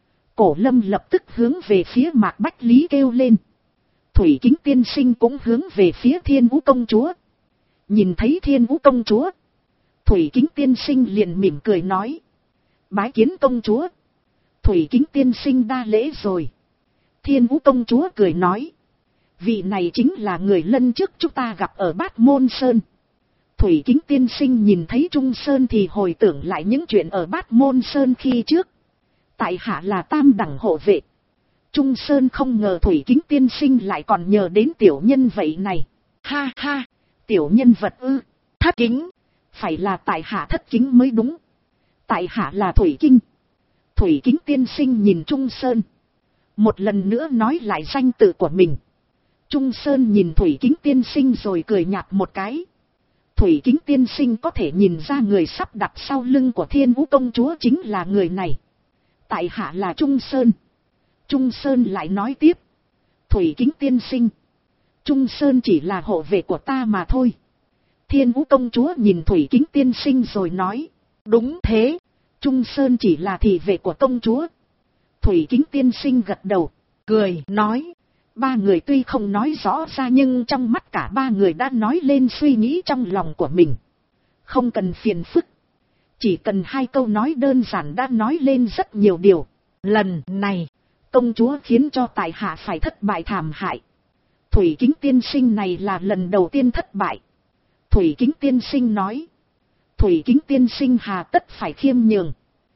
[SPEAKER 1] Cổ Lâm lập tức hướng về phía Mạc Bách Lý kêu lên. Thủy Kính tiên sinh cũng hướng về phía Thiên Vũ công chúa. Nhìn thấy Thiên Vũ công chúa, Thủy Kính tiên sinh liền mỉm cười nói. Bái kiến công chúa. Thủy Kính tiên sinh đa lễ rồi. Thiên Vũ công chúa cười nói. Vị này chính là người lần trước chúng ta gặp ở Bát Môn Sơn. Thủy Kính tiên sinh nhìn thấy Trung Sơn thì hồi tưởng lại những chuyện ở Bát Môn Sơn khi trước. Tại hạ là tam đẳng hộ vệ. Trung Sơn không ngờ Thủy Kính tiên sinh lại còn nhờ đến tiểu nhân vậy này. Ha ha, tiểu nhân vật ư, thất kính. Phải là tại hạ thất kính mới đúng. Tại hạ là Thủy Kính. Thủy Kính tiên sinh nhìn Trung Sơn. Một lần nữa nói lại danh tự của mình. Trung Sơn nhìn Thủy Kính tiên sinh rồi cười nhạt một cái. Thủy Kính tiên sinh có thể nhìn ra người sắp đặt sau lưng của Thiên Vũ công chúa chính là người này. Tại hạ là Trung Sơn. Trung Sơn lại nói tiếp. Thủy Kính tiên sinh, Trung Sơn chỉ là hộ vệ của ta mà thôi. Thiên Vũ công chúa nhìn Thủy Kính tiên sinh rồi nói. Đúng thế, Trung Sơn chỉ là thị vệ của công chúa. Thủy Kính tiên sinh gật đầu, cười, nói. Ba người tuy không nói rõ ra nhưng trong mắt cả ba người đã nói lên suy nghĩ trong lòng của mình. Không cần phiền phức. Chỉ cần hai câu nói đơn giản đã nói lên rất nhiều điều. Lần này, công chúa khiến cho tại hạ phải thất bại thảm hại. Thủy Kính tiên sinh này là lần đầu tiên thất bại. Thủy Kính tiên sinh nói. Thủy Kính tiên sinh hà tất phải khiêm nhường.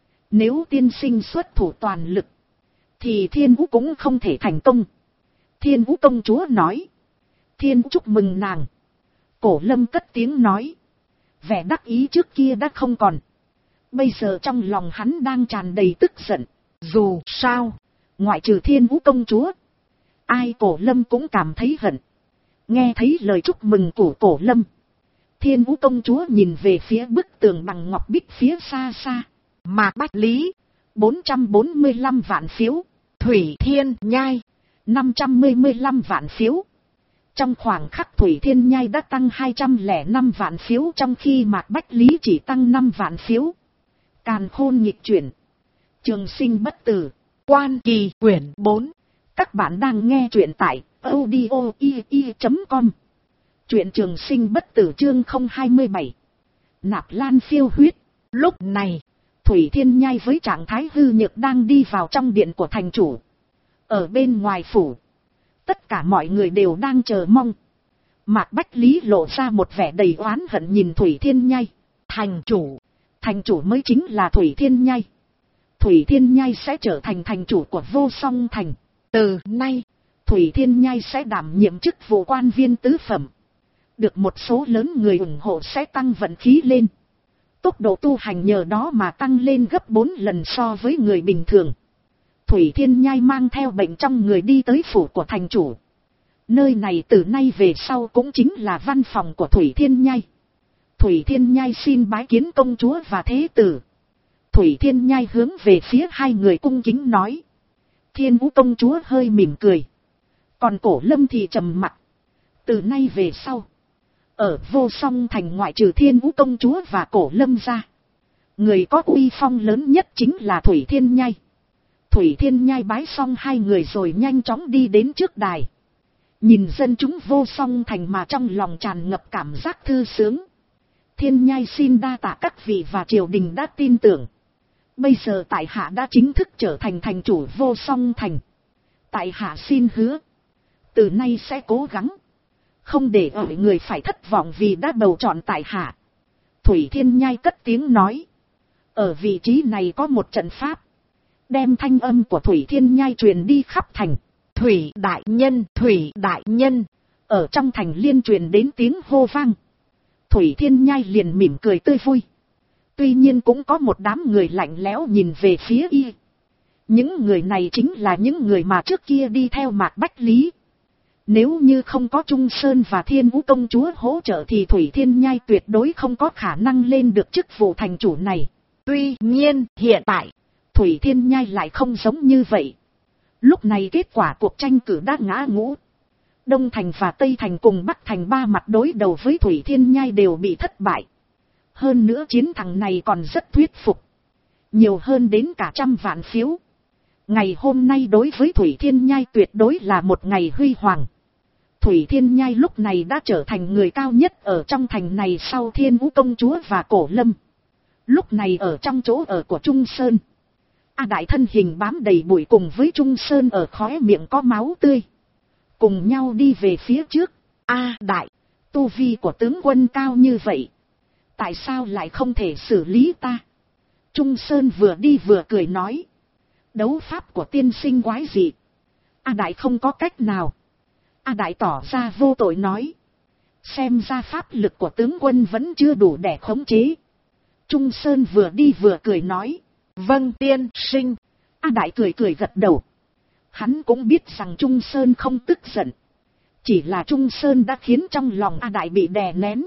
[SPEAKER 1] Nếu tiên sinh xuất thủ toàn lực, thì Thiên Vũ cũng không thể thành công. Thiên Vũ công chúa nói. Thiên Vũ chúc mừng nàng. Cổ Lâm cất tiếng nói. Vẻ đắc ý trước kia đã không còn. Bây giờ trong lòng hắn đang tràn đầy tức giận. Dù sao, ngoại trừ Thiên Vũ công chúa, ai Cổ Lâm cũng cảm thấy hận. Nghe thấy lời chúc mừng của Cổ Lâm, Thiên Vũ công chúa nhìn về phía bức tường bằng ngọc bích phía xa xa. Mạc Bách Lý, 445 vạn phiếu. Thủy Thiên Nhai, 515 vạn phiếu. Trong khoảng khắc Thủy Thiên Nhai đã tăng 205 vạn phiếu, trong khi Mạc Bách Lý chỉ tăng 5 vạn phiếu. Càn khôn nghịch chuyển. Trường sinh bất tử. Quan Kỳ quyển 4. Các bạn đang nghe truyện tại audio.com. Truyện Trường sinh bất tử chương 027. Nạp Lan phiêu huyết. Lúc này, Thủy Thiên Nhai với trạng thái hư nhược đang đi vào trong điện của thành chủ. Ở bên ngoài phủ, tất cả mọi người đều đang chờ mong. Mạc Bách Lý lộ ra một vẻ đầy oán hận nhìn Thủy Thiên Nhai. Thành chủ mới chính là Thủy Thiên Nhai. Thủy Thiên Nhai sẽ trở thành thành chủ của Vô Song Thành. Từ nay, Thủy Thiên Nhai sẽ đảm nhiệm chức vụ quan viên tứ phẩm. Được một số lớn người ủng hộ sẽ tăng vận khí lên. Tốc độ tu hành nhờ đó mà tăng lên gấp 4 lần so với người bình thường. Thủy Thiên Nhai mang theo bệnh trong người đi tới phủ của thành chủ. Nơi này từ nay về sau cũng chính là văn phòng của Thủy Thiên Nhai. Thủy Thiên Nhai xin bái kiến công chúa và thế tử. Thủy Thiên Nhai hướng về phía hai người cung kính nói. Thiên Vũ công chúa hơi mỉm cười. Còn Cổ Lâm thì trầm mặc. Từ nay về sau, ở Vô Song Thành ngoại trừ Thiên Vũ công chúa và Cổ Lâm ra, người có uy phong lớn nhất chính là Thủy Thiên Nhai. Thủy Thiên Nhai bái xong hai người rồi nhanh chóng đi đến trước đài. Nhìn dân chúng Vô Song Thành mà trong lòng tràn ngập cảm giác thư sướng. Thiên Nhai xin đa tạ các vị và triều đình đã tin tưởng. Bây giờ tại hạ đã chính thức trở thành thành chủ Vô Song Thành. Tại hạ xin hứa, từ nay sẽ cố gắng, không để ở người phải thất vọng vì đã bầu chọn tại hạ. Thủy Thiên Nhai cất tiếng nói. Ở vị trí này có một trận pháp, đem thanh âm của Thủy Thiên Nhai truyền đi khắp thành. Thủy đại nhân, ở trong thành liên truyền đến tiếng hô vang. Thủy Thiên Nhai liền mỉm cười tươi vui. Tuy nhiên cũng có một đám người lạnh lẽo nhìn về phía y. Những người này chính là những người mà trước kia đi theo Mạc Bách Lý. Nếu như không có Trung Sơn và Thiên Vũ công chúa hỗ trợ thì Thủy Thiên Nhai tuyệt đối không có khả năng lên được chức vụ thành chủ này. Tuy nhiên, hiện tại, Thủy Thiên Nhai lại không giống như vậy. Lúc này kết quả cuộc tranh cử đã ngã ngũ. Đông Thành và Tây Thành cùng Bắc Thành ba mặt đối đầu với Thủy Thiên Nhai đều bị thất bại. Hơn nữa chiến thắng này còn rất thuyết phục. Nhiều hơn đến cả 100 vạn phiếu. Ngày hôm nay đối với Thủy Thiên Nhai tuyệt đối là một ngày huy hoàng. Thủy Thiên Nhai lúc này đã trở thành người cao nhất ở trong thành này sau Thiên Vũ công chúa và Cổ Lâm. Lúc này ở trong chỗ ở của Trung Sơn. A Đại thân hình bám đầy bụi cùng với Trung Sơn ở khóe miệng có máu tươi. Cùng nhau đi về phía trước. A Đại, tu vi của tướng quân cao như vậy. Tại sao lại không thể xử lý ta? Trung Sơn vừa đi vừa cười nói. Đấu pháp của tiên sinh quái dị. A Đại không có cách nào. A Đại tỏ ra vô tội nói. Xem ra pháp lực của tướng quân vẫn chưa đủ để khống chế. Trung Sơn vừa đi vừa cười nói. Vâng tiên sinh. A Đại cười cười gật đầu. Hắn cũng biết rằng Trung Sơn không tức giận. Chỉ là Trung Sơn đã khiến trong lòng A Đại bị đè nén.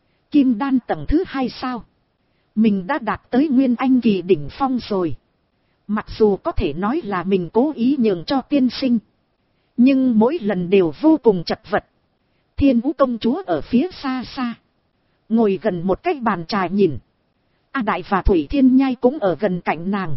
[SPEAKER 1] Kim đan tầng thứ 2 sao? Mình đã đạt tới Nguyên Anh kỳ đỉnh phong rồi. Mặc dù có thể nói là mình cố ý nhường cho tiên sinh. Nhưng mỗi lần đều vô cùng chật vật. Thiên Vũ công chúa ở phía xa xa. Ngồi gần một cái bàn trà nhìn. A Đại và Thủy Thiên Nhai cũng ở gần cạnh nàng.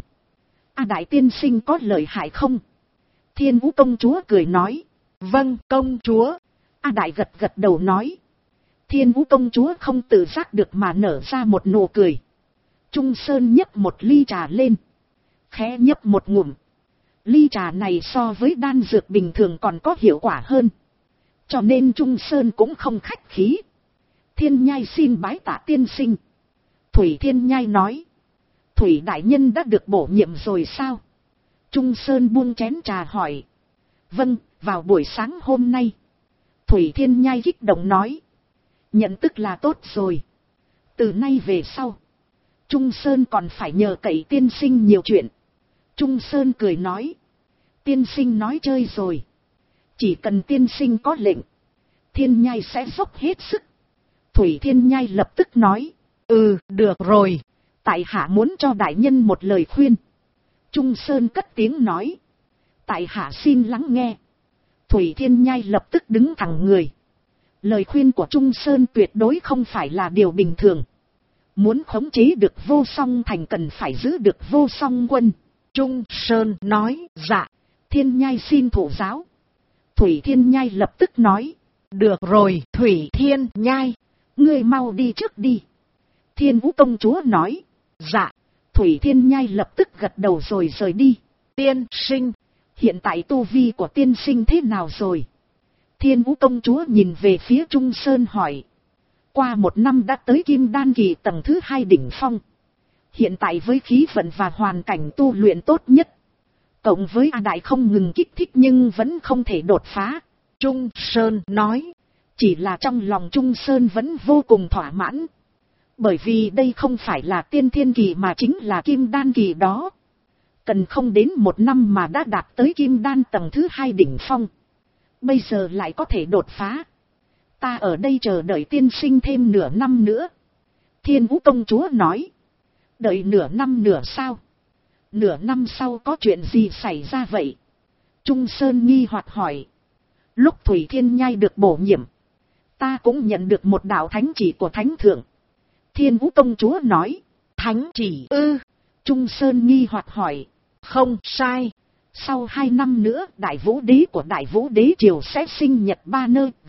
[SPEAKER 1] A Đại tiên sinh có lợi hại không? Thiên Vũ công chúa cười nói. Vâng công chúa. A Đại gật gật đầu nói. Thiên Vũ công chúa không tự giác được mà nở ra một nụ cười. Trung Sơn nhấp một ly trà lên. Khẽ nhấp một ngụm. Ly trà này so với đan dược bình thường còn có hiệu quả hơn. Cho nên Trung Sơn cũng không khách khí. Thiên Nhai xin bái tạ tiên sinh. Thủy Thiên Nhai nói. Thủy đại nhân đã được bổ nhiệm rồi sao? Trung Sơn buông chén trà hỏi. Vâng, vào buổi sáng hôm nay. Thủy Thiên Nhai kích động nói. Nhận tức là tốt rồi. Từ nay về sau. Trung Sơn còn phải nhờ cậy tiên sinh nhiều chuyện. Trung Sơn cười nói. Tiên sinh nói chơi rồi. Chỉ cần tiên sinh có lệnh. Thiên Nhai sẽ dốc hết sức. Thủy Thiên Nhai lập tức nói. Được rồi. Tại hạ muốn cho đại nhân một lời khuyên. Trung Sơn cất tiếng nói. Tại hạ xin lắng nghe. Thủy Thiên Nhai lập tức đứng thẳng người. Lời khuyên của Trung Sơn tuyệt đối không phải là điều bình thường. Muốn khống chế được Vô Song Thành cần phải giữ được Vô Song Quân. Trung Sơn nói. Dạ. Thiên Nhai xin thụ giáo. Thủy Thiên Nhai lập tức nói. Được rồi Thủy Thiên Nhai. Ngươi mau đi trước đi. Thiên Vũ công chúa nói. Dạ. Thủy Thiên Nhai lập tức gật đầu rồi rời đi. Tiên sinh. Hiện tại tu vi của tiên sinh thế nào rồi? Thiên Vũ công chúa nhìn về phía Trung Sơn hỏi. Qua 1 năm đã tới Kim Đan kỳ tầng thứ 2 đỉnh phong. Hiện tại với khí vận và hoàn cảnh tu luyện tốt nhất. Cộng với A Đại không ngừng kích thích nhưng vẫn không thể đột phá. Trung Sơn nói. Chỉ là trong lòng Trung Sơn vẫn vô cùng thỏa mãn. Bởi vì đây không phải là tiên thiên kỳ mà chính là Kim Đan kỳ đó. Cần không đến 1 năm mà đã đạt tới Kim Đan tầng thứ 2 đỉnh phong. Bây giờ lại có thể đột phá. Ta ở đây chờ đợi tiên sinh thêm nửa năm nữa. Thiên Vũ công chúa nói. Đợi nửa năm nữa sao? Nửa năm sau có chuyện gì xảy ra vậy? Trung Sơn nghi hoặc hỏi. Lúc Thủy Thiên Nhai được bổ nhiệm. Ta cũng nhận được một đạo thánh chỉ của Thánh Thượng. Thiên Vũ công chúa nói. Thánh chỉ ư? Trung Sơn nghi hoặc hỏi. Không sai. Sau 2 năm nữa Đại Vũ Đế của Đại Vũ Đế Triều sẽ sinh nhật 3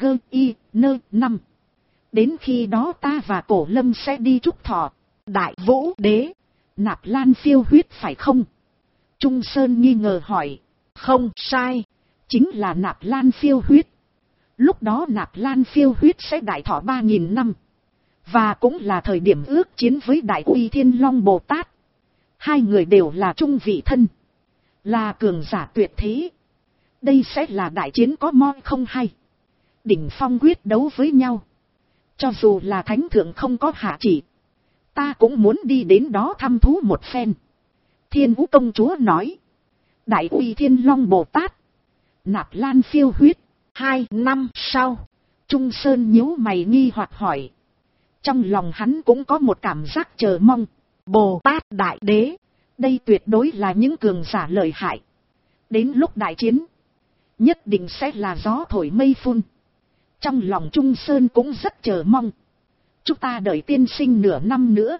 [SPEAKER 1] năm. Đến khi đó ta và Cổ Lâm sẽ đi chúc thọ. Đại Vũ Đế. Nạp Lan phiêu huyết phải không? Trung Sơn nghi ngờ hỏi. Không sai. Chính là Nạp Lan phiêu huyết. Lúc đó Nạp Lan phiêu huyết sẽ đại thọ 3.000 năm. Và cũng là thời điểm ước chiến với Đại Uy Thiên Long Bồ Tát. 2 người đều là trung vị thân. Là cường giả tuyệt thế. Đây sẽ là đại chiến có moi không hay. Đỉnh phong quyết đấu với nhau. Cho dù là Thánh Thượng không có hạ chỉ. Ta cũng muốn đi đến đó thăm thú một phen. Thiên Vũ công chúa nói. Đại Uy Thiên Long Bồ Tát. Nạp Lan phiêu huyết. 2 năm sau, Trung Sơn nhíu mày nghi hoặc hỏi. Trong lòng hắn cũng có một cảm giác chờ mong. Bồ Tát Đại Đế, đây tuyệt đối là những cường giả lợi hại. Đến lúc đại chiến, nhất định sẽ là gió thổi mây phun. Trong lòng Trung Sơn cũng rất chờ mong. Chúng ta đợi tiên sinh nửa năm nữa.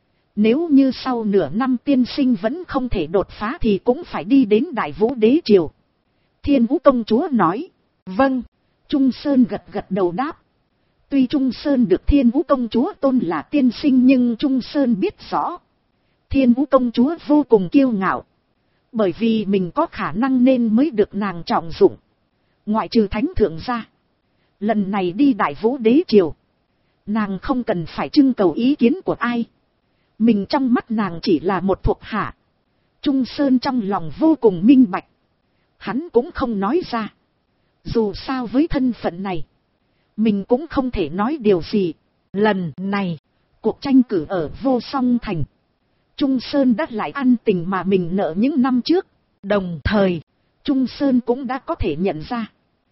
[SPEAKER 1] Nếu như sau nửa năm tiên sinh vẫn không thể đột phá thì cũng phải đi đến Đại Vũ Đế Triều. Thiên Vũ công chúa nói. Vâng. Trung Sơn gật gật đầu đáp. Tuy Trung Sơn được Thiên Vũ công chúa tôn là tiên sinh nhưng Trung Sơn biết rõ. Thiên Vũ công chúa vô cùng kiêu ngạo. Bởi vì mình có khả năng nên mới được nàng trọng dụng. Ngoại trừ thánh thượng ra. Lần này đi Đại Vũ Đế Triều. Nàng không cần phải trưng cầu ý kiến của ai. Mình trong mắt nàng chỉ là một thuộc hạ. Trung Sơn trong lòng vô cùng minh bạch. Hắn cũng không nói ra. Dù sao với thân phận này, mình cũng không thể nói điều gì. Lần này, cuộc tranh cử ở Vô Song Thành, Trung Sơn đã lại ăn tình mà mình nợ những năm trước. Đồng thời, Trung Sơn cũng đã có thể nhận ra.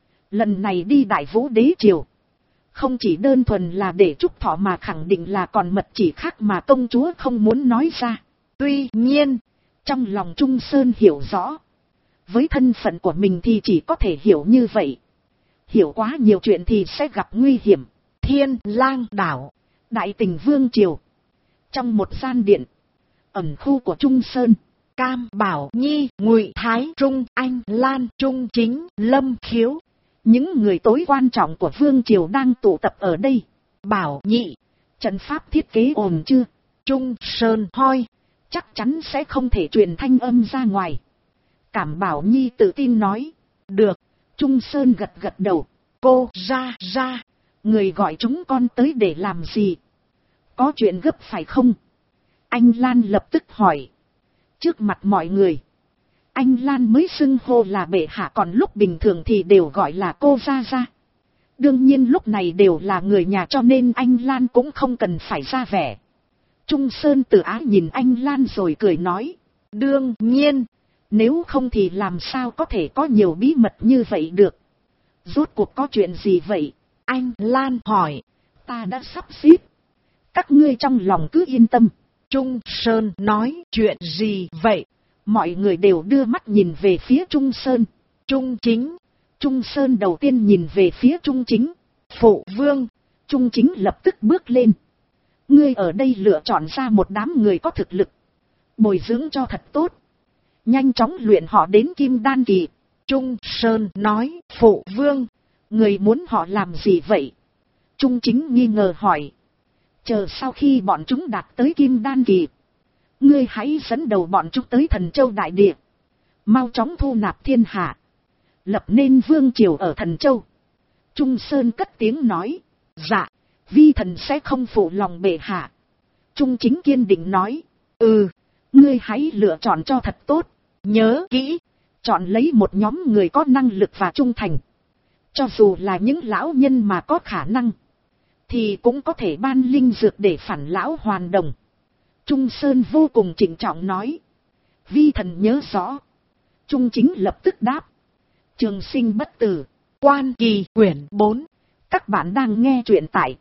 [SPEAKER 1] Lần này đi Đại Vũ Đế Triều, không chỉ đơn thuần là để chúc thọ mà khẳng định là còn mật chỉ khác mà công chúa không muốn nói ra. Tuy nhiên, trong lòng Trung Sơn hiểu rõ. Với thân phận của mình thì chỉ có thể hiểu như vậy. Hiểu quá nhiều chuyện thì sẽ gặp nguy hiểm. Thiên Lang Đảo, Đại Tình Vương Triều. Trong một gian điện, ẩn khu của Trung Sơn, Cam Bảo Nhi, Ngụy Thái Trung, Anh Lan, Trung Chính, Lâm Khiếu. Những người tối quan trọng của Vương Triều đang tụ tập ở đây. Bảo Nhị, trận pháp thiết kế ổn chưa? Trung Sơn hoi, chắc chắn sẽ không thể truyền thanh âm ra ngoài. Cảm Bảo Nhi tự tin nói. Được. Trung Sơn gật gật đầu. Cô ra, người gọi chúng con tới để làm gì? Có chuyện gấp phải không? Anh Lan lập tức hỏi. Trước mặt mọi người, anh Lan mới xưng hô là bệ hạ, còn lúc bình thường thì đều gọi là cô ra. Đương nhiên lúc này đều là người nhà cho nên anh Lan cũng không cần phải ra vẻ. Trung Sơn tự ái nhìn anh Lan rồi cười nói. Đương nhiên, nếu không thì làm sao có thể có nhiều bí mật như vậy được. Rốt cuộc có chuyện gì vậy? Anh Lan hỏi. Ta đã sắp xếp. Các ngươi trong lòng cứ yên tâm. Trung Sơn nói. Chuyện gì vậy? Mọi người đều đưa mắt nhìn về phía Trung Sơn. Trung Chính. Trung Sơn đầu tiên nhìn về phía Trung Chính. Phụ vương. Trung Chính lập tức bước lên. Ngươi ở đây lựa chọn ra một đám người có thực lực. Bồi dưỡng cho thật tốt. Nhanh chóng luyện họ đến Kim Đan kỳ. Trung Sơn nói. Phụ vương. Người muốn họ làm gì vậy? Trung Chính nghi ngờ hỏi. Chờ sau khi bọn chúng đạt tới Kim Đan kỳ, ngươi hãy dẫn đầu bọn chúng tới Thần Châu Đại Địa. Mau chóng thu nạp thiên hạ. Lập nên vương triều ở Thần Châu. Trung Sơn cất tiếng nói. Dạ, vi thần sẽ không phụ lòng bệ hạ. Trung Chính kiên định nói. Ngươi hãy lựa chọn cho thật tốt. Nhớ kỹ, chọn lấy một nhóm người có năng lực và trung thành. Cho dù là những lão nhân mà có khả năng, thì cũng có thể ban linh dược để phản lão hoàn đồng. Trung Sơn vô cùng trịnh trọng nói. Vi thần nhớ rõ. Trung Chính lập tức đáp. Trường Sinh Bất Tử, Quan Kỳ quyển 4. Các bạn đang nghe truyện tại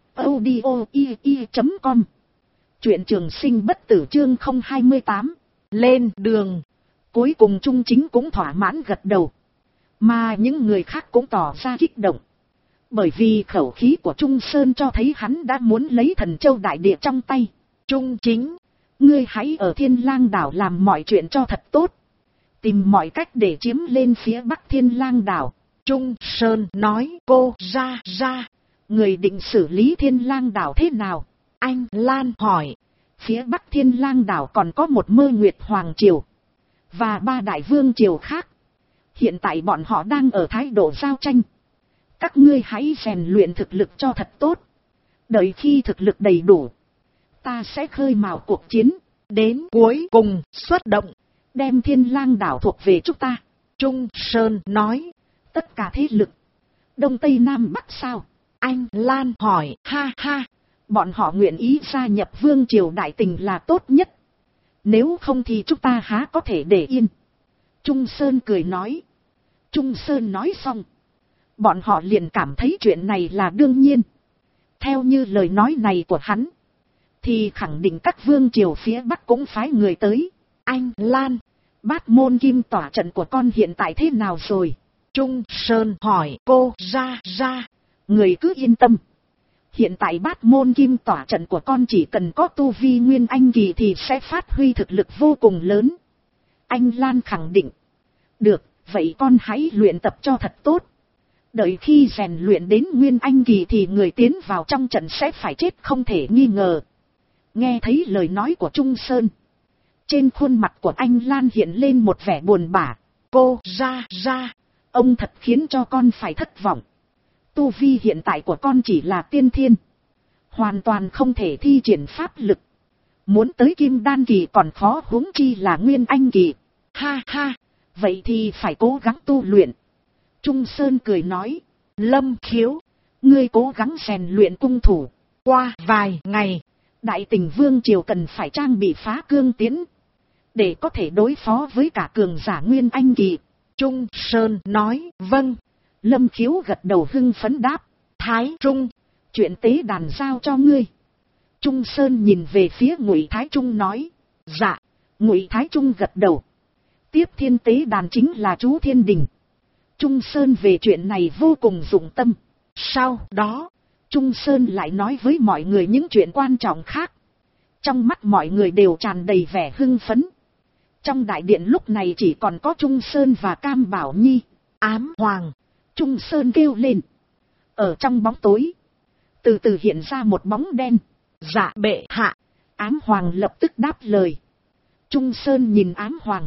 [SPEAKER 1] audio.com. Truyện Trường Sinh Bất Tử chương 028. Lên đường. Cuối cùng Trung Chính cũng thỏa mãn gật đầu. Mà những người khác cũng tỏ ra kích động. Bởi vì khẩu khí của Trung Sơn cho thấy hắn đã muốn lấy Thần Châu Đại Địa trong tay. Trung Chính, ngươi hãy ở Thiên Lang Đảo làm mọi chuyện cho thật tốt. Tìm mọi cách để chiếm lên phía Bắc Thiên Lang Đảo. Trung Sơn nói. Cô ra, người định xử lý Thiên Lang Đảo thế nào? Anh Lan hỏi. Phía Bắc Thiên Lang Đảo còn có một Mơ Nguyệt Hoàng Triều và 3 đại vương triều khác. Hiện tại bọn họ đang ở thái độ giao tranh. Các ngươi hãy rèn luyện thực lực cho thật tốt. Đợi khi thực lực đầy đủ, ta sẽ khơi mào cuộc chiến. Đến cuối cùng xuất động, đem Thiên Lang Đảo thuộc về chúng ta. Trung Sơn nói. Tất cả thế lực, Đông Tây Nam Bắc sao? Anh Lan hỏi. Ha, bọn họ nguyện ý gia nhập vương triều Đại Tình là tốt nhất. Nếu không thì chúng ta há có thể để yên. Trung Sơn cười nói. Trung Sơn nói xong, bọn họ liền cảm thấy chuyện này là đương nhiên. Theo như lời nói này của hắn, thì khẳng định các vương triều phía Bắc cũng phái người tới. Anh Lan, Bát Môn Kim tỏa trận của con hiện tại thế nào rồi? Trung Sơn hỏi. Cô ra. Người cứ yên tâm. Hiện tại Bát Môn Kim tỏa trận của con chỉ cần có tu vi Nguyên Anh kỳ thì sẽ phát huy thực lực vô cùng lớn. Anh Lan khẳng định. Được, vậy con hãy luyện tập cho thật tốt. Đợi khi rèn luyện đến Nguyên Anh kỳ thì người tiến vào trong trận sẽ phải chết không thể nghi ngờ. Nghe thấy lời nói của Trung Sơn, trên khuôn mặt của anh Lan hiện lên một vẻ buồn bã. Cô ra, ông thật khiến cho con phải thất vọng. Tu vi hiện tại của con chỉ là tiên thiên, hoàn toàn không thể thi triển pháp lực. Muốn tới Kim Đan kỳ còn khó, huống chi là Nguyên Anh kỳ. Ha ha, vậy thì phải cố gắng tu luyện. Trung Sơn cười nói. Lâm Khiếu, ngươi cố gắng rèn luyện cung thủ. Qua vài ngày, Đại Tình Vương triều cần phải trang bị phá cương tiến, để có thể đối phó với cả cường giả Nguyên Anh kỳ. Trung Sơn nói. Vâng. Lâm Khiếu gật đầu hưng phấn đáp. Thái Trung, chuyện tế đàn giao cho ngươi. Trung Sơn nhìn về phía Ngụy Thái Trung nói. Dạ. Ngụy Thái Trung gật đầu. Tiếp thiên tế đàn chính là chú Thiên Đình. Trung Sơn về chuyện này vô cùng dụng tâm. Sau đó, Trung Sơn lại nói với mọi người những chuyện quan trọng khác. Trong mắt mọi người đều tràn đầy vẻ hưng phấn. Trong đại điện lúc này chỉ còn có Trung Sơn và Cam Bảo Nhi. Ám Hoàng, Trung Sơn kêu lên. Ở trong bóng tối, từ từ hiện ra một bóng đen. Dạ bệ hạ. Ám Hoàng lập tức đáp lời. Trung Sơn nhìn Ám Hoàng,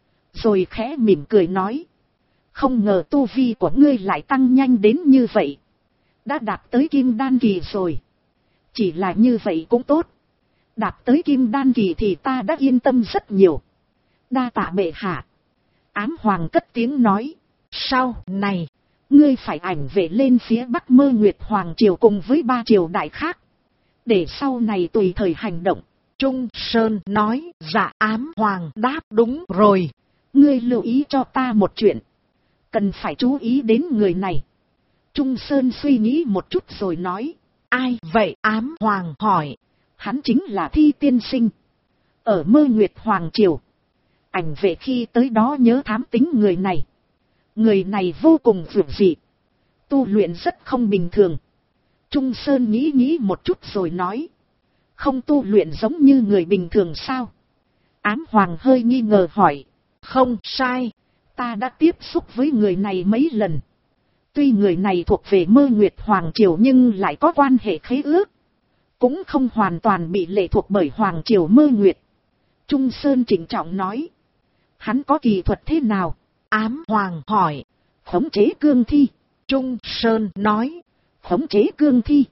[SPEAKER 1] rồi khẽ mỉm cười nói. Không ngờ tu vi của ngươi lại tăng nhanh đến như vậy. Đã đạt tới Kim Đan kỳ rồi. Chỉ là như vậy cũng tốt. Đạt tới Kim Đan kỳ thì ta đã yên tâm rất nhiều. Đa tạ bệ hạ. Ám Hoàng cất tiếng nói. Sau này, ngươi phải ảnh vệ lên phía Bắc Mơ Nguyệt Hoàng triều cùng với 3 triều đại khác, để sau này tùy thời hành động. Trung Sơn nói. Dạ. Ám Hoàng đáp. Đúng rồi. Ngươi lưu ý cho ta một chuyện. Cần phải chú ý đến người này. Trung Sơn suy nghĩ một chút rồi nói. Ai vậy? Ám Hoàng hỏi. Hắn chính là Thi tiên sinh, ở Mơ Nguyệt Hoàng triều. Ảnh vệ khi tới đó nhớ thám tính người này. Người này vô cùng vượt dị, tu luyện rất không bình thường. Trung Sơn nghĩ một chút rồi nói. Không tu luyện giống như người bình thường sao? Ám Hoàng hơi nghi ngờ hỏi. Không sai, ta đã tiếp xúc với người này mấy lần. Tuy người này thuộc về Mơ Nguyệt Hoàng triều nhưng lại có quan hệ khế ước, cũng không hoàn toàn bị lệ thuộc bởi Hoàng triều Mơ Nguyệt. Trung Sơn trịnh trọng nói. Hắn có kỳ thuật thế nào? Ám Hoàng hỏi. Khống chế cương thi. Trung Sơn nói. Khống chế cương thi?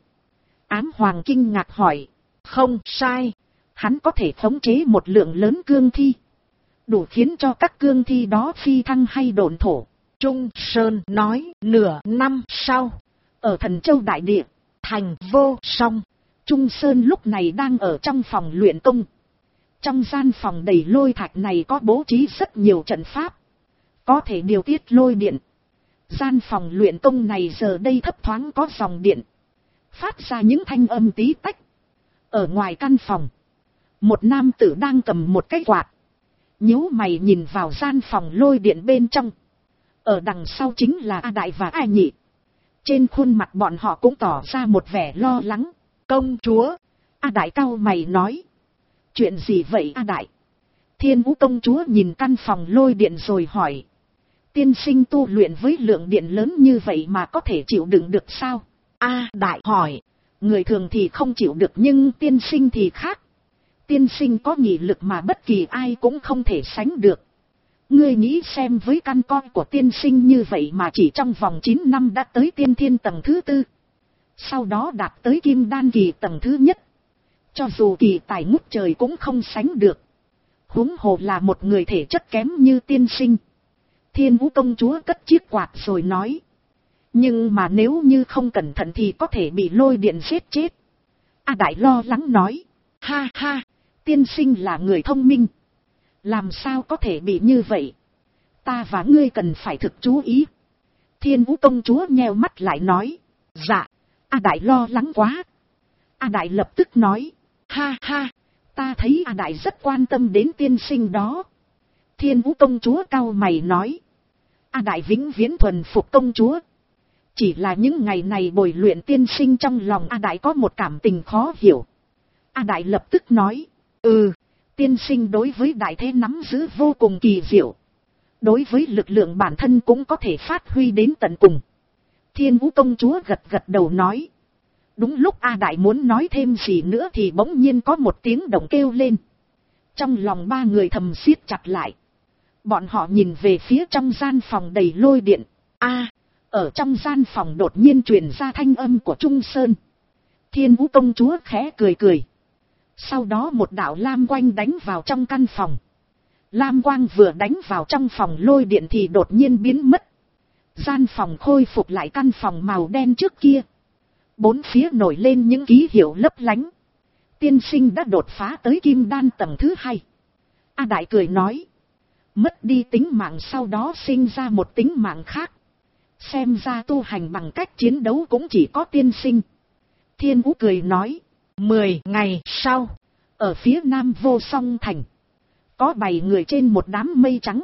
[SPEAKER 1] Ám Hoàng kinh ngạc hỏi. Không sai, hắn có thể khống chế một lượng lớn cương thi, đủ khiến cho các cương thi đó phi thăng hay độn thổ. Trung Sơn nói. Nửa năm sau, ở Thần Châu Đại Địa, thành Vô Song, Trung Sơn lúc này đang ở trong phòng luyện công. Trong gian phòng đầy lôi thạch này có bố trí rất nhiều trận pháp, có thể điều tiết lôi điện. Gian phòng luyện công này giờ đây thấp thoáng có dòng điện, phát ra những thanh âm tí tách. Ở ngoài căn phòng, một nam tử đang cầm một cái quạt, nhíu mày nhìn vào gian phòng lôi điện bên trong. Ở đằng sau chính là A Đại và A Nhị. Trên khuôn mặt bọn họ cũng tỏ ra một vẻ lo lắng. Công chúa, A Đại cau mày nói. Chuyện gì vậy A Đại? Thiên Vũ công chúa nhìn căn phòng lôi điện rồi hỏi. Tiên sinh tu luyện với lượng điện lớn như vậy mà có thể chịu đựng được sao? A Đại hỏi. Người thường thì không chịu được nhưng tiên sinh thì khác. Tiên sinh có nghị lực mà bất kỳ ai cũng không thể sánh được. Ngươi nghĩ xem, với căn con của tiên sinh như vậy mà chỉ trong vòng 9 năm đã tới tiên thiên tầng thứ 4. Sau đó đạt tới Kim Đan kỳ tầng thứ nhất. Cho dù kỳ tài ngút trời cũng không sánh được, huống hồ là một người thể chất kém như tiên sinh. Thiên Vũ công chúa cất chiếc quạt rồi nói. Nhưng mà nếu như không cẩn thận thì có thể bị lôi điện giết chết. A Đại lo lắng nói. Ha ha, tiên sinh là người thông minh, làm sao có thể bị như vậy? ta và ngươi cần phải thực chú ý. Thiên Vũ công chúa nheo mắt lại nói. Dạ, A Đại lo lắng quá. A Đại lập tức nói. Ha ha, ta thấy A Đại rất quan tâm đến tiên sinh đó. Thiên Vũ công chúa cau mày nói. A Đại vĩnh viễn thuần phục công chúa. Chỉ là những ngày này bồi luyện tiên sinh trong lòng A Đại có một cảm tình khó hiểu. A Đại lập tức nói. Tiên sinh đối với đại thế nắm giữ vô cùng kỳ diệu. Đối với lực lượng bản thân cũng có thể phát huy đến tận cùng. Thiên Vũ công chúa gật gật đầu nói. Đúng lúc A Đại muốn nói thêm gì nữa thì bỗng nhiên có một tiếng động kêu lên. Trong lòng ba người thầm siết chặt lại. Bọn họ nhìn về phía trong gian phòng đầy lôi điện. Ở trong gian phòng đột nhiên truyền ra thanh âm của Trung Sơn. Thiên Vũ công chúa khẽ cười cười. Sau đó một đạo lam quang đánh vào trong căn phòng. Lam quang vừa đánh vào trong phòng lôi điện thì đột nhiên biến mất. Gian phòng khôi phục lại căn phòng màu đen trước kia. Bốn phía nổi lên những ký hiệu lấp lánh. Tiên sinh đã đột phá tới kim đan tầng thứ 2. A Đại cười nói. Mất đi tính mạng sau đó sinh ra một tính mạng khác. Xem ra tu hành bằng cách chiến đấu cũng chỉ có tiên sinh. Thiên Vũ cười nói. 10 ngày sau, ở phía nam Vô Song Thành, có 7 người trên một đám mây trắng.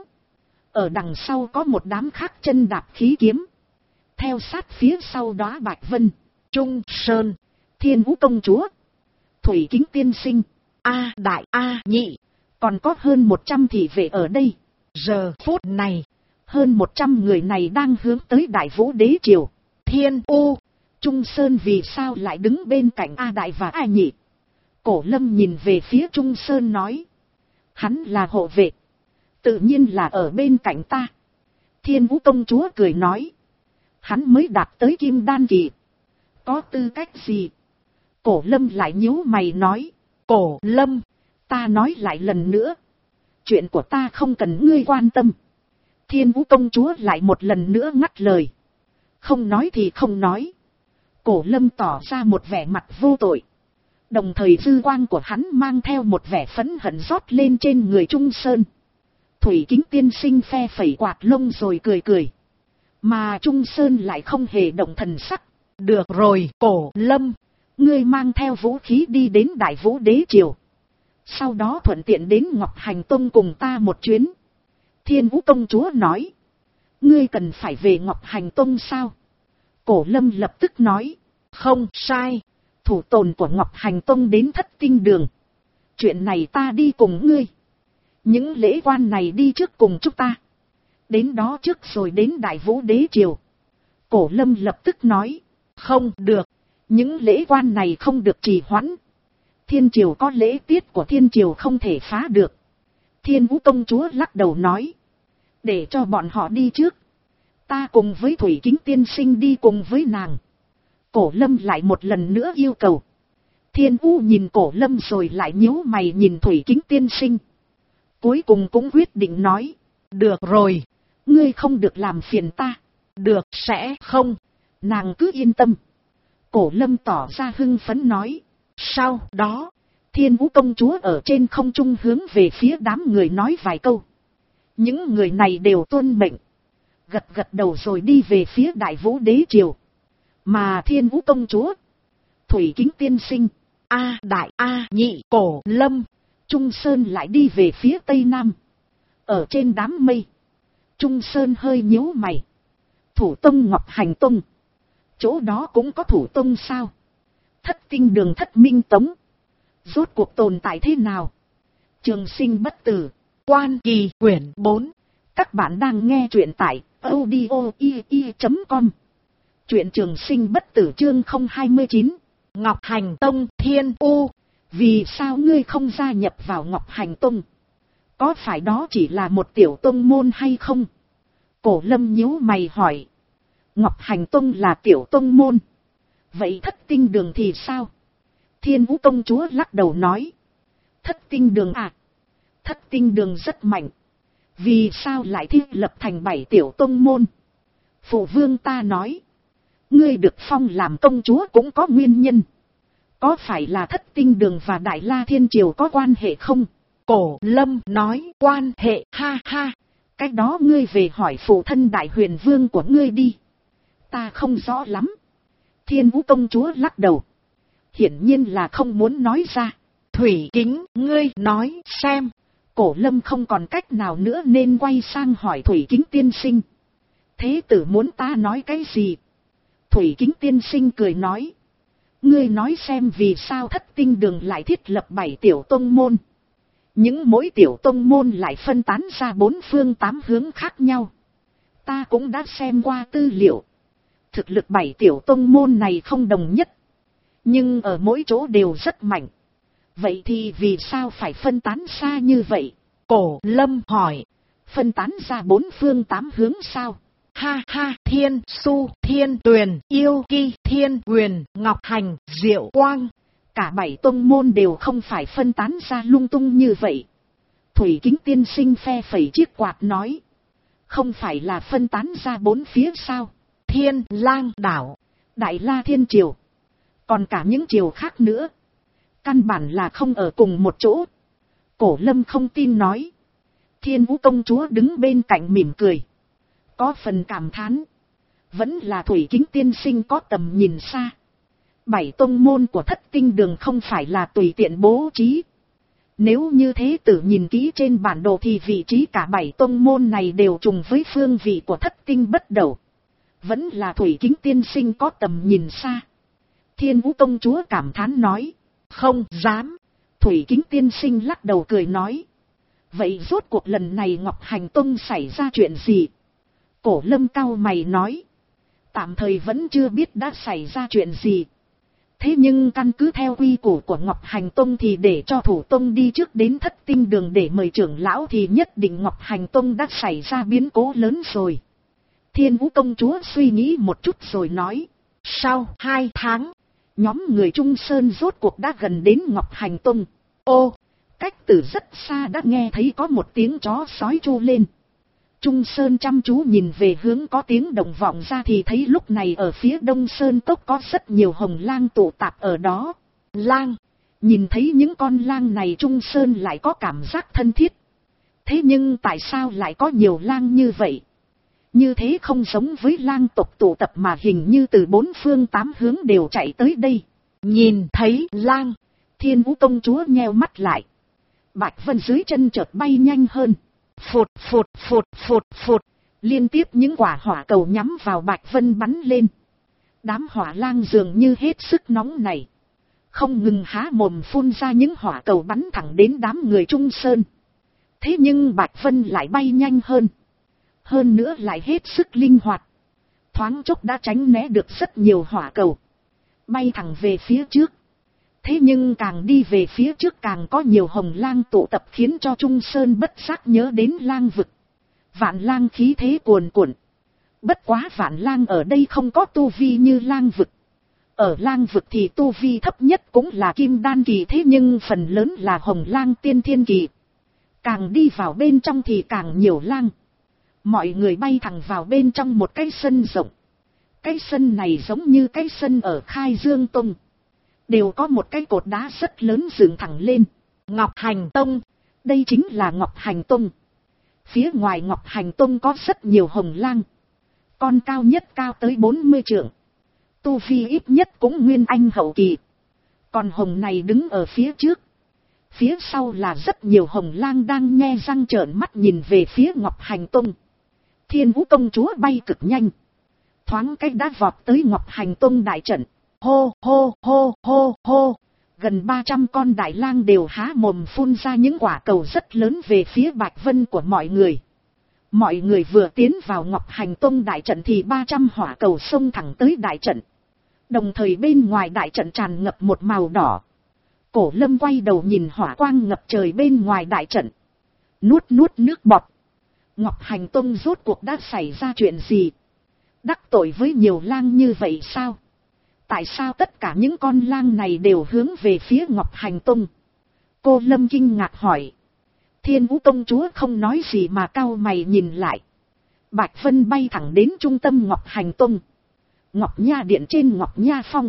[SPEAKER 1] Ở đằng sau có một đám khác chân đạp khí kiếm. Theo sát phía sau đó Bạch Vân, Trung Sơn, Thiên Vũ công chúa, Thủy Kính tiên sinh, A Đại, A Nhị. Còn có hơn 100 thị vệ ở đây. Giờ phút này, hơn 100 người này đang hướng tới Đại Vũ Đế Triều. Thiên U, Trung Sơn vì sao lại đứng bên cạnh A Đại và A Nhị? Cổ Lâm nhìn về phía Trung Sơn nói. Hắn là hộ vệ. Tự nhiên là ở bên cạnh ta. Thiên Vũ công chúa cười nói. Hắn mới đạt tới kim đan kỳ. Có tư cách gì? Cổ Lâm lại nhíu mày nói. Cổ Lâm, ta nói lại lần nữa. Chuyện của ta không cần ngươi quan tâm. Thiên Vũ công chúa lại một lần nữa ngắt lời. Không nói thì không nói. Cổ Lâm tỏ ra một vẻ mặt vô tội. Đồng thời dư quang của hắn mang theo một vẻ phẫn hận rót lên trên người Trung Sơn. Thủy Kính tiên sinh phe phẩy quạt lông rồi cười cười. Mà Trung Sơn lại không hề động thần sắc. Được rồi, Cổ Lâm, ngươi mang theo vũ khí đi đến Đại Vũ Đế Triều. Sau đó thuận tiện đến Ngọc Hành Tông cùng ta một chuyến. Thiên Vũ công chúa nói. Ngươi cần phải về Ngọc Hành Tông sao? Cổ Lâm lập tức nói. Không sai. Thủ tồn của Ngọc Hành Tông đến Thất Tinh Đường. Chuyện này ta đi cùng ngươi. Những lễ quan này đi trước cùng chúng ta. Đến đó trước rồi đến Đại Vũ Đế Triều. Cổ Lâm lập tức nói. Không được. Những lễ quan này không được trì hoãn. Thiên Triều có lễ tiết của Thiên Triều không thể phá được. Thiên Vũ công chúa lắc đầu nói. Để cho bọn họ đi trước. Ta cùng với Thủy Kính tiên sinh đi cùng với nàng. Cổ Lâm lại một lần nữa yêu cầu. Thiên U nhìn Cổ Lâm rồi lại nhíu mày nhìn Thủy Kính tiên sinh. Cuối cùng cũng quyết định nói. Được rồi. Ngươi không được làm phiền ta. Được, sẽ không. Nàng cứ yên tâm. Cổ Lâm tỏ ra hưng phấn nói. Sau đó, Thiên Vũ công chúa ở trên không trung hướng về phía đám người nói vài câu. Những người này đều tuân mệnh. Gật gật đầu rồi đi về phía Đại Vũ Đế Triều. Mà Thiên Vũ công chúa, Thủy Kính tiên sinh, A Đại, A Nhị, Cổ Lâm, Trung Sơn lại đi về phía Tây Nam. Ở trên đám mây, Trung Sơn hơi nhíu mày. Thủ tông Ngọc Hành Tông. Chỗ đó cũng có thủ tông sao? Thất Tinh Đường Thất Minh Tống. Rốt cuộc tồn tại thế nào? Trường Sinh Bất Tử. Quan Kỳ quyển 4. Các bạn đang nghe truyện tại audio.com. Truyện Trường Sinh Bất Tử chương 029. Ngọc Hành Tông. Thiên U. Vì sao ngươi không gia nhập vào Ngọc Hành Tông? Có phải đó chỉ là một tiểu tông môn hay không? Cổ Lâm nhíu mày hỏi. Ngọc Hành Tông là tiểu tông môn. Vậy Thất Tinh Đường thì sao? Thiên Vũ công chúa lắc đầu nói. Thất Tinh Đường à? Thất Tinh Đường rất mạnh. Vì sao lại thiết lập thành 7 tiểu tông môn? Phụ vương ta nói. Ngươi được phong làm công chúa cũng có nguyên nhân. Có phải là Thất Tinh Đường và Đại La Thiên Triều có quan hệ không? Cổ Lâm nói quan hệ ha ha. Cái đó ngươi về hỏi phụ thân đại huyền vương của ngươi đi. Ta không rõ lắm. Thiên Vũ công chúa lắc đầu. Hiển nhiên là không muốn nói ra. Thủy Kính, ngươi nói xem. Cổ Lâm không còn cách nào nữa nên quay sang hỏi Thủy Kính tiên sinh. Thế tử muốn ta nói cái gì? Thủy Kính tiên sinh cười nói. Ngươi nói xem vì sao Thất Tinh Đường lại thiết lập 7 tiểu tông môn. Những mỗi tiểu tông môn lại phân tán ra 4 phương 8 hướng khác nhau. Ta cũng đã xem qua tư liệu. Thực lực 7 tiểu tông môn này không đồng nhất. Nhưng ở mỗi chỗ đều rất mạnh. Vậy thì vì sao phải phân tán xa như vậy? Cổ Lâm hỏi. Phân tán ra 4 phương 8 hướng sao? Ha ha, Thiên Su, Thiên Tuyền, Yêu Ki, Thiên Huyền, Ngọc Hành, Diệu Quang. Cả 7 tông môn đều không phải phân tán ra lung tung như vậy. Thủy Kính tiên sinh phe phẩy chiếc quạt nói. Không phải là phân tán ra 4 phía sao? Thiên Lang đảo, Đại La Thiên Triều. Còn cả những triều khác nữa. Căn bản là không ở cùng một chỗ. Cổ Lâm không tin nói. Thiên Vũ công chúa đứng bên cạnh mỉm cười. Có phần cảm thán. Vẫn là Thủy Kính tiên sinh có tầm nhìn xa. 7 tông môn của Thất Tinh Đường không phải là tùy tiện bố trí. Nếu như thế tử nhìn kỹ trên bản đồ thì vị trí cả 7 tông môn này đều trùng với phương vị của Thất Tinh Bất Đẩu. Vẫn là Thủy Kính tiên sinh có tầm nhìn xa. Thiên Vũ công chúa cảm thán nói. Không dám. Thủy Kính tiên sinh lắc đầu cười nói. Vậy rốt cuộc lần này Ngọc Hành Tông xảy ra chuyện gì? Cổ Lâm cau mày nói. Tạm thời vẫn chưa biết đã xảy ra chuyện gì. Thế nhưng căn cứ theo quy củ của Ngọc Hành Tông thì để cho thủ tông đi trước đến Thất Tinh Đường để mời trưởng lão thì nhất định Ngọc Hành Tông đã xảy ra biến cố lớn rồi. Thiên Vũ công chúa suy nghĩ một chút rồi nói. Sau 2 tháng, nhóm người Trung Sơn rốt cuộc đã gần đến Ngọc Hành Tông. Ô, cách từ rất xa đã nghe thấy có một tiếng chó sói tru lên. Trung Sơn chăm chú nhìn về hướng có tiếng động vọng ra thì thấy lúc này ở phía đông Sơn Cốc có rất nhiều hồng lang tụ tạp ở đó. Lang, nhìn thấy những con lang này Trung Sơn lại có cảm giác thân thiết. Thế nhưng tại sao lại có nhiều lang như vậy? Như thế không giống với lang tộc tụ tập mà hình như từ 4 phương 8 hướng đều chạy tới đây. Nhìn thấy lang, Thiên Vũ công chúa nheo mắt lại. Bạch Vân dưới chân chợt bay nhanh hơn. Phụt phụt phụt phụt phụt, liên tiếp những quả hỏa cầu nhắm vào Bạch Vân bắn lên. Đám hỏa lang dường như hết sức nóng này, không ngừng há mồm phun ra những hỏa cầu bắn thẳng đến đám người Trung Sơn. Thế nhưng Bạch Vân lại bay nhanh hơn nữa lại hết sức linh hoạt. Thoáng chốc đã tránh né được rất nhiều hỏa cầu, bay thẳng về phía trước. Thế nhưng càng đi về phía trước càng có nhiều hồng lang tụ tập khiến cho Trung Sơn bất giác nhớ đến lang vực. Vạn lang khí thế cuồn cuộn. Bất quá vạn lang ở đây không có tu vi như lang vực. Ở lang vực thì tu vi thấp nhất cũng là kim đan kỳ, thế nhưng phần lớn là hồng lang tiên thiên kỳ. Càng đi vào bên trong thì càng nhiều lang. Mọi người bay thẳng vào bên trong một cái sân rộng. Cái sân này giống như cái sân ở Khai Dương Tông. Đều có một cái cột đá rất lớn dựng thẳng lên. Ngọc Hành Tông. Đây chính là Ngọc Hành Tông. Phía ngoài Ngọc Hành Tông có rất nhiều hồng lang. Con cao nhất cao tới 40 trượng. Tu vi ít nhất cũng nguyên anh hậu kỳ. Còn hồng này đứng ở phía trước. Phía sau là rất nhiều hồng lang đang nhe răng trợn mắt nhìn về phía Ngọc Hành Tông. Thiên Vũ công chúa bay cực nhanh. Thoáng cách đã vọt tới Ngọc Hành Tông đại trận. Hô hô hô hô hô. Gần 300 con đại lang đều há mồm phun ra những quả cầu rất lớn về phía Bạch Vân của mọi người. Mọi người vừa tiến vào Ngọc Hành Tông đại trận thì 300 hỏa cầu xông thẳng tới đại trận. Đồng thời bên ngoài đại trận tràn ngập một màu đỏ. Cổ Lâm quay đầu nhìn hỏa quang ngập trời bên ngoài đại trận. Nuốt nước bọt. Ngọc Hành Tông rốt cuộc đã xảy ra chuyện gì? Đắc tội với nhiều lang như vậy sao? Tại sao tất cả những con lang này đều hướng về phía Ngọc Hành Tông? Cô Lâm kinh ngạc hỏi. Thiên Vũ công chúa không nói gì mà cau mày nhìn lại. Bạch Vân bay thẳng đến trung tâm Ngọc Hành Tông. Ngọc Nha Điện trên Ngọc Nha Phong.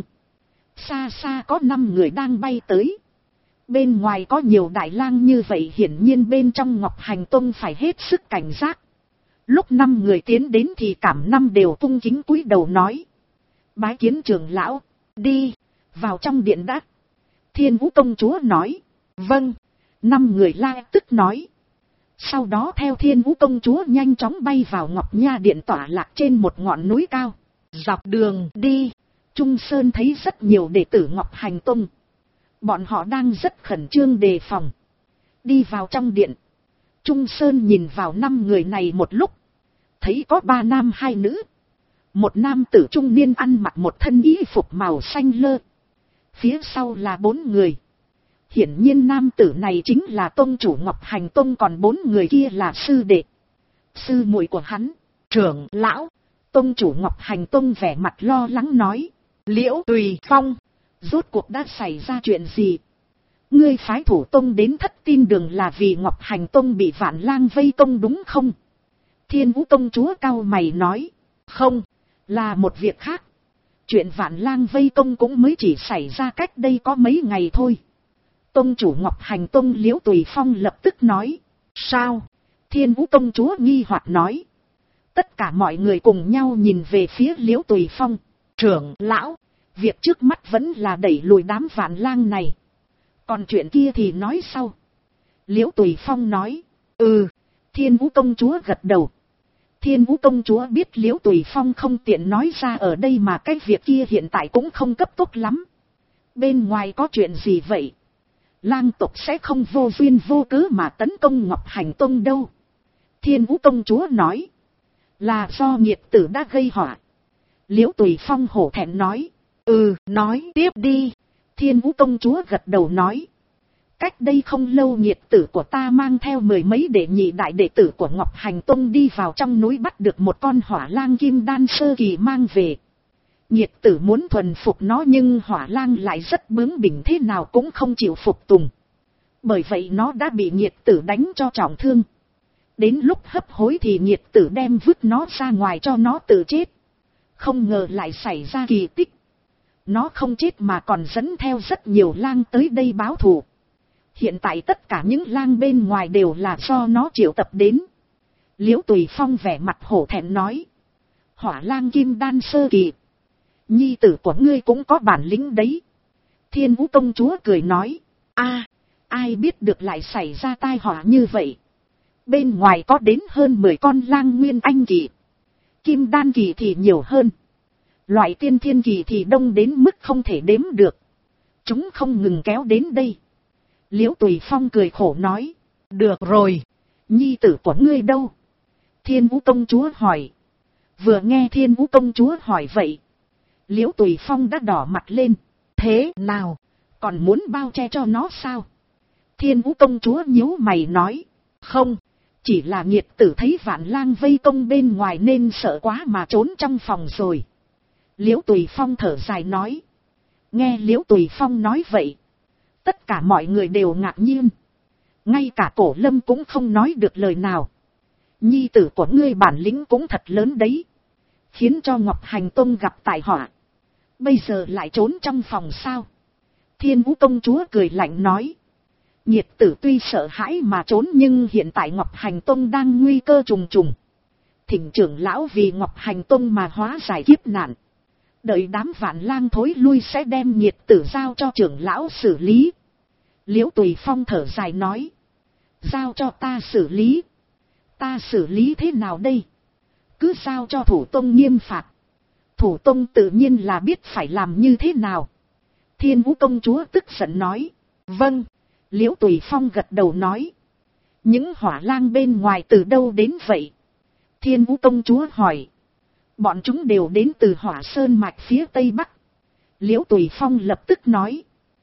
[SPEAKER 1] Xa xa có 5 người đang bay tới. Bên ngoài có nhiều đại lang như vậy, hiển nhiên bên trong Ngọc Hành Tông phải hết sức cảnh giác. Lúc 5 người tiến đến thì cảm 5 đều cung kính cúi đầu nói. Bái kiến trưởng lão, đi, vào trong điện đã. Thiên Vũ công chúa nói. Vâng, 5 người la tức nói. Sau đó theo Thiên Vũ công chúa nhanh chóng bay vào Ngọc Nha điện tọa lạc trên một ngọn núi cao. Dọc đường đi, Trung Sơn thấy rất nhiều đệ tử Ngọc Hành Tông. Bọn họ đang rất khẩn trương đề phòng. Đi vào trong điện, Trung Sơn nhìn vào 5 người này một lúc. Thấy có 3 nam 2 nữ. Một nam tử trung niên ăn mặc một thân y phục màu xanh lơ. Phía sau là 4 người. Hiển nhiên nam tử này chính là tông chủ Ngọc Hành Tông, còn 4 người kia là sư đệ, sư muội của hắn. Trưởng lão, tông chủ Ngọc Hành Tông vẻ mặt lo lắng nói. Liễu Tùy Phong, rốt cuộc đã xảy ra chuyện gì? Ngươi phái thủ tông đến Thất Tin Đường là vì Ngọc Hành Tông bị Vạn Lang vây công đúng không? Thiên Vũ công chúa cau mày nói. Không, là một việc khác. Chuyện Vạn Lang vây công cũng mới chỉ xảy ra cách đây có mấy ngày thôi. Tông chủ Ngọc Hành Tông Liễu Tùy Phong lập tức nói. Sao? Thiên Vũ công chúa nghi hoặc nói. Tất cả mọi người cùng nhau nhìn về phía Liễu Tùy Phong. Trưởng lão, việc trước mắt vẫn là đẩy lùi đám Vạn Lang này. Còn chuyện kia thì nói sau. Liễu Tùy Phong nói. Thiên Vũ công chúa gật đầu. Thiên Vũ công chúa biết Liễu Tùy Phong không tiện nói ra ở đây, mà cái việc kia hiện tại cũng không cấp tốc lắm. Bên ngoài có chuyện gì vậy? Lang tộc sẽ không vô duyên vô cớ mà tấn công Ngọc Hành Tông đâu. Thiên Vũ công chúa nói. Là do nghiệt tử đã gây họa. Liễu Tùy Phong hổ thẹn nói. Nói tiếp đi. Thiên Vũ công chúa gật đầu nói. Cách đây không lâu nghiệt tử của ta mang theo 10 mấy đệ nhị đại đệ tử của Ngọc Hành Tông đi vào trong núi, bắt được một con hỏa lang kim đan sơ kỳ mang về. Nghiệt tử muốn thuần phục nó nhưng hỏa lang lại rất bướng bỉnh, thế nào cũng không chịu phục tùng. Bởi vậy nó đã bị nghiệt tử đánh cho trọng thương. Đến lúc hấp hối thì nghiệt tử đem vứt nó ra ngoài cho nó tự chết. Không ngờ lại xảy ra kỳ tích. Nó không chết mà còn dẫn theo rất nhiều lang tới đây báo thù. Hiện tại tất cả những lang bên ngoài đều là do nó triệu tập đến. Liễu Tùy Phong vẻ mặt hổ thẹn nói. Hỏa lang kim đan sơ kỳ. Nhi tử của ngươi cũng có bản lĩnh đấy. Thiên Vũ công chúa cười nói. Ai biết được lại xảy ra tai họa như vậy. Bên ngoài có đến hơn 10 con lang nguyên anh kỳ. Kim đan kỳ thì nhiều hơn. Loại tiên thiên kỳ thì đông đến mức không thể đếm được. Chúng không ngừng kéo đến đây. Liễu Tùy Phong cười khổ nói. Được rồi, nhi tử của ngươi đâu? Thiên Vũ công chúa hỏi. Vừa nghe Thiên Vũ công chúa hỏi vậy, Liễu Tùy Phong đã đỏ mặt lên. Thế nào, còn muốn bao che cho nó sao? Thiên Vũ công chúa nhíu mày nói. Không, chỉ là nghiệt tử thấy Vạn Lang vây công bên ngoài nên sợ quá mà trốn trong phòng rồi. Liễu Tùy Phong thở dài nói. Nghe Liễu Tùy Phong nói vậy, tất cả mọi người đều ngạc nhiên. Ngay cả Cổ Lâm cũng không nói được lời nào. Nhi tử của ngươi bản lĩnh cũng thật lớn đấy. Khiến cho Ngọc Hành Tông gặp tai họa. Bây giờ lại trốn trong phòng sao? Thiên Vũ công chúa cười lạnh nói. Nhiệt tử tuy sợ hãi mà trốn, nhưng hiện tại Ngọc Hành Tông đang nguy cơ trùng trùng. Thỉnh trưởng lão vì Ngọc Hành Tông mà hóa giải kiếp nạn. Đợi đám Vạn Lang thối lui sẽ đem nhiệt tử giao cho trưởng lão xử lý. Liễu Tùy Phong thở dài nói. Giao cho ta xử lý. Ta xử lý thế nào đây? Cứ giao cho thủ tông nghiêm phạt. Thủ tông tự nhiên là biết phải làm như thế nào. Thiên Vũ công chúa tức giận nói. Vâng. Liễu Tùy Phong gật đầu nói. Những hỏa lang bên ngoài từ đâu đến vậy? Thiên Vũ công chúa hỏi. Bọn chúng đều đến từ Hỏa Sơn mạch phía tây bắc. Liễu Tùy Phong lập tức nói.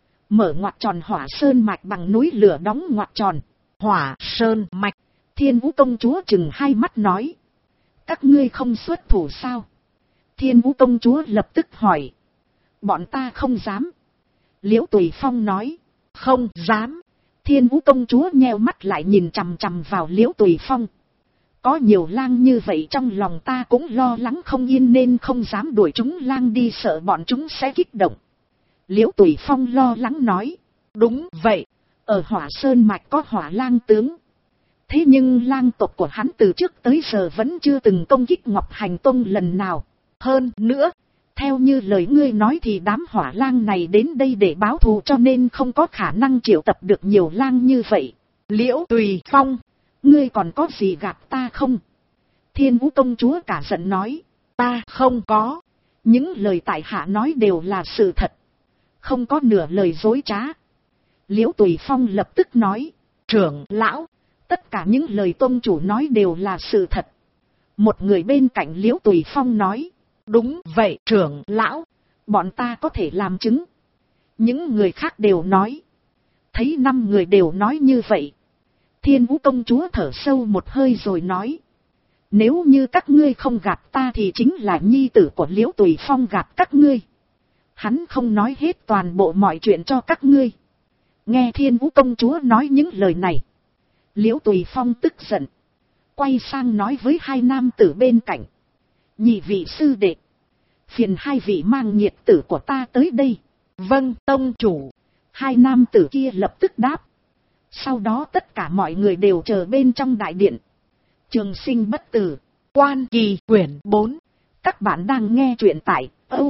[SPEAKER 1] Mở ngoặc tròn Hỏa Sơn mạch bằng núi lửa đóng ngoặc tròn. Hỏa Sơn mạch. Thiên Vũ công chúa chừng hai mắt nói. Các ngươi không xuất thủ sao? Thiên Vũ công chúa lập tức hỏi. Bọn ta không dám. Liễu Tùy Phong nói. Không dám. Thiên Vũ công chúa nheo mắt lại nhìn chằm chằm vào Liễu Tùy Phong. Có nhiều lang như vậy trong lòng ta cũng lo lắng không yên nên không dám đuổi chúng lang đi, sợ bọn chúng sẽ kích động. Liễu Tùy Phong lo lắng nói. Đúng vậy. Ở Hỏa Sơn mạch có hỏa lang tướng. Thế nhưng lang tộc của hắn từ trước tới giờ vẫn chưa từng công kích Ngọc Hành Tông lần nào. Hơn nữa, theo như lời ngươi nói thì đám hỏa lang này đến đây để báo thù cho nên không có khả năng triệu tập được nhiều lang như vậy. Liễu Tùy Phong, ngươi còn có gì gạt ta không? Thiên Vũ công chúa cả giận nói, ta không có. Những lời tại hạ nói đều là sự thật. Không có nửa lời dối trá. Liễu Tùy Phong lập tức nói, trưởng lão, tất cả những lời tông chủ nói đều là sự thật. Một người bên cạnh Liễu Tùy Phong nói, đúng vậy trưởng lão, bọn ta có thể làm chứng. Những người khác đều nói. Thấy 5 người đều nói như vậy. Thiên Vũ công chúa thở sâu một hơi rồi nói, nếu như các ngươi không gạt ta thì chính là nhi tử của Liễu Tùy Phong gạt các ngươi. Hắn không nói hết toàn bộ mọi chuyện cho các ngươi. Nghe Thiên Vũ công chúa nói những lời này, Liễu Tùy Phong tức giận, quay sang nói với 2 nam tử bên cạnh, nhị vị sư đệ, phiền 2 vị mang nhiệt tử của ta tới đây. Vâng tông chủ. 2 nam tử kia lập tức đáp. Sau đó tất cả mọi người đều chờ bên trong đại điện. Trường Sinh Bất Tử, Quan Kỳ quyển 4. Các bạn đang nghe truyện tại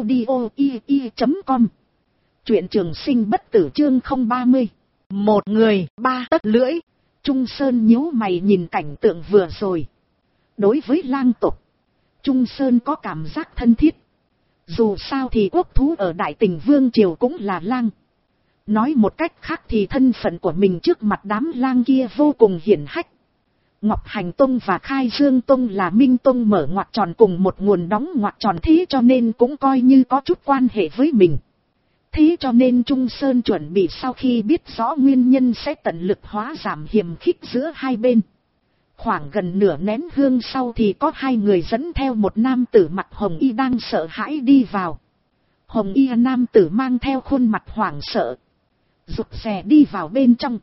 [SPEAKER 1] audio.com. Truyện Trường Sinh Bất Tử chương 030. Một người 3 tấc lưỡi. Trung Sơn nhíu mày nhìn cảnh tượng vừa rồi. Đối với lang tộc, Trung Sơn có cảm giác thân thiết. Dù sao thì quốc thú ở Đại Tình Vương Triều cũng là lang. Nói một cách khác thì thân phận của mình trước mặt đám lang kia vô cùng hiển hách. Ngọc Hành Tông và Khai Dương Tông là Minh Tông mở ngoặc tròn cùng một nguồn đóng ngoặc tròn, thế cho nên cũng coi như có chút quan hệ với mình. Thế cho nên Trung Sơn chuẩn bị sau khi biết rõ nguyên nhân sẽ tận lực hóa giảm hiềm khích giữa hai bên. Khoảng gần nửa nén hương sau thì có 2 người dẫn theo một nam tử mặc hồng y đang sợ hãi đi vào. Hồng y nam tử mang theo khuôn mặt hoảng sợ, rụt rè đi vào bên trong.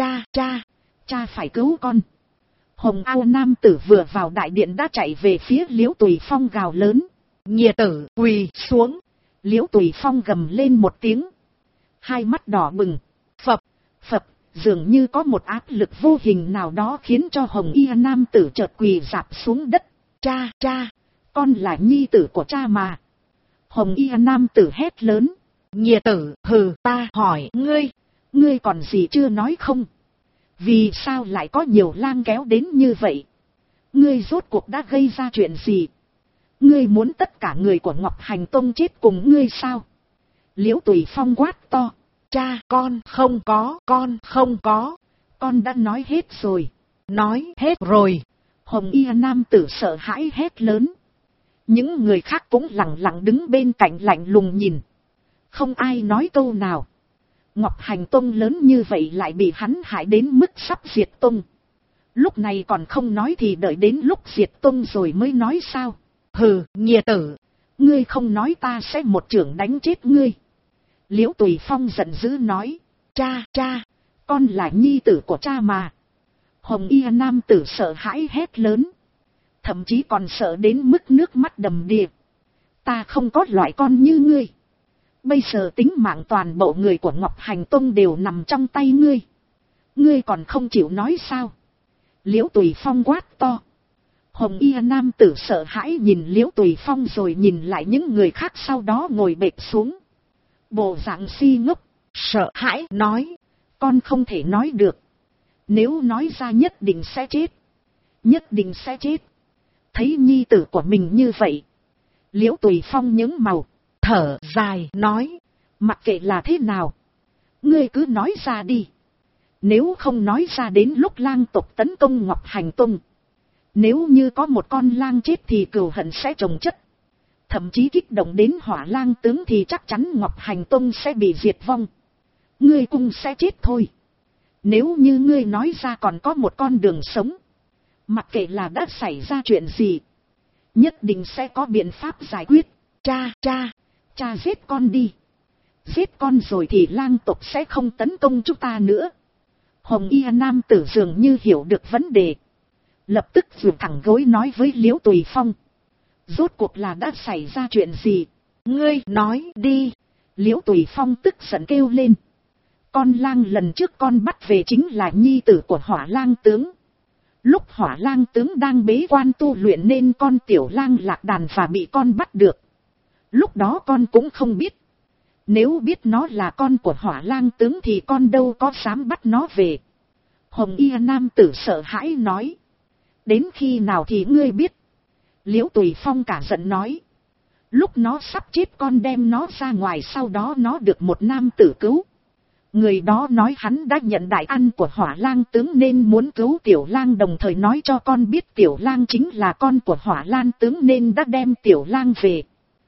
[SPEAKER 1] Cha phải cứu con. Hồng ao nam tử vừa vào đại điện đã chạy về phía Liễu Tùy Phong gào lớn, nghiệt tử quỳ xuống. Liễu Tùy Phong gầm lên một tiếng, 2 mắt đỏ bừng. Phập, dường như có một áp lực vô hình nào đó khiến cho hồng y nam tử chợt quỳ rạp xuống đất. Cha, con là nhi tử của cha mà. Hồng y nam tử hét lớn, nghiệt tử, hừ, ta hỏi ngươi còn gì chưa nói không? Vì sao lại có nhiều lang kéo đến như vậy? Ngươi rốt cuộc đã gây ra chuyện gì? Ngươi muốn tất cả người của Ngọc Hành Tông chết cùng ngươi sao? Liễu Tùy Phong quát to, cha, con không có. Con đã nói hết rồi. Nói hết rồi. Hồng y nam tử sợ hãi hét lớn. Những người khác cũng lặng lặng đứng bên cạnh lạnh lùng nhìn. Không ai nói câu nào. Ngọc Hành Tông lớn như vậy lại bị hắn hại đến mức sắp diệt tông. Lúc này còn không nói thì đợi đến lúc diệt tông rồi mới nói sao? Hừ, nghiệt tử, ngươi không nói ta sẽ một chưởng đánh chết ngươi. Liễu Tùy Phong giận dữ nói, cha, con là nhi tử của cha mà. Hồng y nam tử sợ hãi hét lớn, thậm chí còn sợ đến mức nước mắt đầm đìa. Ta không có loại con như ngươi. Bây giờ tính mạng toàn bộ người của Ngọc Hành Tông đều nằm trong tay ngươi. Ngươi còn không chịu nói sao? Liễu Tùy Phong quát to. Hồng y nam tử sợ hãi nhìn Liễu Tùy Phong rồi nhìn lại những người khác, sau đó ngồi bệt xuống. Bộ dạng si ngốc, sợ hãi nói, con không thể nói được. Nếu nói ra nhất định sẽ chết. Nhất định sẽ chết. Thấy nhi tử của mình như vậy, Liễu Tùy Phong nhướng màu, thở dài nói, mặc kệ là thế nào, ngươi cứ nói ra đi. Nếu không nói ra đến lúc lang tộc tấn công Ngọc Hành Tông, nếu như có một con lang chết thì cừu hận sẽ chồng chất. Thậm chí kích động đến hỏa lang tướng thì chắc chắn Ngọc Hành Tông sẽ bị diệt vong. Ngươi cũng sẽ chết thôi. Nếu như ngươi nói ra còn có một con đường sống, mặc kệ là đã xảy ra chuyện gì, nhất định sẽ có biện pháp giải quyết. Cha giết con đi. Giết con rồi thì lang tộc sẽ không tấn công chúng ta nữa. Hồng y nam tử dường như hiểu được vấn đề, lập tức vụt thẳng gối nói với Liễu Tùy Phong, rốt cuộc là đã xảy ra chuyện gì? Ngươi nói đi. Liễu Tùy Phong tức giận kêu lên, con lang lần trước con bắt về chính là nhi tử của hỏa lang tướng. Lúc Hỏa Lang tướng đang bế quan tu luyện nên con tiểu lang lạc đàn và bị con bắt được. Lúc đó con cũng không biết. Nếu biết nó là con của Hỏa Lang tướng thì con đâu có dám bắt nó về. Hồng y nam tử sợ hãi nói. Đến khi nào thì ngươi biết? Liễu Tùy Phong cả giận nói. Lúc nó sắp chết con đem nó ra ngoài, sau đó nó được một nam tử cứu. Người đó nói hắn đã nhận đại ăn của Hỏa Lang tướng nên muốn cứu tiểu lang, đồng thời nói cho con biết tiểu lang chính là con của Hỏa Lang tướng nên đã đem tiểu lang về.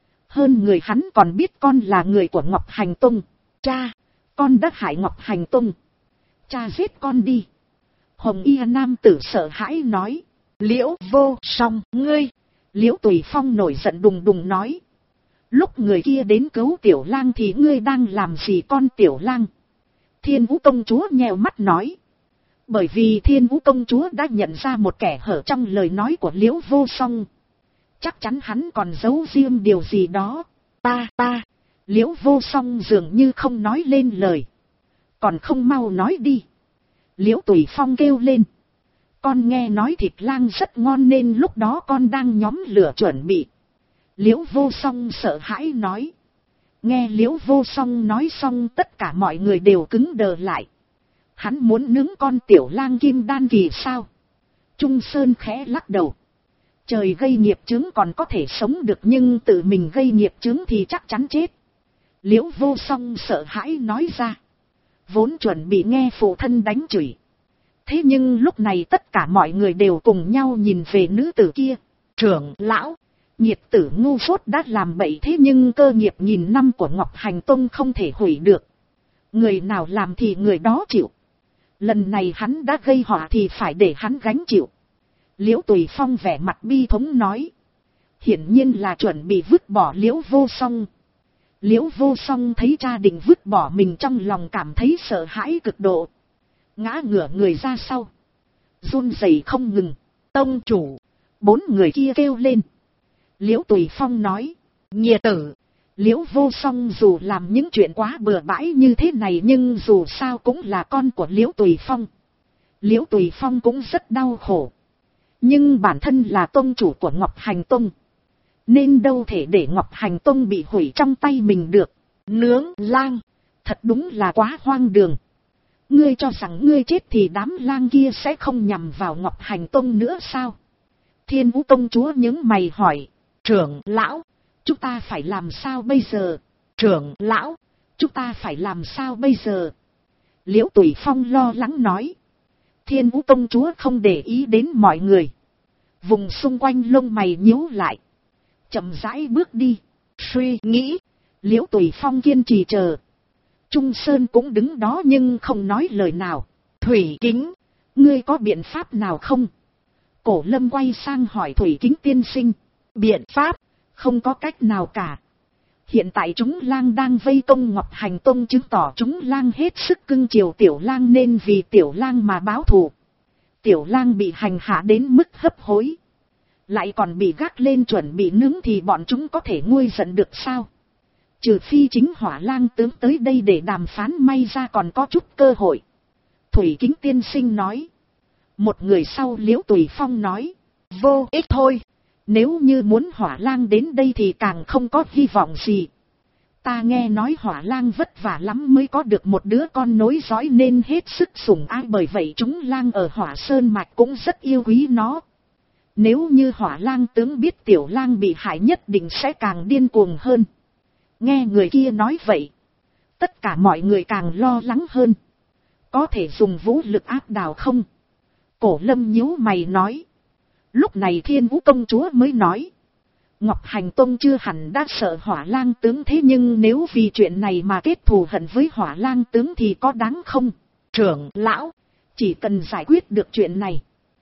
[SPEAKER 1] Hơn người hắn còn biết con là người của Ngọc Hành Tông. Cha, con đã hại Ngọc Hành Tông. Cha giết con đi. Hồng y nam tử sợ hãi nói. Liễu Vô Song, ngươi. Liễu Tùy Phong nổi giận đùng đùng nói. Lúc người kia đến cứu tiểu lang thì ngươi đang làm gì con tiểu lang? Thiên Vũ công chúa nheo mắt nói. Bởi vì Thiên Vũ công chúa đã nhận ra một kẻ hở trong lời nói của Liễu Vô Song. Chắc chắn hắn còn giấu riêng điều gì đó. Ta. Liễu Vô Song dường như không nói lên lời. Còn không mau nói đi. Liễu Tùy Phong kêu lên. Con nghe nói thịt lang rất ngon nên lúc đó con đang nhóm lửa chuẩn bị. Liễu Vô Song sợ hãi nói. Nghe Liễu Vô Song nói xong tất cả mọi người đều cứng đờ lại. Hắn muốn nướng con tiểu lang kim đan kỳ sao? Trung Sơn khẽ lắc đầu. Trời gây nghiệp chướng còn có thể sống được nhưng tự mình gây nghiệp chướng thì chắc chắn chết. Liễu Vô Song sợ hãi nói ra. Vốn chuẩn bị nghe phụ thân đánh chửi. Thế nhưng lúc này tất cả mọi người đều cùng nhau nhìn về nữ tử kia. Trưởng lão, nhiệt tử ngu phốt đã làm bậy, thế nhưng cơ nghiệp nghìn năm của Ngọc Hành Tông không thể hủy được. Người nào làm thì người đó chịu. Lần này hắn đã gây họa thì phải để hắn gánh chịu. Liễu Tùy Phong vẻ mặt bi thống nói. Hiển nhiên là chuẩn bị vứt bỏ Liễu Vô Song. Liễu Vô Song thấy cha định vứt bỏ mình trong lòng cảm thấy sợ hãi cực độ. Ngã ngửa người ra sau. Run rẩy không ngừng. Tông chủ. 4 người kia kêu lên. Liễu Tùy Phong nói. Nhiệt tử. Liễu Vô Song dù làm những chuyện quá bừa bãi như thế này nhưng dù sao cũng là con của Liễu Tùy Phong. Liễu Tùy Phong cũng rất đau khổ. Nhưng bản thân là tông chủ của Ngọc Hành Tông. Nên đâu thể để Ngọc Hành Tông bị hủy trong tay mình được. Nướng lang. Thật đúng là quá hoang đường. Ngươi cho rằng ngươi chết thì đám lang kia sẽ không nhằm vào Ngọc Hành Tông nữa sao? Thiên Vũ công chúa nhướng mày hỏi. Trưởng lão, chúng ta phải làm sao bây giờ? Trưởng lão, chúng ta phải làm sao bây giờ? Liễu Tùy Phong lo lắng nói. Thiên Vũ công chúa không để ý đến mọi người. Vùng xung quanh lông mày nhíu lại. Chậm rãi bước đi. Suy nghĩ. Liễu Tùy Phong kiên trì chờ. Trung Sơn cũng đứng đó nhưng không nói lời nào. Thủy Kính, ngươi có biện pháp nào không? Cổ Lâm quay sang hỏi Thủy Kính tiên sinh. Biện pháp? Không có cách nào cả. Hiện tại chúng lang đang vây công Ngọc Hành Tông, chứng tỏ chúng lang hết sức cưng chiều tiểu lang nên vì tiểu lang mà báo thù. Tiểu lang bị hành hạ đến mức hấp hối. Lại còn bị gác lên chuẩn bị nướng thì bọn chúng có thể nguôi giận được sao? Trừ phi chính Hỏa Lang tướng tới đây để đàm phán, may ra còn có chút cơ hội. Thủy Kính tiên sinh nói. Một người sau Liễu Tùy Phong nói. Vô ích thôi. Nếu như muốn Hỏa Lang đến đây thì càng không có hy vọng gì. Ta nghe nói Hỏa Lang vất vả lắm mới có được một đứa con nối dõi nên hết sức sủng ái, bởi vậy chúng lang ở Hỏa Sơn Mạch cũng rất yêu quý nó. Nếu như Hỏa Lang tướng biết tiểu lang bị hại nhất định sẽ càng điên cuồng hơn. Nghe người kia nói vậy, tất cả mọi người càng lo lắng hơn. Có thể dùng vũ lực áp đảo không? Cổ Lâm nhíu mày nói. Lúc này Thiên Vũ công chúa mới nói. Ngọc Hành Tông chưa hẳn đã sợ Hỏa Lang tướng, thế nhưng nếu vì chuyện này mà kết thù hận với Hỏa Lang tướng thì có đáng không? Trưởng lão, chỉ cần giải quyết được chuyện này,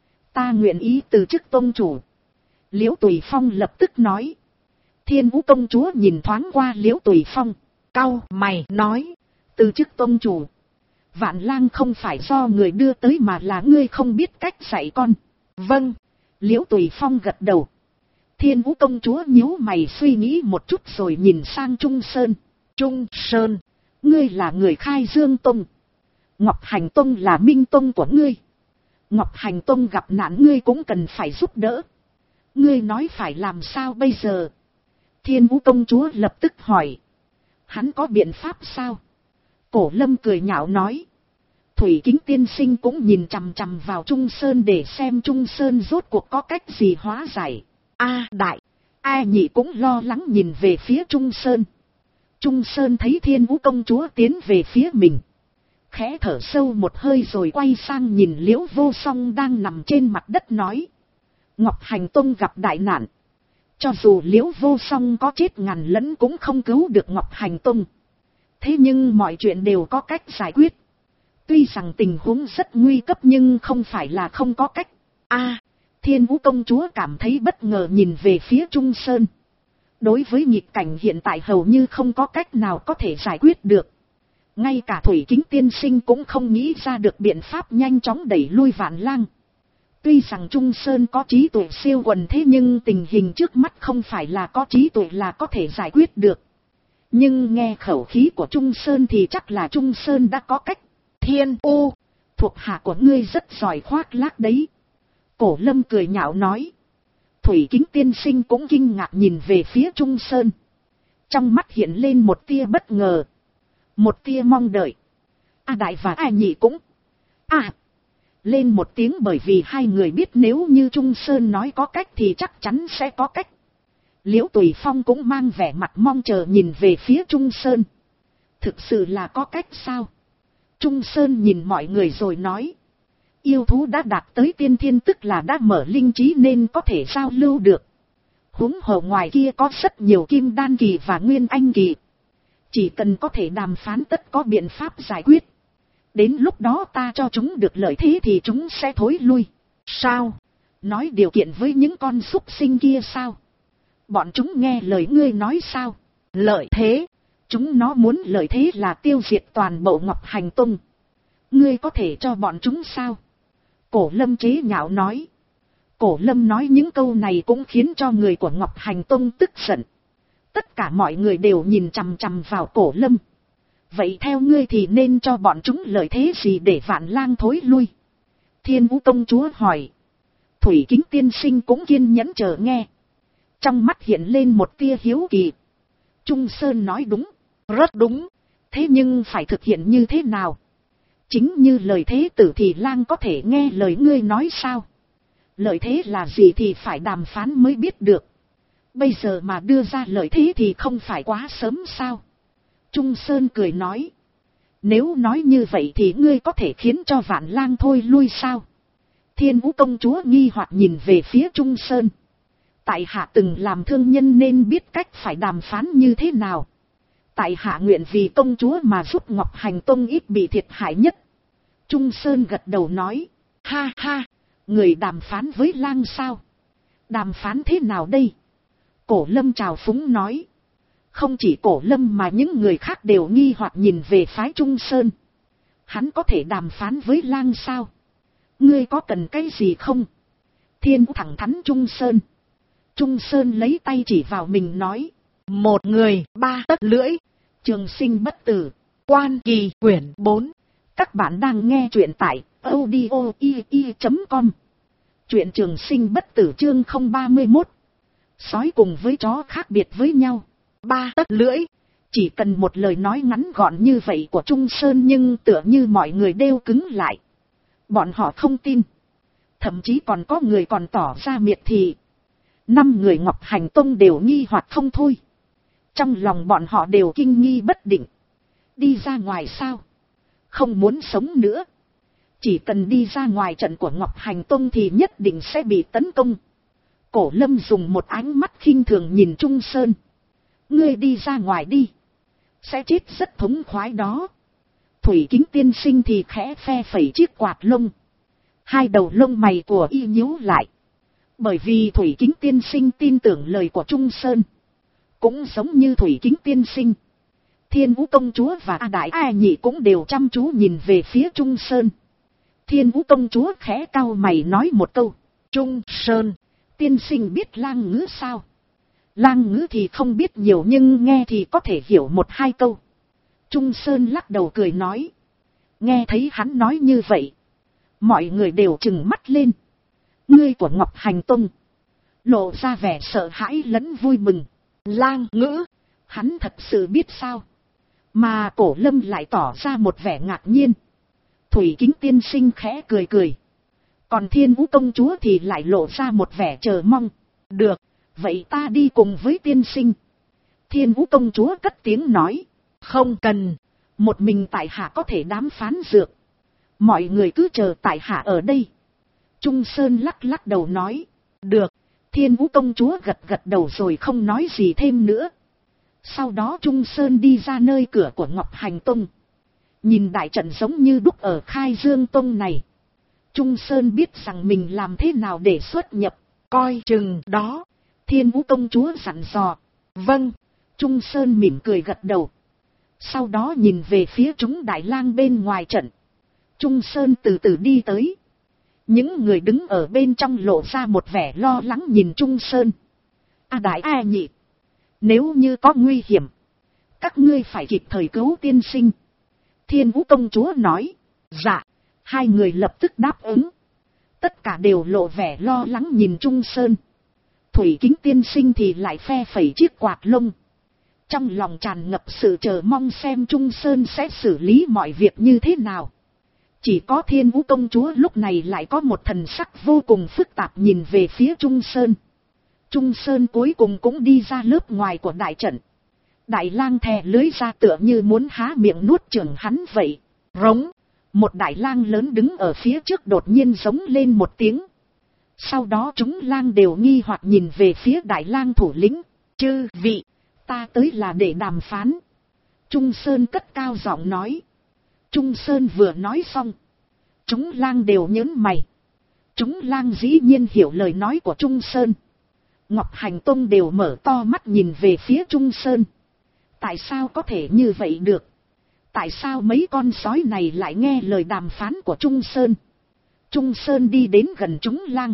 [SPEAKER 1] ta nguyện ý từ chức tông chủ. Liễu Tùy Phong lập tức nói. Thiên Vũ công chúa nhìn thoáng qua Liễu Tùy Phong, cau mày nói. Từ chức tông chủ? Vạn Lang không phải do người đưa tới mà là ngươi không biết cách dạy con. Vâng. Liễu Tùy Phong gật đầu. Thiên Vũ công chúa nhíu mày suy nghĩ một chút rồi nhìn sang Trung Sơn. Trung Sơn, ngươi là người Khai Dương Tông. Ngọc Hành Tông là Minh Tông của ngươi. Ngọc Hành Tông gặp nạn ngươi cũng cần phải giúp đỡ. Ngươi nói phải làm sao bây giờ? Thiên Vũ công chúa lập tức hỏi. Hắn có biện pháp sao? Cổ Lâm cười nhạo nói. Thủy Kính tiên sinh cũng nhìn chằm chằm vào Trung Sơn để xem Trung Sơn rốt cuộc có cách gì hóa giải. Đại, A Nhị cũng lo lắng nhìn về phía Trung Sơn. Trung Sơn thấy Thiên Vũ công chúa tiến về phía mình. Khẽ thở sâu một hơi rồi quay sang nhìn Liễu Vô Song đang nằm trên mặt đất nói. Ngọc Hành Tông gặp đại nạn. Cho dù Liễu Vô Song có chết ngàn lẫn cũng không cứu được Ngọc Hành Tông. Thế nhưng mọi chuyện đều có cách giải quyết. Tuy rằng tình huống rất nguy cấp nhưng không phải là không có cách. Thiên Vũ công chúa cảm thấy bất ngờ nhìn về phía Trung Sơn. Đối với nghịch cảnh hiện tại hầu như không có cách nào có thể giải quyết được. Ngay cả Thủy Kính tiên sinh cũng không nghĩ ra được biện pháp nhanh chóng đẩy lui Vạn Lang. Tuy rằng Trung Sơn có trí tuệ siêu quần thế nhưng tình hình trước mắt không phải là có trí tuệ là có thể giải quyết được. Nhưng nghe khẩu khí của Trung Sơn thì chắc là Trung Sơn đã có cách. Thiên U, thuộc hạ của ngươi rất giỏi khoác lác đấy. Cổ Lâm cười nhạo nói. Thủy Kính tiên sinh cũng kinh ngạc nhìn về phía Trung Sơn. Trong mắt hiện lên một tia bất ngờ. Một tia mong đợi. Đại và A Nhị cũng. Lên một tiếng bởi vì hai người biết nếu như Trung Sơn nói có cách thì chắc chắn sẽ có cách. Liễu Tùy Phong cũng mang vẻ mặt mong chờ nhìn về phía Trung Sơn. Thực sự là có cách sao? Trung Sơn nhìn mọi người rồi nói. Yêu thú đã đạt tới tiên thiên tức là đã mở linh trí nên có thể giao lưu được. Huống hồ ngoài kia có rất nhiều kim đan kỳ và nguyên anh kỳ. Chỉ cần có thể đàm phán tất có biện pháp giải quyết. Đến lúc đó ta cho chúng được lợi thế thì chúng sẽ thối lui. Sao? Nói điều kiện với những con súc sinh kia sao? Bọn chúng nghe lời ngươi nói sao? Lợi thế? Chúng nó muốn lợi thế là tiêu diệt toàn bộ Ngọc Hành Tông. Ngươi có thể cho bọn chúng sao? Cổ Lâm chế nhạo nói. Cổ Lâm nói những câu này cũng khiến cho người của Ngọc Hành Tông tức giận. Tất cả mọi người đều nhìn chằm chằm vào Cổ Lâm. Vậy theo ngươi thì nên cho bọn chúng lợi thế gì để Vạn Lang thối lui? Thiên Vũ công chúa hỏi. Thủy Kính tiên sinh cũng kiên nhẫn chờ nghe. Trong mắt hiện lên một tia hiếu kỳ. Trung Sơn nói đúng, rất đúng. Thế nhưng phải thực hiện như thế nào? Chính như lời thế tử thì Lang có thể nghe lời ngươi nói sao? Lợi thế là gì thì phải đàm phán mới biết được. Bây giờ mà đưa ra lợi thế thì không phải quá sớm sao? Trung Sơn cười nói. Nếu nói như vậy thì ngươi có thể khiến cho Vạn Lang thôi lui sao? Thiên Vũ công chúa nghi hoặc nhìn về phía Trung Sơn. Tại hạ từng làm thương nhân nên biết cách phải đàm phán như thế nào. Tại hạ nguyện vì công chúa mà giúp Ngọc Hành Tông ít bị thiệt hại nhất. Trung Sơn gật đầu nói. Ha ha, người đàm phán với Lang sao? Đàm phán thế nào đây? Cổ Lâm trào phúng nói. Không chỉ Cổ Lâm mà những người khác đều nghi hoặc nhìn về phái Trung Sơn. Hắn có thể đàm phán với Lang sao? Ngươi có cần cái gì không? Thiên Vũ thẳng thắn Trung Sơn. Trung Sơn lấy tay chỉ vào mình nói. Một người, ba tấc lưỡi. Trường sinh bất tử. Quan Kỳ quyển 4. Các bạn đang nghe truyện tại audio.com. Truyện Trường sinh bất tử chương 031. Sói cùng với chó khác biệt với nhau. Ba tấc lưỡi. Chỉ cần một lời nói ngắn gọn như vậy của Trung Sơn nhưng tựa như mọi người đều cứng lại. Bọn họ không tin. Thậm chí còn có người còn tỏ ra miệt thị. 5 người Ngọc Hành Tông đều nghi hoặc không thôi. Trong lòng bọn họ đều kinh nghi bất định. Đi ra ngoài sao? Không muốn sống nữa. Chỉ cần đi ra ngoài trận của Ngọc Hành Tông thì nhất định sẽ bị tấn công. Cổ Lâm dùng một ánh mắt khinh thường nhìn Trung Sơn. Ngươi đi ra ngoài đi. Sẽ chết rất thống khoái đó. Thủy Kính tiên sinh thì khẽ phe phẩy chiếc quạt lông. Hai đầu lông mày của y nhíu lại. Bởi vì Thủy Kính tiên sinh tin tưởng lời của Trung Sơn. Cũng giống như Thủy Kính tiên sinh. Thiên Vũ công chúa và Đại A Nhị cũng đều chăm chú nhìn về phía Trung Sơn. Thiên Vũ công chúa khẽ cau mày nói một câu. Trung Sơn, tiên sinh biết Lang ngữ sao? Lang ngữ thì không biết nhiều nhưng nghe thì có thể hiểu một hai câu. Trung Sơn lắc đầu cười nói. Nghe thấy hắn nói như vậy. Mọi người đều trừng mắt lên. Ngươi của Ngọc Hành Tông. Lộ ra vẻ sợ hãi lẫn vui mừng. Lang Ngữ, hắn thật sự biết sao? Mà Cổ Lâm lại tỏ ra một vẻ ngạc nhiên. Thủy Kính tiên sinh khẽ cười cười. Còn Thiên Vũ công chúa thì lại lộ ra một vẻ chờ mong. Được, vậy ta đi cùng với tiên sinh. Thiên Vũ công chúa cất tiếng nói. Không cần, một mình tại hạ có thể đàm phán dược. Mọi người cứ chờ tại hạ ở đây. Trung Sơn lắc lắc đầu nói. Được, Thiên Vũ công chúa gật gật đầu rồi không nói gì thêm nữa. Sau đó Trung Sơn đi ra nơi cửa của Ngọc Hành Tông. Nhìn đại trận giống như đúc ở Khai Dương Tông này. Trung Sơn biết rằng mình làm thế nào để xuất nhập. Coi chừng đó. Thiên Vũ công chúa dặn dò. Vâng. Trung Sơn mỉm cười gật đầu. Sau đó nhìn về phía chúng đại lang bên ngoài trận. Trung Sơn từ từ đi tới. Những người đứng ở bên trong lộ ra một vẻ lo lắng nhìn Trung Sơn. A đại A nhị. Nếu như có nguy hiểm, các ngươi phải kịp thời cứu tiên sinh. Thiên Vũ công chúa nói. Dạ. Hai người lập tức đáp ứng. Tất cả đều lộ vẻ lo lắng nhìn Trung Sơn. Thủy Kính tiên sinh thì lại phe phẩy chiếc quạt lông. Trong lòng tràn ngập sự chờ mong xem Trung Sơn sẽ xử lý mọi việc như thế nào. Chỉ có Thiên Vũ công chúa lúc này lại có một thần sắc vô cùng phức tạp nhìn về phía Trung Sơn. Trung Sơn cuối cùng cũng đi ra lớp ngoài của đại trận. Đại lang thè lưới ra tựa như muốn há miệng nuốt chửng hắn vậy. Rống. Một đại lang lớn đứng ở phía trước đột nhiên giống lên một tiếng. Sau đó chúng lang đều nghi hoặc nhìn về phía đại lang thủ lĩnh. Chư vị, ta tới là để đàm phán. Trung Sơn cất cao giọng nói. Trung Sơn vừa nói xong. Chúng lang đều nhớn mày. Chúng lang dĩ nhiên hiểu lời nói của Trung Sơn. Ngọc Hành Tông đều mở to mắt nhìn về phía Trung Sơn. Tại sao có thể như vậy được? Tại sao mấy con sói này lại nghe lời đàm phán của Trung Sơn? Trung Sơn đi đến gần chúng lang.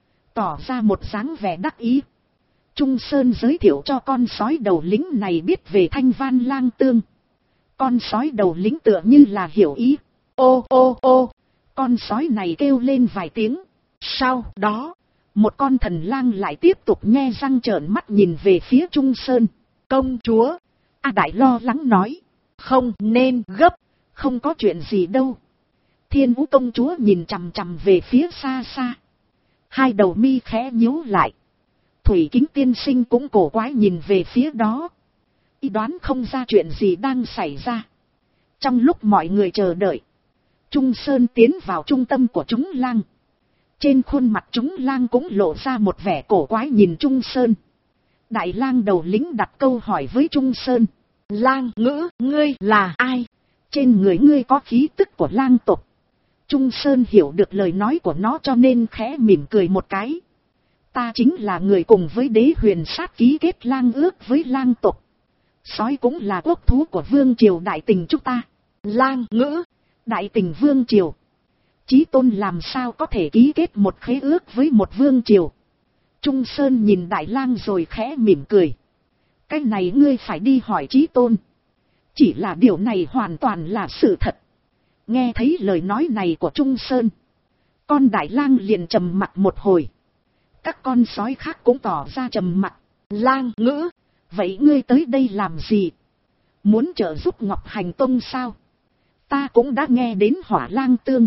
[SPEAKER 1] Tỏ ra một dáng vẻ đắc ý. Trung Sơn giới thiệu cho con sói đầu lĩnh này biết về Thanh Van Lang Tương. Con sói đầu lĩnh tựa như là hiểu ý. Ô ô ô, con sói này kêu lên vài tiếng. Sau đó, một con thần lang lại tiếp tục nhe răng trợn mắt nhìn về phía Trung Sơn. Công chúa, A Đại lo lắng nói. Không nên gấp, không có chuyện gì đâu. Thiên Vũ công chúa nhìn chằm chằm về phía xa xa. Hai đầu mi khẽ nhíu lại. Thủy Kính tiên sinh cũng cổ quái nhìn về phía đó. Y đoán không ra chuyện gì đang xảy ra. Trong lúc mọi người chờ đợi, Trung Sơn tiến vào trung tâm của chúng lang. Trên khuôn mặt chúng lang cũng lộ ra một vẻ cổ quái nhìn Trung Sơn. Đại lang đầu lĩnh đặt câu hỏi với Trung Sơn. Lang Ngữ, ngươi là ai? Trên người ngươi có khí tức của lang tộc. Trung Sơn hiểu được lời nói của nó cho nên khẽ mỉm cười một cái. Ta chính là người cùng với Đế Huyền Sát ký kết lang ước với lang tộc. Sói cũng là quốc thú của Vương Triều Đại Tình chúng ta. Lang Ngữ, Đại Tình Vương Triều. Chí Tôn làm sao có thể ký kết một khế ước với một Vương Triều? Trung Sơn nhìn Đại Lang rồi khẽ mỉm cười. Cái này ngươi phải đi hỏi Chí Tôn. Chỉ là điều này hoàn toàn là sự thật. Nghe thấy lời nói này của Trung Sơn, con Đại Lang liền trầm mặc một hồi. Các con sói khác cũng tỏ ra trầm mặc. Lang Ngữ, vậy ngươi tới đây làm gì? Muốn trợ giúp Ngọc Hành Tông sao? Ta cũng đã nghe đến Hỏa Lang Tương.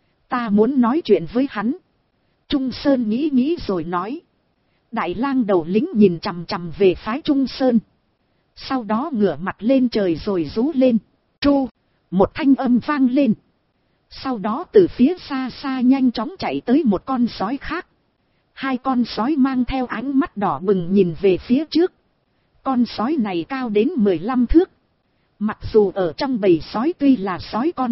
[SPEAKER 1] Ta muốn nói chuyện với hắn. Trung Sơn nghĩ nghĩ rồi nói. Đại lang đầu lĩnh nhìn chằm chằm về phái Trung Sơn. Sau đó ngửa mặt lên trời rồi rú lên. Tru, một thanh âm vang lên. Sau đó từ phía xa xa nhanh chóng chạy tới một con sói khác. Hai con sói mang theo ánh mắt đỏ bừng nhìn về phía trước. Con sói này cao đến 15 thước. Mặc dù ở trong bầy sói tuy là sói con,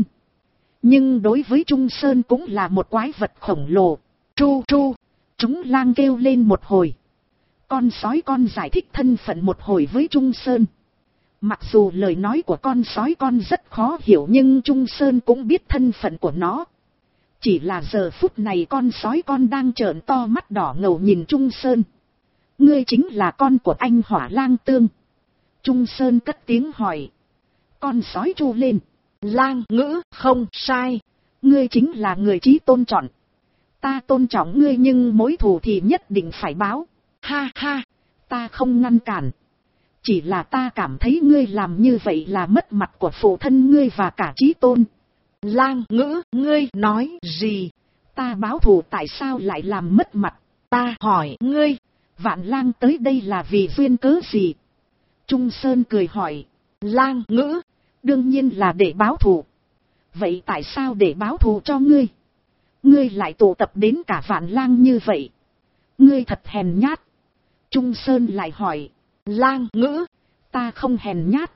[SPEAKER 1] nhưng đối với Trung Sơn cũng là một quái vật khổng lồ. Tru tru, chúng lang kêu lên một hồi. Con sói con giải thích thân phận một hồi với Trung Sơn. Mặc dù lời nói của con sói con rất khó hiểu nhưng Trung Sơn cũng biết thân phận của nó. Chỉ là giờ phút này con sói con đang trợn to mắt đỏ ngầu nhìn Trung Sơn. Ngươi chính là con của anh Hỏa Lang Tương. Trung Sơn cất tiếng hỏi. Con sói tru lên. Lang Ngữ, không sai. Ngươi chính là người trí tôn chọn. Ta tôn trọng ngươi nhưng mối thù thì nhất định phải báo. Ha ha, ta không ngăn cản. Chỉ là ta cảm thấy ngươi làm như vậy là mất mặt của phụ thân ngươi và cả trí tôn. Lang Ngữ, ngươi nói gì? Ta báo thù tại sao lại làm mất mặt? Ta hỏi ngươi, Vạn Lang tới đây là vì duyên cớ gì? Trung Sơn cười hỏi. Lang Ngữ, đương nhiên là để báo thù. Vậy tại sao để báo thù cho ngươi? Ngươi lại tụ tập đến cả Vạn Lang như vậy. Ngươi thật hèn nhát. Trung Sơn lại hỏi. Lang Ngữ, ta không hèn nhát.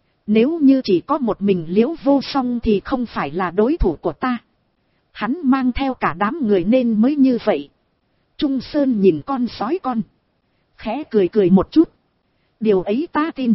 [SPEAKER 1] Nếu như chỉ có một mình Liễu Vô Song thì không phải là đối thủ của ta. Hắn mang theo cả đám người nên mới như vậy. Trung Sơn nhìn con sói con. Khẽ cười cười một chút. Điều ấy ta tin.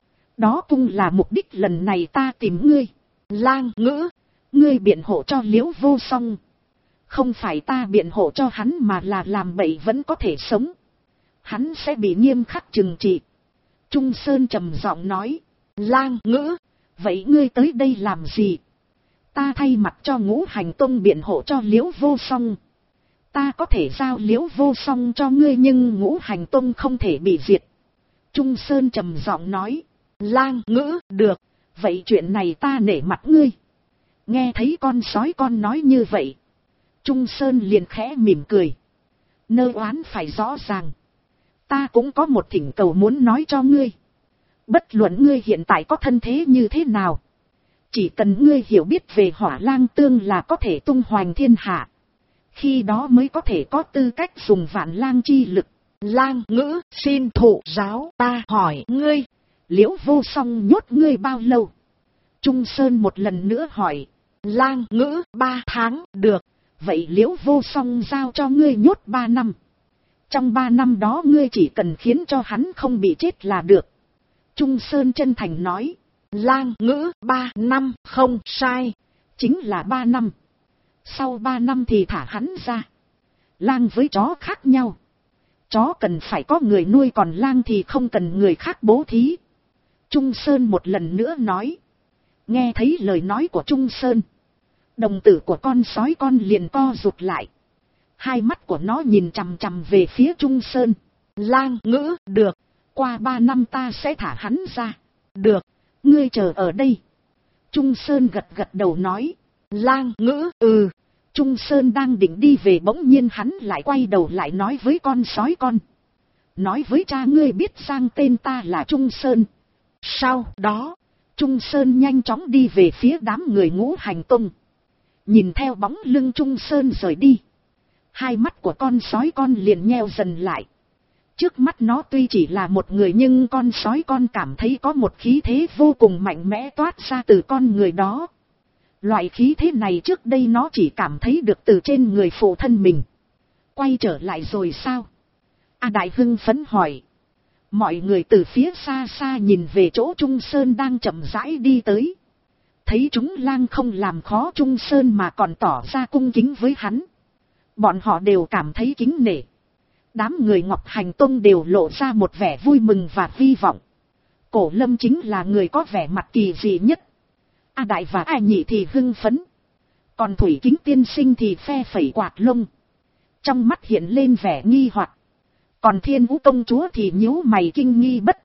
[SPEAKER 1] Đó cũng là mục đích lần này ta tìm ngươi. Lang Ngữ, ngươi biện hộ cho Liễu Vô Song. Không phải ta biện hộ cho hắn mà là làm bậy vẫn có thể sống. Hắn sẽ bị nghiêm khắc trừng trị. Trung Sơn trầm giọng nói. Lang Ngữ, vậy ngươi tới đây làm gì? Ta thay mặt cho Ngũ Hành Tông biện hộ cho Liễu Vô Song. Ta có thể giao Liễu Vô Song cho ngươi nhưng Ngũ Hành Tông không thể bị diệt. Trung Sơn trầm giọng nói. Lang Ngữ, được, vậy chuyện này ta nể mặt ngươi. Nghe thấy con sói con nói như vậy. Trung Sơn liền khẽ mỉm cười. Nơ oán phải rõ ràng. Ta cũng có một thỉnh cầu muốn nói cho ngươi. Bất luận ngươi hiện tại có thân thế như thế nào. Chỉ cần ngươi hiểu biết về Hỏa Lang Tương là có thể tung hoành thiên hạ. Khi đó mới có thể có tư cách dùng Vạn Lang chi lực. Lang Ngữ, xin thụ giáo. Ta hỏi ngươi, Liễu Vô Song nhốt ngươi bao lâu? Trung Sơn một lần nữa hỏi. Lang Ngữ, 3 tháng, được. Vậy Liễu Vô Song giao cho ngươi nhốt 3 năm. Trong 3 năm đó ngươi chỉ cần khiến cho hắn không bị chết là được. Trung Sơn chân thành nói. Lang Ngữ, 3 năm, không sai. Chính là 3 năm. Sau 3 năm thì thả hắn ra. Lang với chó khác nhau. Chó cần phải có người nuôi còn lang thì không cần người khác bố thí. Trung Sơn một lần nữa nói. Nghe thấy lời nói của Trung Sơn. Đồng tử của con sói con liền co rụt lại. Hai mắt của nó nhìn chằm chằm về phía Trung Sơn. Lang Ngữ, được. Qua 3 năm ta sẽ thả hắn ra. Được, ngươi chờ ở đây. Trung Sơn gật gật đầu nói. Lang Ngữ, ừ. Trung Sơn đang định đi về bỗng nhiên hắn lại quay đầu lại nói với con sói con. Nói với cha ngươi biết sang tên ta là Trung Sơn. Sau đó, Trung Sơn nhanh chóng đi về phía đám người Ngũ Hành Tông. Nhìn theo bóng lưng Trung Sơn rời đi. Hai mắt của con sói con liền nheo dần lại. Trước mắt nó tuy chỉ là một người nhưng con sói con cảm thấy có một khí thế vô cùng mạnh mẽ toát ra từ con người đó. Loại khí thế này trước đây nó chỉ cảm thấy được từ trên người phụ thân mình. Quay trở lại rồi sao? A Đại hưng phấn hỏi. Mọi người từ phía xa xa nhìn về chỗ Trung Sơn đang chậm rãi đi tới. Thấy chúng lang không làm khó Trung Sơn mà còn tỏ ra cung kính với hắn. Bọn họ đều cảm thấy kính nể. Đám người Ngọc Hành Tông đều lộ ra một vẻ vui mừng và hy vọng. Cổ Lâm chính là người có vẻ mặt kỳ dị nhất. A Đại và A Nhị thì hưng phấn. Còn Thủy Kính tiên sinh thì phe phẩy quạt lông. Trong mắt hiện lên vẻ nghi hoặc. Còn Thiên Vũ công chúa thì nhíu mày kinh nghi bất